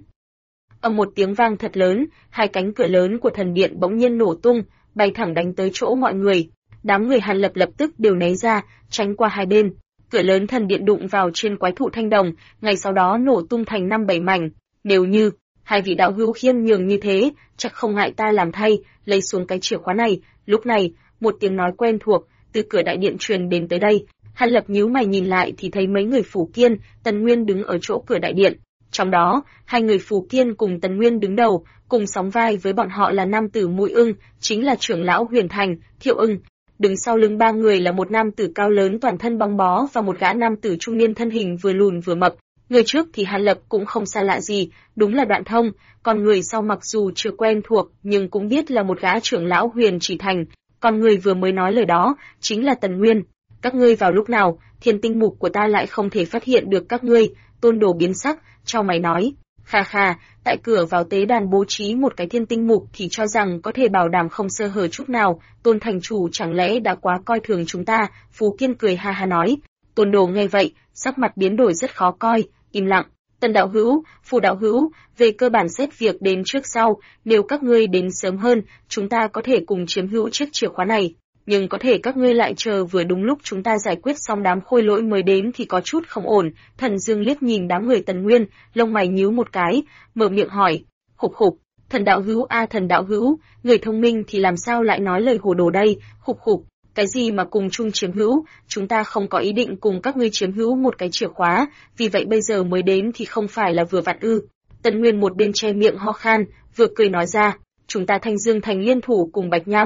Speaker 1: Âm một tiếng vang thật lớn, hai cánh cửa lớn của thần điện bỗng nhiên nổ tung, bay thẳng đánh tới chỗ mọi người. Đám người Hàn Lập lập tức đều né ra, tránh qua hai bên. Cửa lớn thần điện đụng vào trên quái thụ thanh đồng, ngay sau đó nổ tung thành 5-7 mảnh. Nếu như hai vị đạo hữu khiêm nhường như thế, chắc không ngại ta làm thay, lấy xuống cái chìa khóa này. Lúc này, một tiếng nói quen thuộc từ cửa đại điện truyền đến tới đây. Hàn Lập nhíu mày nhìn lại thì thấy mấy người Phù Kiên, Tần Nguyên đứng ở chỗ cửa đại điện. Trong đó, hai người Phù Kiên cùng Tần Nguyên đứng đầu, cùng sóng vai với bọn họ là nam tử Mũi Ưng, chính là trưởng lão Huyền Thành, Thiệu Ưng. Đứng sau lưng ba người là một nam tử cao lớn toàn thân bong bó và một gã nam tử trung niên thân hình vừa lùn vừa mập. Người trước thì Hàn Lập cũng không xa lạ gì, đúng là Đoạn Thông, còn người sau mặc dù chưa quen thuộc nhưng cũng biết là một gã trưởng lão Huyền Chỉ Thành, còn người vừa mới nói lời đó chính là Tần Nguyên. Các ngươi vào lúc nào, thiên tinh mục của ta lại không thể phát hiện được các ngươi. Tôn Đồ biến sắc, chau mày nói, kha kha, tại cửa vào tế đàn bố trí một cái thiên tinh mục thì cho rằng có thể bảo đảm không sơ hở chút nào, Tôn thành chủ chẳng lẽ đã quá coi thường chúng ta. Phú Kiên cười ha ha nói. Tôn Đồ nghe vậy, sắc mặt biến đổi rất khó coi, im lặng. Tần đạo hữu, Phù đạo hữu, về cơ bản xét việc đến trước sau, nếu các ngươi đến sớm hơn, chúng ta có thể cùng chiếm hữu chiếc chìa khóa này. Nhưng có thể các ngươi lại chờ vừa đúng lúc chúng ta giải quyết xong đám khôi lỗi mới đến thì có chút không ổn. Thần Dương liếc nhìn đám người Tần Nguyên, lông mày nhíu một cái, mở miệng hỏi, khục khục, thần đạo hữu a thần đạo hữu, người thông minh thì làm sao lại nói lời hồ đồ đây, khục khục, cái gì mà cùng chung chiếm hữu, chúng ta không có ý định cùng các ngươi chiếm hữu một cái chìa khóa, vì vậy bây giờ mới đến thì không phải là vừa vặn ư. Tần Nguyên một bên che miệng ho khan, vừa cười nói ra, chúng ta Thanh Dương thành liên thủ cùng Bạch Nham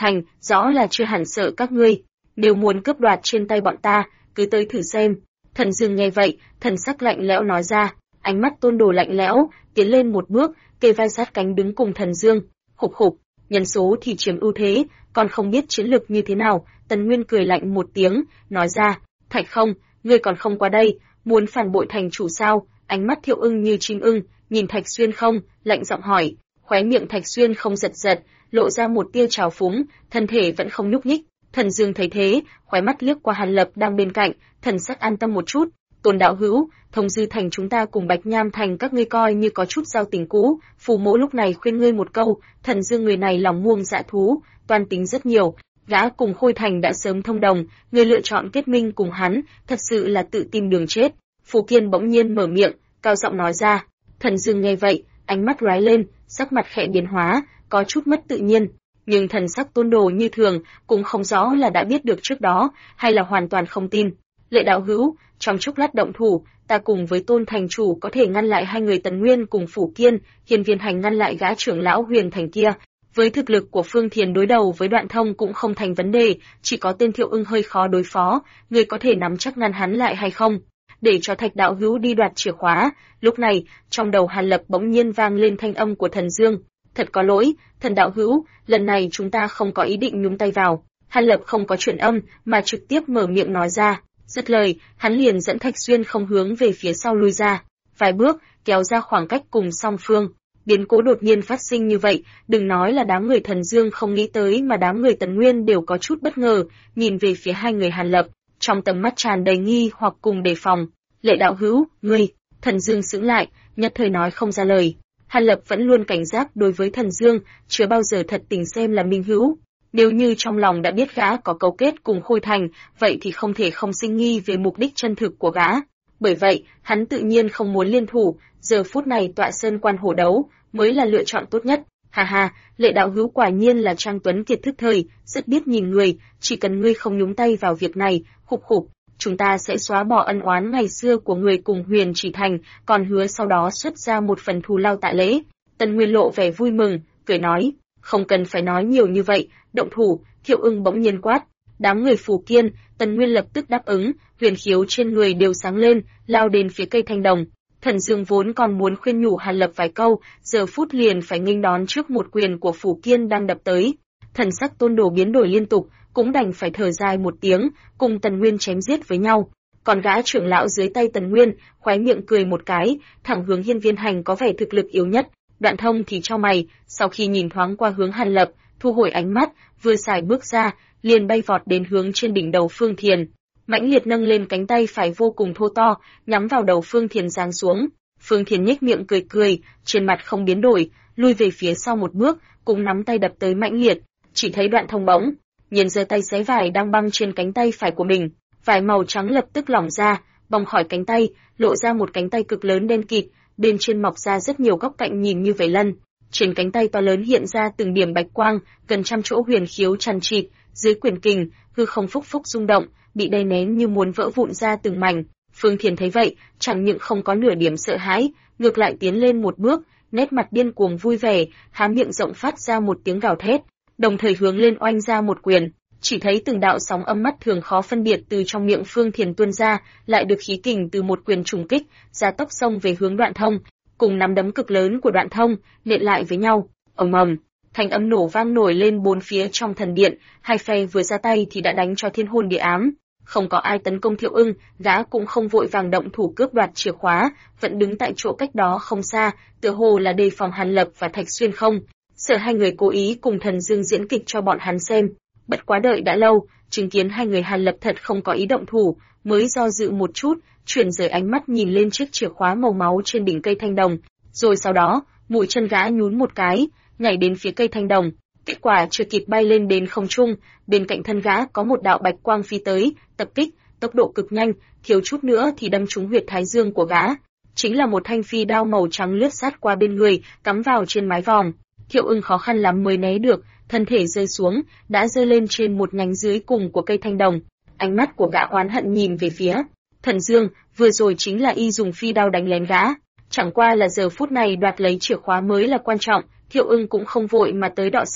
Speaker 1: thành, rõ là chưa hẳn sợ các ngươi. Nếu muốn cướp đoạt trên tay bọn ta, cứ tới thử xem. Thần Dương nghe vậy, thần sắc lạnh lẽo nói ra, ánh mắt Tôn Đồ lạnh lẽo, tiến lên một bước, kề vai sát cánh đứng cùng Thần Dương. Khục khục, nhân số thì chiếm ưu thế, còn không biết chiến lược như thế nào. Tần Nguyên cười lạnh một tiếng, nói ra, Thạch Không, ngươi còn không qua đây, muốn phản bội thành chủ sao? Ánh mắt Thiệu Ưng như chim ưng, nhìn Thạch Xuyên Không, lạnh giọng hỏi. Khóe miệng Thạch Xuyên Không giật giật, lộ ra một tia trào phúng, thân thể vẫn không nhúc nhích. Thần Dương thấy thế, khóe mắt liếc qua Hàn Lập đang bên cạnh, thần sắc an tâm một chút. Tôn đạo hữu, Thông Dư Thành chúng ta cùng Bạch Nham Thành các ngươi coi như có chút giao tình cũ, phù mỗ lúc này khuyên ngươi một câu, Thần Dương người này lòng muông dạ thú, toan tính rất nhiều, gã cùng Khôi Thành đã sớm thông đồng, người lựa chọn kết minh cùng hắn, thật sự là tự tìm đường chết. Phù Kiên bỗng nhiên mở miệng, cao giọng nói ra. Thần Dương nghe vậy, ánh mắt lóe lên, sắc mặt khẽ biến hóa, có chút mất tự nhiên. Nhưng thần sắc Tôn Đồ như thường, cũng không rõ là đã biết được trước đó, hay là hoàn toàn không tin. Lệ đạo hữu, trong chốc lát động thủ, ta cùng với Tôn thành chủ có thể ngăn lại hai người Tần Nguyên cùng Phủ Kiên, Hiên Viên Hành ngăn lại gã trưởng lão Huyền Thành kia. Với thực lực của Phương Thiền đối đầu với Đoạn Thông cũng không thành vấn đề, chỉ có tên Thiệu Ưng hơi khó đối phó, người có thể nắm chắc ngăn hắn lại hay không? Để cho Thạch đạo hữu đi đoạt chìa khóa. Lúc này, trong đầu Hàn Lập bỗng nhiên vang lên thanh âm của Thần Dương. Thật có lỗi, Thần đạo hữu, lần này chúng ta không có ý định nhúng tay vào. Hàn Lập không có chuyện âm, mà trực tiếp mở miệng nói ra. Dứt lời, hắn liền dẫn Thạch Xuyên Không hướng về phía sau lui ra. Vài bước, kéo ra khoảng cách cùng song phương. Biến cố đột nhiên phát sinh như vậy, đừng nói là đám người Thần Dương không nghĩ tới mà đám người Tần Nguyên đều có chút bất ngờ, nhìn về phía hai người Hàn Lập, trong tầm mắt tràn đầy nghi hoặc cùng đề phòng. Lệ đạo hữu, ngươi, Thần Dương sững lại, nhất thời nói không ra lời. Hàn Lập vẫn luôn cảnh giác đối với Thần Dương, chưa bao giờ thật tình xem là minh hữu. Nếu như trong lòng đã biết gã có cấu kết cùng Khôi Thành, vậy thì không thể không sinh nghi về mục đích chân thực của gã. Bởi vậy, hắn tự nhiên không muốn liên thủ, giờ phút này tọa sơn quan hổ đấu mới là lựa chọn tốt nhất. Ha ha, Lệ đạo hữu quả nhiên là Trang Tuấn Kiệt thức thời, rất biết nhìn người, chỉ cần ngươi không nhúng tay vào việc này, khục khục, chúng ta sẽ xóa bỏ ân oán ngày xưa của người cùng Huyền Chỉ Thành, còn hứa sau đó xuất ra một phần thù lao tại lễ. Tần Nguyên lộ vẻ vui mừng, cười nói, không cần phải nói nhiều như vậy, động thủ. Thiệu Ưng bỗng nhiên quát. Đám người Phù Kiên, Tần Nguyên lập tức đáp ứng, huyền khiếu trên người đều sáng lên, lao đến phía cây thanh đồng. Thần Dương vốn còn muốn khuyên nhủ Hàn Lập vài câu, giờ phút liền phải nghênh đón trước một quyền của Phù Kiên đang đập tới. Thần sắc Tôn Đồ biến đổi liên tục, cũng đành phải thở dài một tiếng, cùng Tần Nguyên chém giết với nhau. Còn gã trưởng lão dưới tay Tần Nguyên, khóe miệng cười một cái, thẳng hướng Hiên Viên Hành có vẻ thực lực yếu nhất. Đoạn Thông thì chau mày, sau khi nhìn thoáng qua hướng Hàn Lập, thu hồi ánh mắt, vừa xài bước ra, liền bay vọt đến hướng trên đỉnh đầu Phương Thiền. Mãnh liệt nâng lên cánh tay phải vô cùng thô to, nhắm vào đầu Phương Thiền giáng xuống. Phương Thiền nhếch miệng cười cười, trên mặt không biến đổi, lui về phía sau một bước, cũng nắm tay đập tới mãnh liệt. Chỉ thấy Đoạn Thông bỗng nhiên giơ tay xé vải đang băng trên cánh tay phải của mình, vải màu trắng lập tức lỏng ra, bong khỏi cánh tay, lộ ra một cánh tay cực lớn đen kịt, bên trên mọc ra rất nhiều góc cạnh nhìn như vảy lân. Trên cánh tay to lớn hiện ra từng điểm bạch quang, gần trăm chỗ huyền khiếu chằng chịt, dưới quyền kình, hư không phúc phúc rung động, bị đè nén như muốn vỡ vụn ra từng mảnh. Phương Thiền thấy vậy, chẳng những không có nửa điểm sợ hãi, ngược lại tiến lên một bước, nét mặt điên cuồng vui vẻ, há miệng rộng phát ra một tiếng gào thét, đồng thời hướng lên oanh ra một quyền. Chỉ thấy từng đạo sóng âm mắt thường khó phân biệt từ trong miệng Phương Thiền tuôn ra, lại được khí kình từ một quyền trùng kích, ra tốc xông về hướng Đoạn Thông, cùng nắm đấm cực lớn của Đoạn Thông nện lại với nhau. Ầm ầm, thanh âm nổ vang nổi lên bốn phía trong thần điện, hai phe vừa ra tay thì đã đánh cho thiên hồn địa ám. Không có ai tấn công Thiệu Ưng, gã cũng không vội vàng động thủ cướp đoạt chìa khóa, vẫn đứng tại chỗ cách đó không xa, tựa hồ là đề phòng Hàn Lập và Thạch Xuyên Không, sợ hai người cố ý cùng Thần Dương diễn kịch cho bọn hắn xem. Bất quá đợi đã lâu, chứng kiến hai người Hàn Lập thật không có ý động thủ, mới do dự một chút, chuyển rời ánh mắt nhìn lên chiếc chìa khóa màu máu trên đỉnh cây thanh đồng, rồi sau đó, mũi chân gã nhún một cái, nhảy đến phía cây thanh đồng. Kết quả chưa kịp bay lên đến không trung, bên cạnh thân gã có một đạo bạch quang phi tới, tập kích, tốc độ cực nhanh, thiếu chút nữa thì đâm trúng huyệt thái dương của gã. Chính là một thanh phi đao màu trắng lướt sát qua bên người, cắm vào trên mái vòm. Thiệu Ưng khó khăn lắm mới né được, thân thể rơi xuống, đã rơi lên trên một nhánh dưới cùng của cây thanh đồng. Ánh mắt của gã oán hận nhìn về phía Thần Dương, vừa rồi chính là y dùng phi đao đánh lén gã. Chẳng qua là giờ phút này đoạt lấy chìa khóa mới là quan trọng, Thiệu Ưng cũng không vội mà tới đọ sức,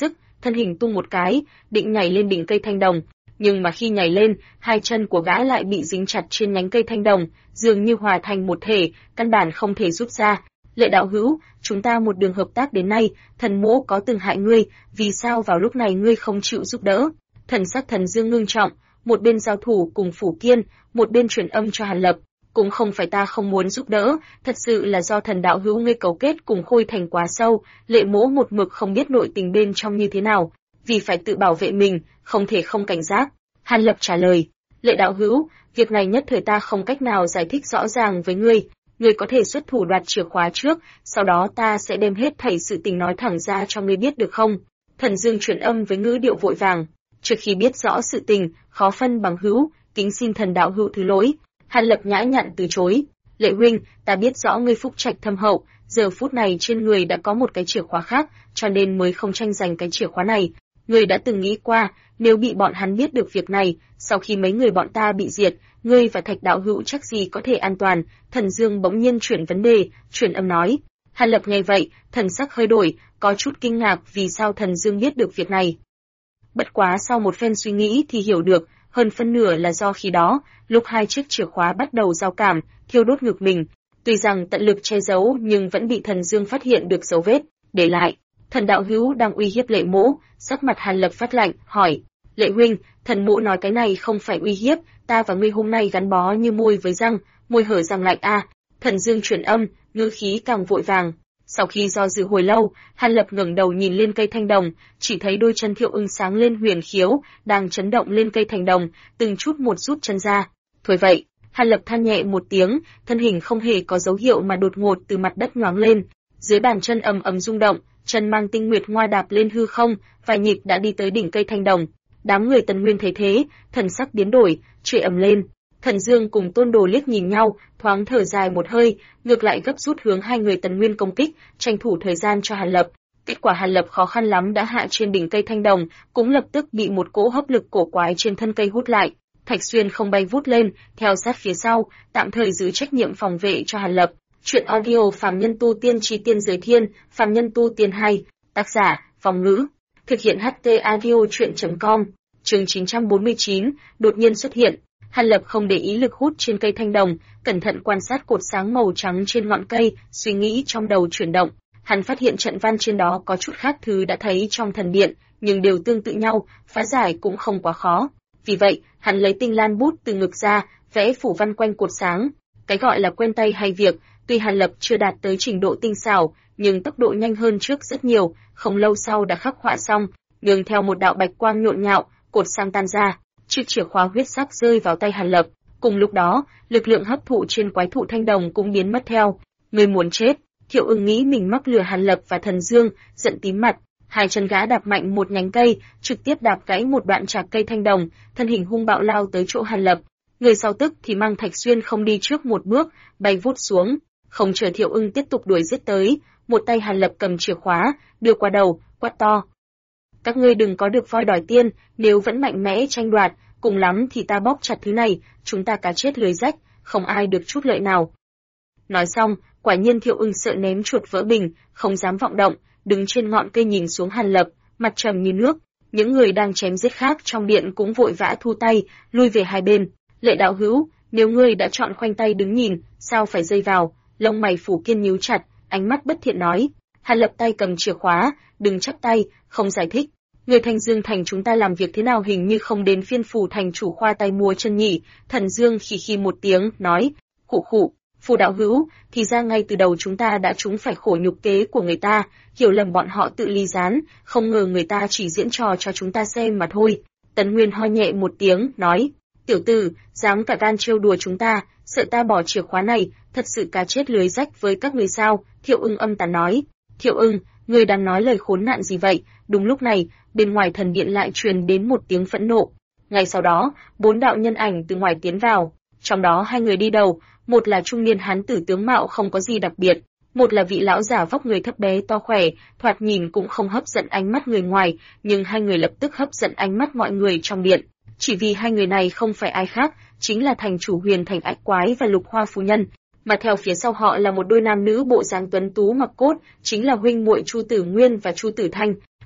Speaker 1: thân hình tung một cái, định nhảy lên đỉnh cây thanh đồng, nhưng mà khi nhảy lên, hai chân của gã lại bị dính chặt trên nhánh cây thanh đồng, dường như hòa thành một thể, căn bản không thể rút ra. Lệ đạo hữu, chúng ta một đường hợp tác đến nay, thần mỗ có từng hại ngươi, vì sao vào lúc này ngươi không chịu giúp đỡ? Thần sắc Thần Dương ngưng trọng, một bên giao thủ cùng Phủ Kiên, một bên truyền âm cho Hàn Lập. Cũng không phải ta không muốn giúp đỡ, thật sự là do thần đạo hữu ngươi cấu kết cùng Khôi Thành quá sâu, Lệ mỗ một mực không biết nội tình bên trong như thế nào, vì phải tự bảo vệ mình, không thể không cảnh giác. Hàn Lập trả lời, Lệ đạo hữu, việc này nhất thời ta không cách nào giải thích rõ ràng với ngươi, ngươi có thể xuất thủ đoạt chìa khóa trước, sau đó ta sẽ đem hết thảy sự tình nói thẳng ra cho ngươi biết được không? Thần Dương truyền âm với ngữ điệu vội vàng, trước khi biết rõ sự tình, khó phân bằng hữu, kính xin thần đạo hữu thứ lỗi. Hàn Lập nhã nhặn từ chối, Lệ huynh, ta biết rõ ngươi phúc trạch thâm hậu, giờ phút này trên người đã có một cái chìa khóa khác, cho nên mới không tranh giành cái chìa khóa này. Ngươi đã từng nghĩ qua, nếu bị bọn hắn biết được việc này, sau khi mấy người bọn ta bị diệt, ngươi và Thạch đạo hữu chắc gì có thể an toàn? Thần Dương bỗng nhiên chuyển vấn đề, truyền âm nói. Hàn Lập nghe vậy, thần sắc hơi đổi, có chút kinh ngạc vì sao Thần Dương biết được việc này. Bất quá sau một phen suy nghĩ thì hiểu được, hơn phân nửa là do khi đó, lúc hai chiếc chìa khóa bắt đầu giao cảm, thiêu đốt ngực mình. Tuy rằng tận lực che giấu nhưng vẫn bị Thần Dương phát hiện được dấu vết, để lại. Thần đạo hữu đang uy hiếp Lệ mỗ, sắc mặt Hàn Lập phát lạnh, hỏi, Lệ huynh, thần mỗ nói cái này không phải uy hiếp, ta và ngươi hôm nay gắn bó như môi với răng, môi hở răng lạnh a. Thần Dương truyền âm, ngữ khí càng vội vàng. Sau khi do dự hồi lâu, Hàn Lập ngẩng đầu nhìn lên cây thanh đồng, chỉ thấy đôi chân Thiệu Ưng sáng lên huyền khiếu, đang chấn động lên cây thanh đồng, từng chút một rút chân ra. Thôi vậy, Hàn Lập than nhẹ một tiếng, thân hình không hề có dấu hiệu mà đột ngột từ mặt đất nhoáng lên, dưới bàn chân ầm ầm rung động, chân mang tinh nguyệt ngoa đạp lên hư không, vài nhịp đã đi tới đỉnh cây thanh đồng. Đám người Tần Nguyên thấy thế, thần sắc biến đổi, chửi ầm lên. Thần Dương cùng Tôn Đồ liếc nhìn nhau, thoáng thở dài một hơi, ngược lại gấp rút hướng hai người Tần Nguyên công kích, tranh thủ thời gian cho Hàn Lập. Kết quả Hàn Lập khó khăn lắm đã hạ trên đỉnh cây thanh đồng, cũng lập tức bị một cỗ hấp lực cổ quái trên thân cây hút lại. Thạch Xuyên không bay vút lên, theo sát phía sau, tạm thời giữ trách nhiệm phòng vệ cho Hàn Lập. Chuyện audio Phàm Nhân Tu Tiên Chi Tiên Giới Thiên, Phàm Nhân Tu Tiên 2, tác giả, Phong Ngữ. Thực hiện HT audio chuyện.com, chương 949, đột nhiên xuất hiện. Hàn Lập không để ý lực hút trên cây thanh đồng, cẩn thận quan sát cột sáng màu trắng trên ngọn cây, suy nghĩ trong đầu chuyển động. Hắn phát hiện trận văn trên đó có chút khác thứ đã thấy trong thần điện, nhưng đều tương tự nhau, phá giải cũng không quá khó. Vì vậy, hắn lấy tinh lan bút từ ngực ra, vẽ phủ văn quanh cột sáng. Cái gọi là quen tay hay việc, tuy Hàn Lập chưa đạt tới trình độ tinh xảo, nhưng tốc độ nhanh hơn trước rất nhiều, không lâu sau đã khắc họa xong, nương theo một đạo bạch quang nhộn nhạo, cột sáng tan ra, chiếc chìa khóa huyết sắc rơi vào tay Hàn Lập. Cùng lúc đó, lực lượng hấp thụ trên quái thụ thanh đồng cũng biến mất theo. Người muốn chết, Thiệu Ưng nghĩ mình mắc lừa Hàn Lập và Thần Dương, giận tím mặt, hai chân gã đạp mạnh một nhánh cây, trực tiếp đạp gãy một đoạn trạc cây thanh đồng, thân hình hung bạo lao tới chỗ Hàn Lập. Người sau tức thì mang Thạch Xuyên không đi trước một bước, bay vút xuống, không chờ Thiệu Ưng tiếp tục đuổi giết tới, một tay Hàn Lập cầm chìa khóa, đưa qua đầu, quát to: các ngươi đừng có được voi đòi tiên, nếu vẫn mạnh mẽ tranh đoạt, cùng lắm thì ta bóp chặt thứ này, chúng ta cá chết lưới rách, không ai được chút lợi nào. Nói xong, quả nhiên Thiệu Ưng sợ ném chuột vỡ bình, không dám vọng động, đứng trên ngọn cây nhìn xuống Hàn Lập, mặt trầm như nước. Những người đang chém giết khác trong điện cũng vội vã thu tay, lui về hai bên. Lệ đạo hữu, nếu ngươi đã chọn khoanh tay đứng nhìn, sao phải dây vào? Lông mày Phủ Kiên nhíu chặt, ánh mắt bất thiện nói. Hàn Lập tay cầm chìa khóa, đừng chắp tay, không giải thích. Người Thanh Dương thành chúng ta làm việc thế nào hình như không đến phiên Phủ thành chủ khoa tay múa chân nhỉ? Thần Dương khì khì một tiếng, nói, khụ khụ, Phủ đạo hữu, thì ra ngay từ đầu chúng ta đã trúng phải khổ nhục kế của người ta, hiểu lầm bọn họ tự ly gián, không ngờ người ta chỉ diễn trò cho chúng ta xem mà thôi. Tấn Nguyên ho nhẹ một tiếng, nói, tiểu tử, dám cả gan trêu đùa chúng ta, sợ ta bỏ chìa khóa này, thật sự cá chết lưới rách với các người sao? Thiệu Ưng âm tàn nói, Thiệu Ưng, ngươi đang nói lời khốn nạn gì vậy? Đúng lúc này, bên ngoài thần điện lại truyền đến một tiếng phẫn nộ. Ngay sau đó, 4 đạo nhân ảnh từ ngoài tiến vào, trong đó 2 người đi đầu, một là trung niên hán tử tướng mạo không có gì đặc biệt, một là vị lão giả vóc người thấp bé to khỏe, thoạt nhìn cũng không hấp dẫn ánh mắt người ngoài, nhưng 2 người lập tức hấp dẫn ánh mắt mọi người trong điện. Chỉ vì 2 người này không phải ai khác, chính là thành chủ Huyền Thành Ách Quái và Lục Hoa phu nhân, mà theo phía sau họ là một đôi nam nữ bộ dáng tuấn tú mặc cốt, chính là huynh muội Chu Tử Nguyên và Chu Tử Thanh.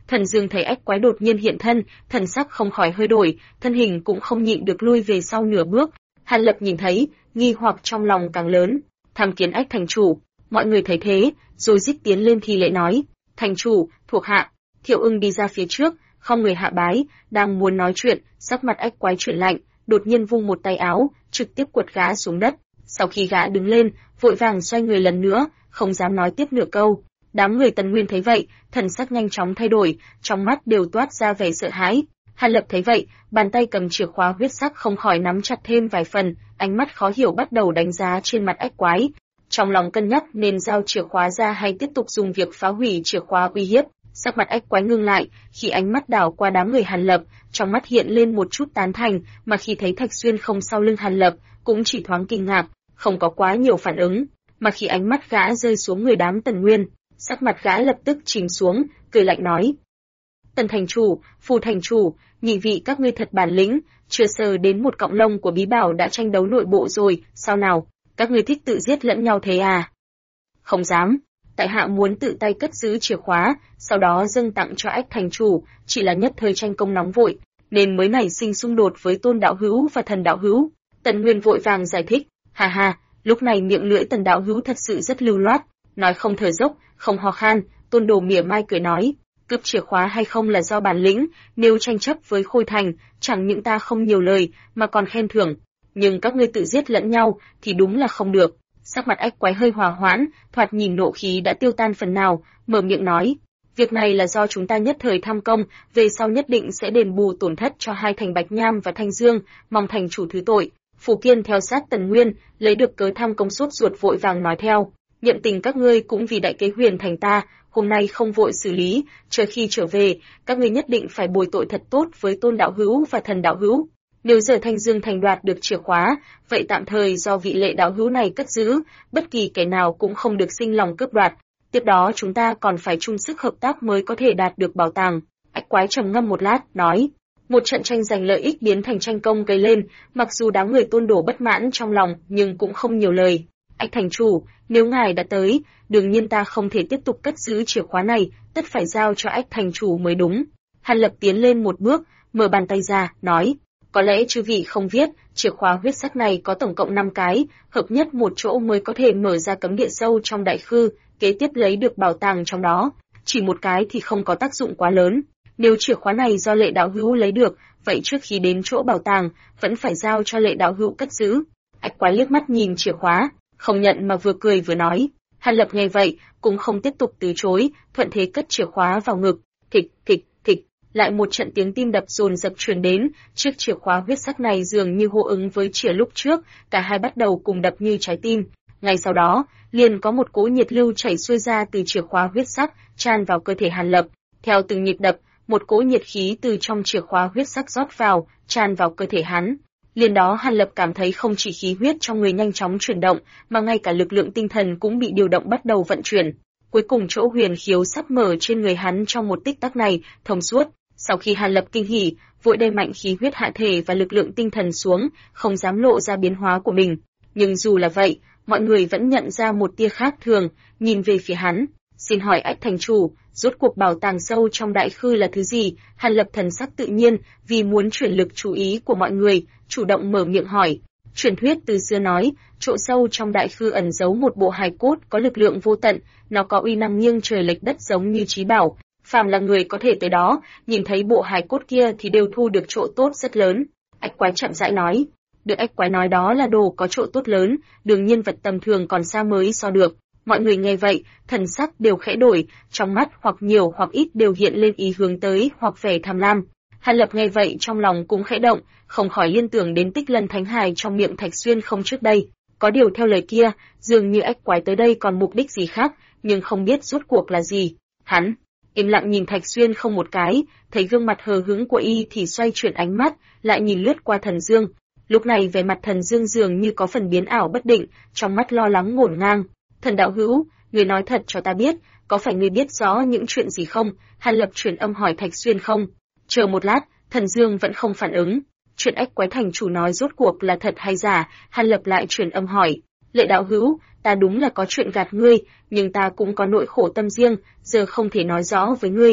Speaker 1: Thần Dương thấy ách quái đột nhiên hiện thân, thần sắc không khỏi hơi đổi, thân hình cũng không nhịn được lui về sau nửa bước. Hàn Lập nhìn thấy, nghi hoặc trong lòng càng lớn. Tham kiến ách thành chủ. Mọi người thấy thế, rồi rít tiến lên thì lễ nói: thành chủ, thuộc hạ. Thiệu Ưng đi ra phía trước, không người hạ bái, đang muốn nói chuyện, sắc mặt ách quái chuyển lạnh, đột nhiên vung một tay áo, trực tiếp quật gã xuống đất. Sau khi gã đứng lên, vội vàng xoay người lần nữa, không dám nói tiếp nửa câu. Đám người Tần Nguyên thấy vậy, thần sắc nhanh chóng thay đổi, trong mắt đều toát ra vẻ sợ hãi. Hàn Lập thấy vậy, bàn tay cầm chìa khóa huyết sắc không khỏi nắm chặt thêm vài phần, ánh mắt khó hiểu bắt đầu đánh giá trên mặt ách quái. Trong lòng cân nhắc nên giao chìa khóa ra hay tiếp tục dùng việc phá hủy chìa khóa uy hiếp. Sắc mặt ách quái ngưng lại, khi ánh mắt đảo qua đám người Hàn Lập, trong mắt hiện lên một chút tán thành, mà khi thấy Thạch Xuyên không sau lưng Hàn Lập, cũng chỉ thoáng kinh ngạc, không có quá nhiều phản ứng, mà khi ánh mắt gã rơi xuống người đám Tần Nguyên, sắc mặt gã lập tức chìm xuống, cười lạnh nói: Tần thành chủ, Phù thành chủ, nhị vị các ngươi thật bản lĩnh, chưa sờ đến một cọng lông của bí bảo đã tranh đấu nội bộ rồi, sao nào, các ngươi thích tự giết lẫn nhau thế à? Không dám, tại hạ muốn tự tay cất giữ chìa khóa, sau đó dâng tặng cho ách thành chủ, chỉ là nhất thời tranh công nóng vội, nên mới nảy sinh xung đột với Tôn đạo hữu và Thần đạo hữu. Tần Nguyên vội vàng giải thích, ha ha, lúc này miệng lưỡi Tần đạo hữu thật sự rất lưu loát, nói không thở dốc, không ho khan. Tôn Đồ mỉa mai cười nói, cướp chìa khóa hay không là do bản lĩnh, nếu tranh chấp với Khôi Thành, chẳng những ta không nhiều lời, mà còn khen thưởng, nhưng các ngươi tự giết lẫn nhau, thì đúng là không được. Sắc mặt ách quái hơi hòa hoãn, thoạt nhìn nộ khí đã tiêu tan phần nào, mở miệng nói, việc này là do chúng ta nhất thời tham công, về sau nhất định sẽ đền bù tổn thất cho hai thành Bạch Nham và Thanh Dương, mong thành chủ thứ tội. Phù Kiên theo sát Tần Nguyên, lấy được cớ tham công sốt ruột vội vàng nói theo, niệm tình các ngươi cũng vì đại kế Huyền Thành ta, hôm nay không vội xử lý, chờ khi trở về, các ngươi nhất định phải bồi tội thật tốt với Tôn đạo hữu và Thần đạo hữu. Nếu giờ Thanh Dương thành đoạt được chìa khóa, vậy tạm thời do vị Lệ đạo hữu này cất giữ, bất kỳ kẻ nào cũng không được sinh lòng cướp đoạt. Tiếp đó chúng ta còn phải chung sức hợp tác mới có thể đạt được bảo tàng. Ách quái trầm ngâm một lát, nói, một trận tranh giành lợi ích biến thành tranh công gây lên, mặc dù đám người Tôn đổ bất mãn trong lòng, nhưng cũng không nhiều lời. Ách thành chủ, nếu ngài đã tới, đương nhiên ta không thể tiếp tục cất giữ chìa khóa này, tất phải giao cho ách thành chủ mới đúng. Hàn Lập tiến lên một bước, mở bàn tay ra, nói, có lẽ chư vị không biết, chìa khóa huyết sắc này có tổng cộng 5 cái, hợp nhất một chỗ mới có thể mở ra cấm địa sâu trong đại khư, kế tiếp lấy được bảo tàng trong đó, chỉ một cái thì không có tác dụng quá lớn. Nếu chìa khóa này do Lệ đạo hữu lấy được, vậy trước khi đến chỗ bảo tàng, vẫn phải giao cho Lệ đạo hữu cất giữ. Ách quái liếc mắt nhìn chìa khóa, không nhận mà vừa cười vừa nói. Hàn Lập nghe vậy, cũng không tiếp tục từ chối, thuận thế cất chìa khóa vào ngực. Thịch, thịch, thịch, lại một trận tiếng tim đập dồn dập truyền đến, chiếc chìa khóa huyết sắc này dường như hô ứng với chìa lúc trước, cả hai bắt đầu cùng đập như trái tim. Ngay sau đó, liền có một cỗ nhiệt lưu chảy xuôi ra từ chìa khóa huyết sắc, tràn vào cơ thể Hàn Lập. Theo từng nhịp đập, một cỗ nhiệt khí từ trong chìa khóa huyết sắc rót vào, tràn vào cơ thể hắn. Liền đó Hàn Lập cảm thấy không chỉ khí huyết trong người nhanh chóng chuyển động, mà ngay cả lực lượng tinh thần cũng bị điều động bắt đầu vận chuyển. Cuối cùng chỗ huyền khiếu sắp mở trên người hắn trong một tích tắc này, thông suốt. Sau khi Hàn Lập kinh hỉ, vội đẩy mạnh khí huyết hạ thể và lực lượng tinh thần xuống, không dám lộ ra biến hóa của mình. Nhưng dù là vậy, mọi người vẫn nhận ra một tia khác thường, nhìn về phía hắn. Xin hỏi ách thành chủ, rốt cuộc bảo tàng sâu trong đại khư là thứ gì? Hàn Lập thần sắc tự nhiên, vì muốn chuyển lực chú ý của mọi người, chủ động mở miệng hỏi. Truyền thuyết từ xưa nói, chỗ sâu trong đại khư ẩn giấu một bộ hài cốt có lực lượng vô tận, nó có uy năng nghiêng trời lệch đất giống như trí bảo. Phàm là người có thể tới đó, nhìn thấy bộ hài cốt kia thì đều thu được chỗ tốt rất lớn. Ách quái chậm rãi nói. Được ách quái nói đó là đồ có chỗ tốt lớn, đương nhiên vật tầm thường còn xa mới so được. Mọi người nghe vậy, thần sắc đều khẽ đổi, trong mắt hoặc nhiều hoặc ít đều hiện lên ý hướng tới hoặc vẻ tham lam. Hàn Lập nghe vậy trong lòng cũng khẽ động, không khỏi liên tưởng đến Tích Lân Thánh Hài trong miệng Thạch Xuyên không trước đây. Có điều theo lời kia, dường như ách quái tới đây còn mục đích gì khác, nhưng không biết rốt cuộc là gì. Hắn im lặng nhìn Thạch Xuyên không một cái, thấy gương mặt hờ hững của y thì xoay chuyển ánh mắt, lại nhìn lướt qua Thần Dương. Lúc này vẻ mặt Thần Dương dường như có phần biến ảo bất định, trong mắt lo lắng ngổn ngang. Thần đạo hữu, người nói thật cho ta biết, có phải người biết rõ những chuyện gì không? Hàn Lập truyền âm hỏi Thạch Xuyên không. Chờ một lát, Thần Dương vẫn không phản ứng. Chuyện ách quái thành chủ nói rốt cuộc là thật hay giả? Hàn Lập lại truyền âm hỏi. Lệ đạo hữu, ta đúng là có chuyện gạt ngươi, nhưng ta cũng có nỗi khổ tâm riêng, giờ không thể nói rõ với ngươi.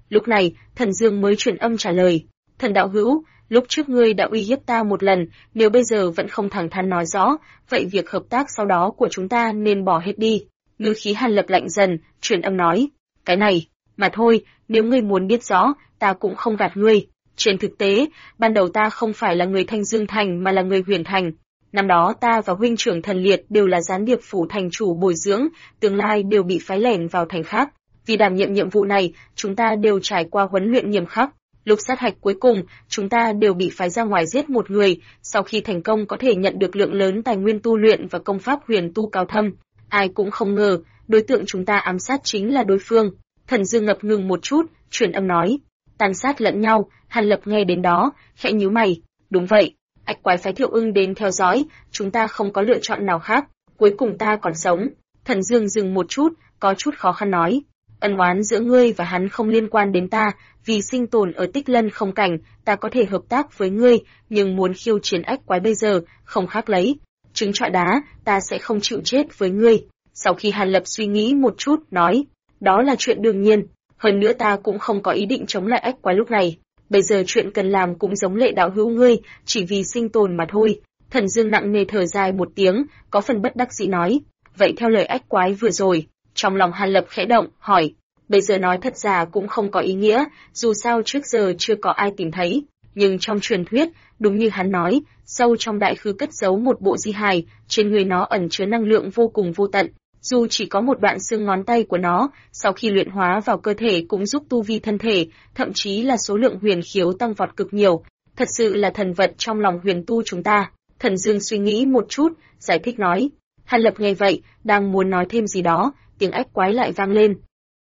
Speaker 1: Lúc này, Thần Dương mới truyền âm trả lời, Thần đạo hữu, lúc trước ngươi đã uy hiếp ta một lần, nếu bây giờ vẫn không thẳng thắn nói rõ, vậy việc hợp tác sau đó của chúng ta nên bỏ hết đi. Ngữ khí Hàn Lập lạnh dần, truyền âm nói, cái này, mà thôi, nếu ngươi muốn biết rõ, ta cũng không gạt ngươi. Trên thực tế, ban đầu ta không phải là người Thanh Dương Thành mà là người Huyền Thành. Năm đó ta và huynh trưởng Thần Liệt đều là gián điệp phủ thành chủ bồi dưỡng, tương lai đều bị phái lẻn vào thành khác. Vì đảm nhiệm nhiệm vụ này, chúng ta đều trải qua huấn luyện nghiêm khắc. Lúc sát hạch cuối cùng, chúng ta đều bị phái ra ngoài giết một người, sau khi thành công có thể nhận được lượng lớn tài nguyên tu luyện và công pháp huyền tu cao thâm. Ai cũng không ngờ, đối tượng chúng ta ám sát chính là đối phương. Thần Dương ngập ngừng một chút, truyền âm nói, tàn sát lẫn nhau. Hàn Lập nghe đến đó, khẽ nhíu mày, đúng vậy, ách quái phái Thiệu Ưng đến theo dõi, chúng ta không có lựa chọn nào khác, cuối cùng ta còn sống. Thần Dương dừng một chút, có chút khó khăn nói, ân oán giữa ngươi và hắn không liên quan đến ta, vì sinh tồn ở Tích Lân không cảnh, ta có thể hợp tác với ngươi, nhưng muốn khiêu chiến ách quái bây giờ, không khác lấy trứng trọi đá, ta sẽ không chịu chết với ngươi. Sau khi Hàn Lập suy nghĩ một chút, nói, đó là chuyện đương nhiên, hơn nữa ta cũng không có ý định chống lại ách quái lúc này. Bây giờ chuyện cần làm cũng giống Lệ đạo hữu ngươi, chỉ vì sinh tồn mà thôi. Thần Dương nặng nề thở dài một tiếng, có phần bất đắc dĩ nói, vậy theo lời ách quái vừa rồi. Trong lòng Hàn Lập khẽ động, hỏi, bây giờ nói thật ra cũng không có ý nghĩa, dù sao trước giờ chưa có ai tìm thấy. Nhưng trong truyền thuyết, đúng như hắn nói, sâu trong đại khư cất giấu một bộ di hài, trên người nó ẩn chứa năng lượng vô cùng vô tận. Dù chỉ có một đoạn xương ngón tay của nó, sau khi luyện hóa vào cơ thể cũng giúp tu vi thân thể, thậm chí là số lượng huyền khiếu tăng vọt cực nhiều. Thật sự là thần vật trong lòng huyền tu chúng ta. Thần Dương suy nghĩ một chút, giải thích nói. Hàn Lập nghe vậy, đang muốn nói thêm gì đó, tiếng ách quái lại vang lên.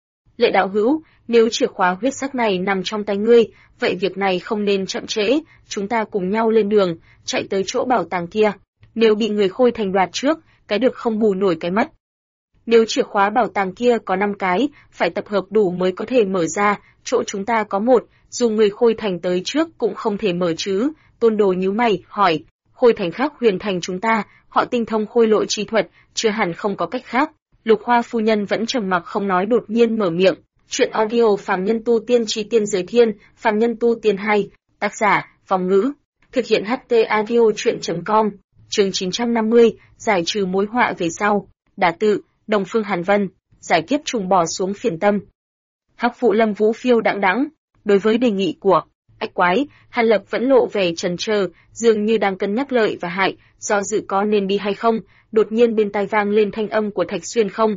Speaker 1: Lệ đạo hữu, nếu chìa khóa huyết sắc này nằm trong tay ngươi, vậy việc này không nên chậm trễ, chúng ta cùng nhau lên đường, chạy tới chỗ bảo tàng kia. Nếu bị người Khôi Thành đoạt trước, cái được không bù nổi cái mất. Nếu chìa khóa bảo tàng kia có 5 cái, phải tập hợp đủ mới có thể mở ra, chỗ chúng ta có 1, dù người Khôi Thành tới trước cũng không thể mở chứ. Tôn Đồ nhíu mày, hỏi, Khôi Thành khác Huyền Thành chúng ta, họ tinh thông khôi lội chi thuật, chưa hẳn không có cách khác. Lục Hoa phu nhân vẫn trầm mặc không nói, đột nhiên mở miệng. Chuyện audio Phàm Nhân Tu Tiên Chí Tiên Giới Thiên, Phàm Nhân Tu Tiên 2, tác giả, Phong Ngữ. Thực hiện HT audio chuyện.com, chương 950, giải trừ mối họa về sau. Đả tự, Đồng Phương Hàn Vân, giải kiếp trùng bỏ xuống phiền tâm. Hắc Phụ Lâm Vũ phiêu đãng đãng, đối với đề nghị của ách quái, Hàn Lập vẫn lộ vẻ chần chờ, dường như đang cân nhắc lợi và hại, do dự có nên đi hay không. Đột nhiên bên tai vang lên thanh âm của Thạch Xuyên không.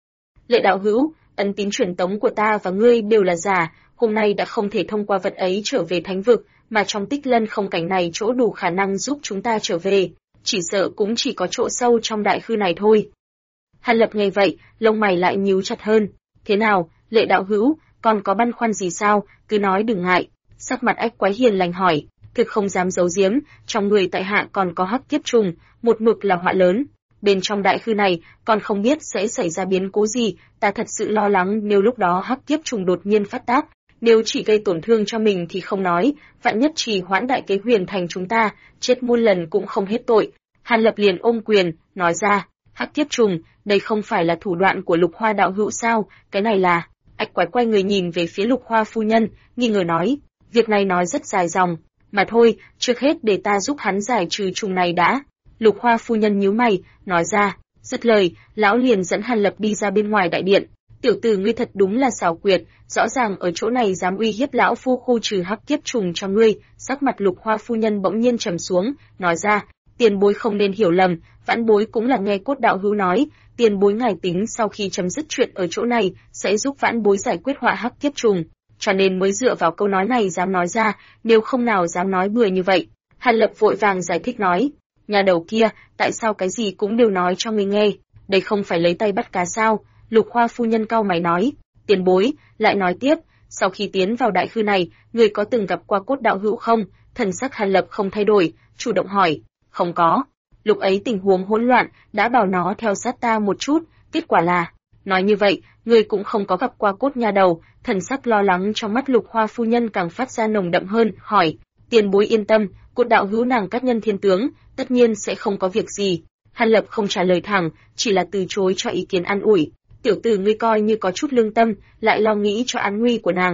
Speaker 1: Lệ đạo hữu, ấn tín truyền tống của ta và ngươi đều là giả, hôm nay đã không thể thông qua vật ấy trở về thánh vực, mà trong Tích Lân không cảnh này chỗ đủ khả năng giúp chúng ta trở về, chỉ sợ cũng chỉ có chỗ sâu trong đại khư này thôi. Hàn Lập nghe vậy, lông mày lại nhíu chặt hơn. Thế nào, Lệ đạo hữu, còn có băn khoăn gì sao, cứ nói đừng ngại. Sắc mặt ách quái hiền lành hỏi, thực không dám giấu giếm, trong người tại hạ còn có hắc kiếp trùng, một mực là họa lớn. Bên trong đại khư này, còn không biết sẽ xảy ra biến cố gì, ta thật sự lo lắng nếu lúc đó hắc kiếp trùng đột nhiên phát tác, nếu chỉ gây tổn thương cho mình thì không nói, vạn nhất trì hoãn đại kế Huyền Thành chúng ta, chết muôn lần cũng không hết tội. Hàn Lập liền ôm quyền, nói ra, hắc kiếp trùng, đây không phải là thủ đoạn của Lục Hoa đạo hữu sao, cái này là... Ách quái quay người nhìn về phía Lục Hoa phu nhân, nghi ngờ nói, việc này nói rất dài dòng, mà thôi, trước hết để ta giúp hắn giải trừ trùng này đã. Lục Hoa phu nhân nhíu mày, nói ra, dứt lời, lão liền dẫn Hàn Lập đi ra bên ngoài đại điện. Tiểu tử ngươi thật đúng là xảo quyệt, rõ ràng ở chỗ này dám uy hiếp lão phu khu trừ hắc kiếp trùng cho ngươi. Sắc mặt Lục Hoa phu nhân bỗng nhiên trầm xuống, nói ra, tiền bối không nên hiểu lầm, vãn bối cũng là nghe Cốt đạo hữu nói, tiền bối ngài tính sau khi chấm dứt chuyện ở chỗ này sẽ giúp vãn bối giải quyết họa hắc kiếp trùng, cho nên mới dựa vào câu nói này dám nói ra, nếu không nào dám nói bừa như vậy. Hàn Lập vội vàng giải thích nói, nhà đầu kia, tại sao cái gì cũng đều nói cho người nghe, đây không phải lấy tay bắt cá sao? Lục Hoa phu nhân cau mày nói, tiền bối, lại nói tiếp, sau khi tiến vào đại khư này, người có từng gặp qua Cốt đạo hữu không? Thần sắc Hàn Lập không thay đổi, chủ động hỏi, không có. Lúc ấy tình huống hỗn loạn, đã bảo nó theo sát ta một chút, kết quả là, nói như vậy, người cũng không có gặp qua Cốt nha đầu. Thần sắc lo lắng trong mắt Lục Hoa phu nhân càng phát ra nồng đậm hơn, hỏi, tiền bối yên tâm, Cốt đạo hữu nàng các nhân thiên tướng, tất nhiên sẽ không có việc gì. Hàn Lập không trả lời thẳng, chỉ là từ chối cho ý kiến an ủi. Tiểu tử ngươi coi như có chút lương tâm, lại lo nghĩ cho an nguy của nàng.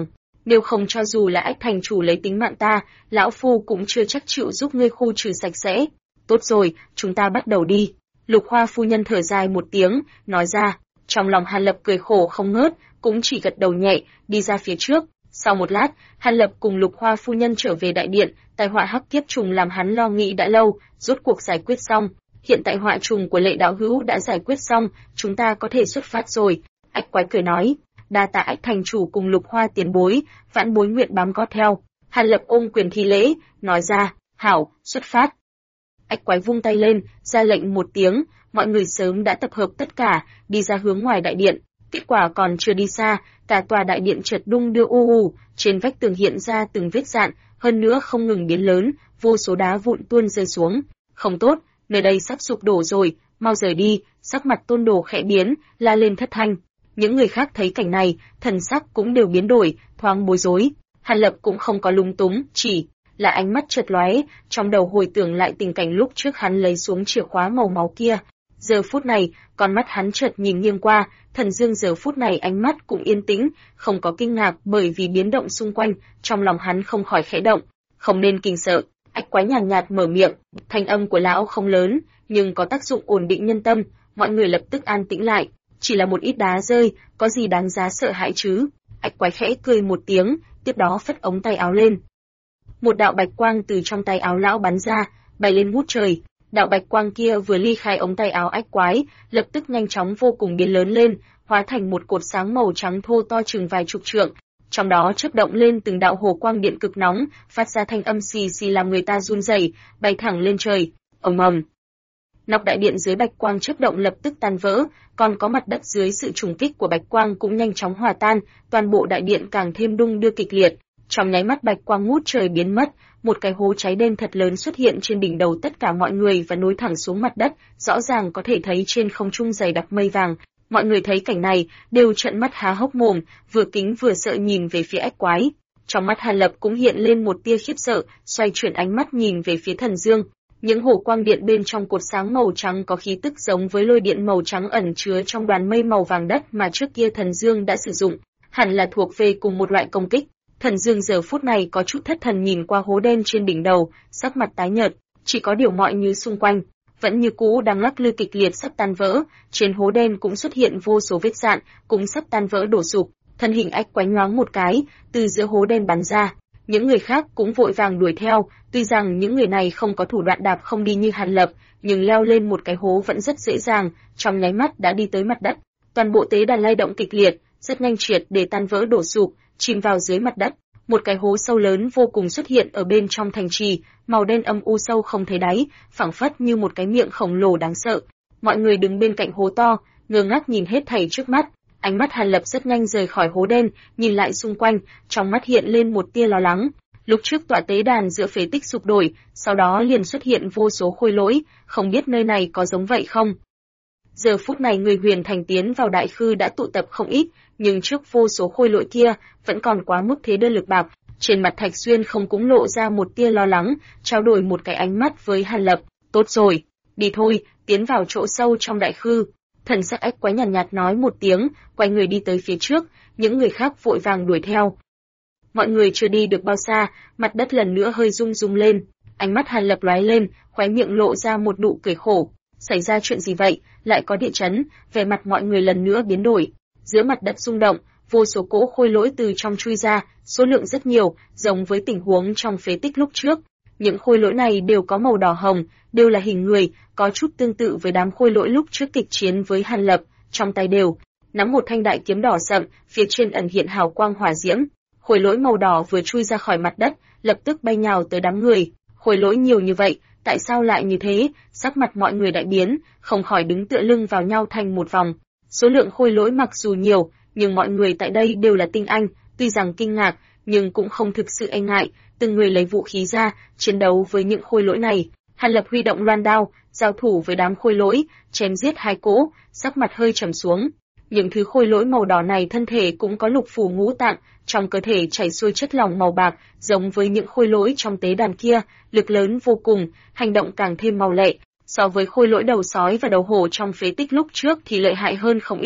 Speaker 1: nếu không cho dù là Ách thành chủ lấy tính mạng ta, lão phu cũng chưa chắc chịu giúp ngươi khu trừ sạch sẽ. Tốt rồi, chúng ta bắt đầu đi. Lục Hoa phu nhân thở dài một tiếng, nói ra. Trong lòng Hàn Lập cười khổ không ngớt, cũng chỉ gật đầu nhẹ, đi ra phía trước. Sau một lát, Hàn Lập cùng Lục Hoa phu nhân trở về đại điện, tai họa hắc kiếp trùng làm hắn lo nghĩ đã lâu, rốt cuộc giải quyết xong. Hiện tại họa trùng của Lệ đạo hữu đã giải quyết xong, chúng ta có thể xuất phát rồi. Ách Quái cười nói, đa tạ Ách thành chủ cùng Lục Hoa tiền bối, vãn bối nguyện bám gót theo. Hàn Lập ôm quyền thi lễ, nói ra, hảo, xuất phát. Ách Quái vung tay lên, ra lệnh một tiếng, mọi người sớm đã tập hợp tất cả, đi ra hướng ngoài đại điện. Kết quả còn chưa đi xa, cả tòa đại điện chợt đung đưa u u, trên vách tường hiện ra từng vết dạn, hơn nữa không ngừng biến lớn, vô số đá vụn tuôn rơi xuống. Không tốt, nơi đây sắp sụp đổ rồi, mau rời đi. Sắc mặt Tôn Đồ khẽ biến, la lên thất thanh. Những người khác thấy cảnh này, thần sắc cũng đều biến đổi, thoáng bối rối. Hàn Lập cũng không có lung túng, chỉ là ánh mắt chợt lóe, trong đầu hồi tưởng lại tình cảnh lúc trước hắn lấy xuống chìa khóa màu máu kia. Giờ phút này, con mắt hắn chợt nhìn nghiêng qua, Thần Dương giờ phút này ánh mắt cũng yên tĩnh, không có kinh ngạc bởi vì biến động xung quanh, trong lòng hắn không khỏi khẽ động. Không nên kinh sợ, Ách Quái nhàn nhạt mở miệng, thanh âm của lão không lớn, nhưng có tác dụng ổn định nhân tâm, mọi người lập tức an tĩnh lại. Chỉ là một ít đá rơi, có gì đáng giá sợ hãi chứ? Ách Quái khẽ cười một tiếng, tiếp đó phất ống tay áo lên. Một đạo bạch quang từ trong tay áo lão bắn ra, bay lên ngút trời. Đạo bạch quang kia vừa ly khai ống tay áo Ách Quái, lập tức nhanh chóng vô cùng biến lớn lên, hóa thành một cột sáng màu trắng thô to chừng vài chục trượng. Trong đó chớp động lên từng đạo hồ quang điện cực nóng, phát ra thanh âm xì xì làm người ta run rẩy, bay thẳng lên trời. Ầm ầm. Nóc đại điện dưới bạch quang chớp động lập tức tan vỡ, còn có mặt đất dưới sự trùng kích của bạch quang cũng nhanh chóng hòa tan, toàn bộ đại điện càng thêm đung đưa kịch liệt. Trong nháy mắt bạch quang ngút trời biến mất, một cái hố cháy đen thật lớn xuất hiện trên đỉnh đầu tất cả mọi người và nối thẳng xuống mặt đất, rõ ràng có thể thấy trên không trung dày đặc mây vàng. Mọi người thấy cảnh này, đều trợn mắt há hốc mồm, vừa kính vừa sợ nhìn về phía Ách Quái. Trong mắt Hàn Lập cũng hiện lên một tia khiếp sợ, xoay chuyển ánh mắt nhìn về phía Thần Dương. Những hồ quang điện bên trong cột sáng màu trắng có khí tức giống với lôi điện màu trắng ẩn chứa trong đoàn mây màu vàng đất mà trước kia Thần Dương đã sử dụng, hẳn là thuộc về cùng một loại công kích. Thần Dương giờ phút này có chút thất thần nhìn qua hố đen trên đỉnh đầu, sắc mặt tái nhợt, chỉ có điều mọi như xung quanh vẫn như cũ đang lắc lư kịch liệt sắp tan vỡ, trên hố đen cũng xuất hiện vô số vết rạn, cũng sắp tan vỡ đổ sụp. Thân hình Ách Quái nhoáng một cái, từ giữa hố đen bắn ra. Những người khác cũng vội vàng đuổi theo, tuy rằng những người này không có thủ đoạn đạp không đi như Hàn Lập, nhưng leo lên một cái hố vẫn rất dễ dàng, trong nháy mắt đã đi tới mặt đất. Toàn bộ tế đàn lay động kịch liệt, rất nhanh triệt để tan vỡ đổ sụp, chìm vào dưới mặt đất. Một cái hố sâu lớn vô cùng xuất hiện ở bên trong thành trì, màu đen âm u sâu không thấy đáy, phảng phất như một cái miệng khổng lồ đáng sợ. Mọi người đứng bên cạnh hố to, ngơ ngác nhìn hết thảy trước mắt. Ánh mắt Hàn Lập rất nhanh rời khỏi hố đen, nhìn lại xung quanh, trong mắt hiện lên một tia lo lắng. Lúc trước tọa tế đàn giữa phế tích sụp đổ, sau đó liền xuất hiện vô số khôi lỗi, không biết nơi này có giống vậy không? Giờ phút này người Huyền Thành tiến vào đại khư đã tụ tập không ít, nhưng trước vô số khôi lỗi kia, vẫn còn quá mức thế đơn lực bạc. Trên mặt Thạch Xuyên không cũng lộ ra một tia lo lắng, trao đổi một cái ánh mắt với Hàn Lập. Tốt rồi, đi thôi, tiến vào chỗ sâu trong đại khư. Thần sắc Ách Quái nhàn nhạt nói một tiếng, quay người đi tới phía trước, những người khác vội vàng đuổi theo. Mọi người chưa đi được bao xa, mặt đất lần nữa hơi rung rung lên. Ánh mắt Hàn Lập lóe lên, khóe miệng lộ ra một nụ cười khổ. Xảy ra chuyện gì vậy? Lại có địa chấn? Vẻ mặt mọi người lần nữa biến đổi. Giữa mặt đất rung động, vô số cỗ khôi lỗi từ trong chui ra, số lượng rất nhiều, giống với tình huống trong phế tích lúc trước. Những khôi lỗi này đều có màu đỏ hồng, đều là hình người, có chút tương tự với đám khôi lỗi lúc trước kịch chiến với Hàn Lập, trong tay đều nắm một thanh đại kiếm đỏ sậm, phía trên ẩn hiện hào quang hỏa diễm. Khôi lỗi màu đỏ vừa chui ra khỏi mặt đất, lập tức bay nhào tới đám người. Khôi lỗi nhiều như vậy, tại sao lại như thế? Sắc mặt mọi người đại biến, không khỏi đứng tựa lưng vào nhau thành một vòng. Số lượng khôi lỗi mặc dù nhiều, nhưng mọi người tại đây đều là tinh anh, tuy rằng kinh ngạc, nhưng cũng không thực sự e ngại, từng người lấy vũ khí ra, chiến đấu với những khôi lỗi này. Hàn Lập huy động loan đao, giao thủ với đám khôi lỗi, chém giết hai cỗ, sắc mặt hơi trầm xuống. Những thứ khôi lỗi màu đỏ này thân thể cũng có lục phủ ngũ tạng, trong cơ thể chảy xuôi chất lỏng màu bạc, giống với những khôi lỗi trong tế đàn kia, lực lớn vô cùng, hành động càng thêm mau lẹ. So với khôi lỗi đầu sói và đầu hổ trong phế tích lúc trước thì lợi hại hơn không ít.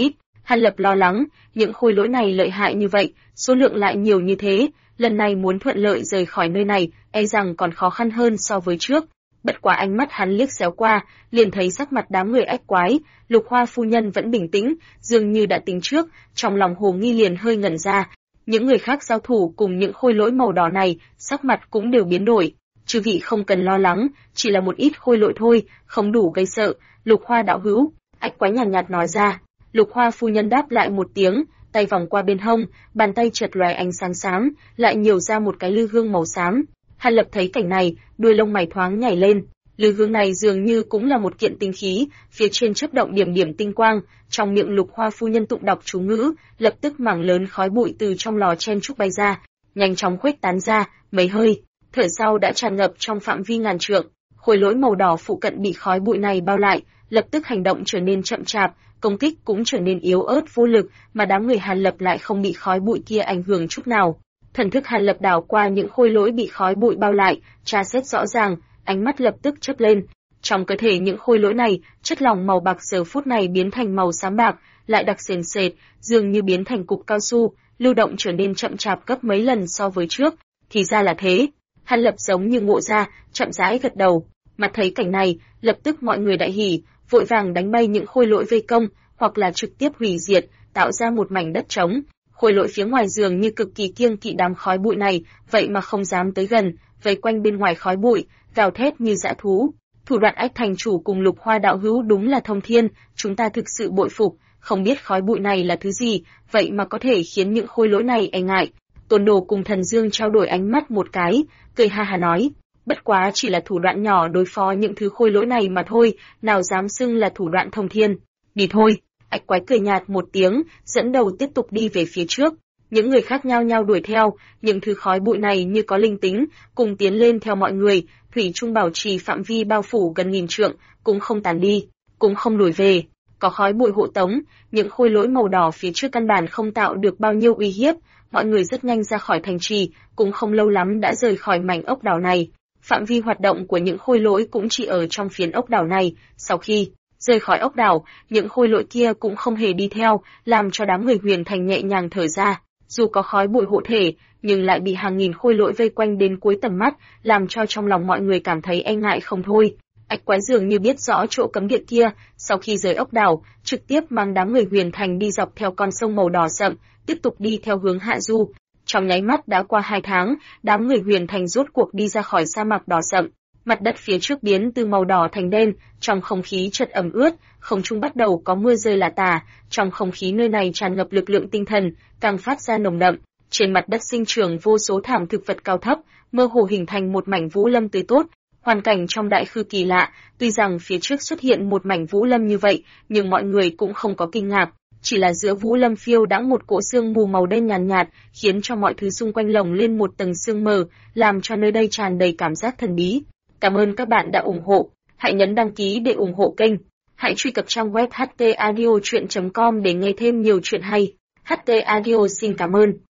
Speaker 1: Hàn Lập lo lắng, những khôi lỗi này lợi hại như vậy, số lượng lại nhiều như thế, lần này muốn thuận lợi rời khỏi nơi này, e rằng còn khó khăn hơn so với trước. Bất quá ánh mắt hắn liếc xéo qua, liền thấy sắc mặt đám người ách quái, Lục Hoa phu nhân vẫn bình tĩnh, dường như đã tính trước, trong lòng Hồ Nghi liền hơi ngẩn ra. Những người khác giao thủ cùng những khôi lỗi màu đỏ này, sắc mặt cũng đều biến đổi. Chư vị không cần lo lắng, chỉ là một ít khôi lỗi thôi, không đủ gây sợ. Lục Hoa đạo hữu, ách quái nhàn nhạt nói ra. Lục Hoa phu nhân đáp lại một tiếng, tay vòng qua bên hông, bàn tay chợt lóe ánh sáng xám, lại nhiều ra một cái lư hương màu xám. Hàn Lập thấy cảnh này, đuôi lông mày thoáng nhảy lên. Lư hương này dường như cũng là một kiện tinh khí, phía trên chớp động điểm điểm tinh quang, trong miệng Lục Hoa phu nhân tụng đọc chú ngữ, lập tức mảng lớn khói bụi từ trong lò chen trúc bay ra, nhanh chóng khuếch tán ra, mấy hơi, thở sau đã tràn ngập trong phạm vi ngàn trượng. Khối lỗi màu đỏ phụ cận bị khói bụi này bao lại, lập tức hành động trở nên chậm chạp, công kích cũng trở nên yếu ớt vô lực, mà đám người Hàn Lập lại không bị khói bụi kia ảnh hưởng chút nào. Thần thức Hàn Lập đảo qua những khối lỗi bị khói bụi bao lại, tra xét rõ ràng, ánh mắt lập tức chớp lên. Trong cơ thể những khối lỗi này, chất lỏng màu bạc giờ phút này biến thành màu xám bạc, lại đặc sền sệt, dường như biến thành cục cao su, lưu động trở nên chậm chạp gấp mấy lần so với trước. Thì ra là thế. Hàn Lập giống như ngộ ra, chậm rãi gật đầu. Mặt thấy cảnh này, lập tức mọi người đại hỉ, vội vàng đánh bay những khôi lỗi vây công, hoặc là trực tiếp hủy diệt, tạo ra một mảnh đất trống. Khôi lỗi phía ngoài dường như cực kỳ kiêng kỵ đám khói bụi này, vậy mà không dám tới gần, vây quanh bên ngoài khói bụi, gào thét như dã thú. Thủ đoạn Ách thành chủ cùng Lục Hoa đạo hữu đúng là thông thiên, chúng ta thực sự bội phục, không biết khói bụi này là thứ gì, vậy mà có thể khiến những khôi lỗi này e ngại. Tôn Đồ cùng Thần Dương trao đổi ánh mắt một cái, cười ha ha nói, bất quá chỉ là thủ đoạn nhỏ đối phó những thứ khôi lỗi này mà thôi, nào dám xưng là thủ đoạn thông thiên. Đi thôi. Ách quái cười nhạt một tiếng, dẫn đầu tiếp tục đi về phía trước. Những người khác nhao nhao đuổi theo, những thứ khói bụi này như có linh tính, cùng tiến lên theo mọi người, thủy chung bảo trì phạm vi bao phủ gần nghìn trượng, cũng không tàn đi, cũng không lùi về. Có khói bụi hộ tống, những khôi lỗi màu đỏ phía trước căn bản không tạo được bao nhiêu uy hiếp, mọi người rất nhanh ra khỏi thành trì, cũng không lâu lắm đã rời khỏi mảnh ốc đảo này. Phạm vi hoạt động của những khôi lỗi cũng chỉ ở trong phiến ốc đảo này, sau khi rời khỏi ốc đảo, những khôi lỗi kia cũng không hề đi theo, làm cho đám người Huyền Thành nhẹ nhàng thở ra. Dù có khói bụi hộ thể, nhưng lại bị hàng nghìn khôi lỗi vây quanh đến cuối tầm mắt, làm cho trong lòng mọi người cảm thấy e ngại không thôi. Ách quái dường như biết rõ chỗ cấm địa kia, sau khi rời ốc đảo, trực tiếp mang đám người Huyền Thành đi dọc theo con sông màu đỏ sậm, tiếp tục đi theo hướng hạ du. Trong nháy mắt đã qua 2 tháng, đám người Huyền Thành rốt cuộc đi ra khỏi sa mạc đỏ sậm. Mặt đất phía trước biến từ màu đỏ thành đen, trong không khí chợt ẩm ướt, không trung bắt đầu có mưa rơi lả tả, trong không khí nơi này tràn ngập lực lượng tinh thần, càng phát ra nồng đậm. Trên mặt đất sinh trưởng vô số thảm thực vật cao thấp, mơ hồ hình thành một mảnh vũ lâm tươi tốt. Hoàn cảnh trong đại khư kỳ lạ, tuy rằng phía trước xuất hiện một mảnh vũ lâm như vậy, nhưng mọi người cũng không có kinh ngạc. Chỉ là giữa vũ lâm phiêu đãng một cỗ sương mù màu đen nhàn nhạt, khiến cho mọi thứ xung quanh lồng lên một tầng sương mờ, làm cho nơi đây tràn đầy cảm giác thần bí. Cảm ơn các bạn đã ủng hộ. Hãy nhấn đăng ký để ủng hộ kênh. Hãy truy cập trang web htaudio.com để nghe thêm nhiều chuyện hay. HT Audio xin cảm ơn.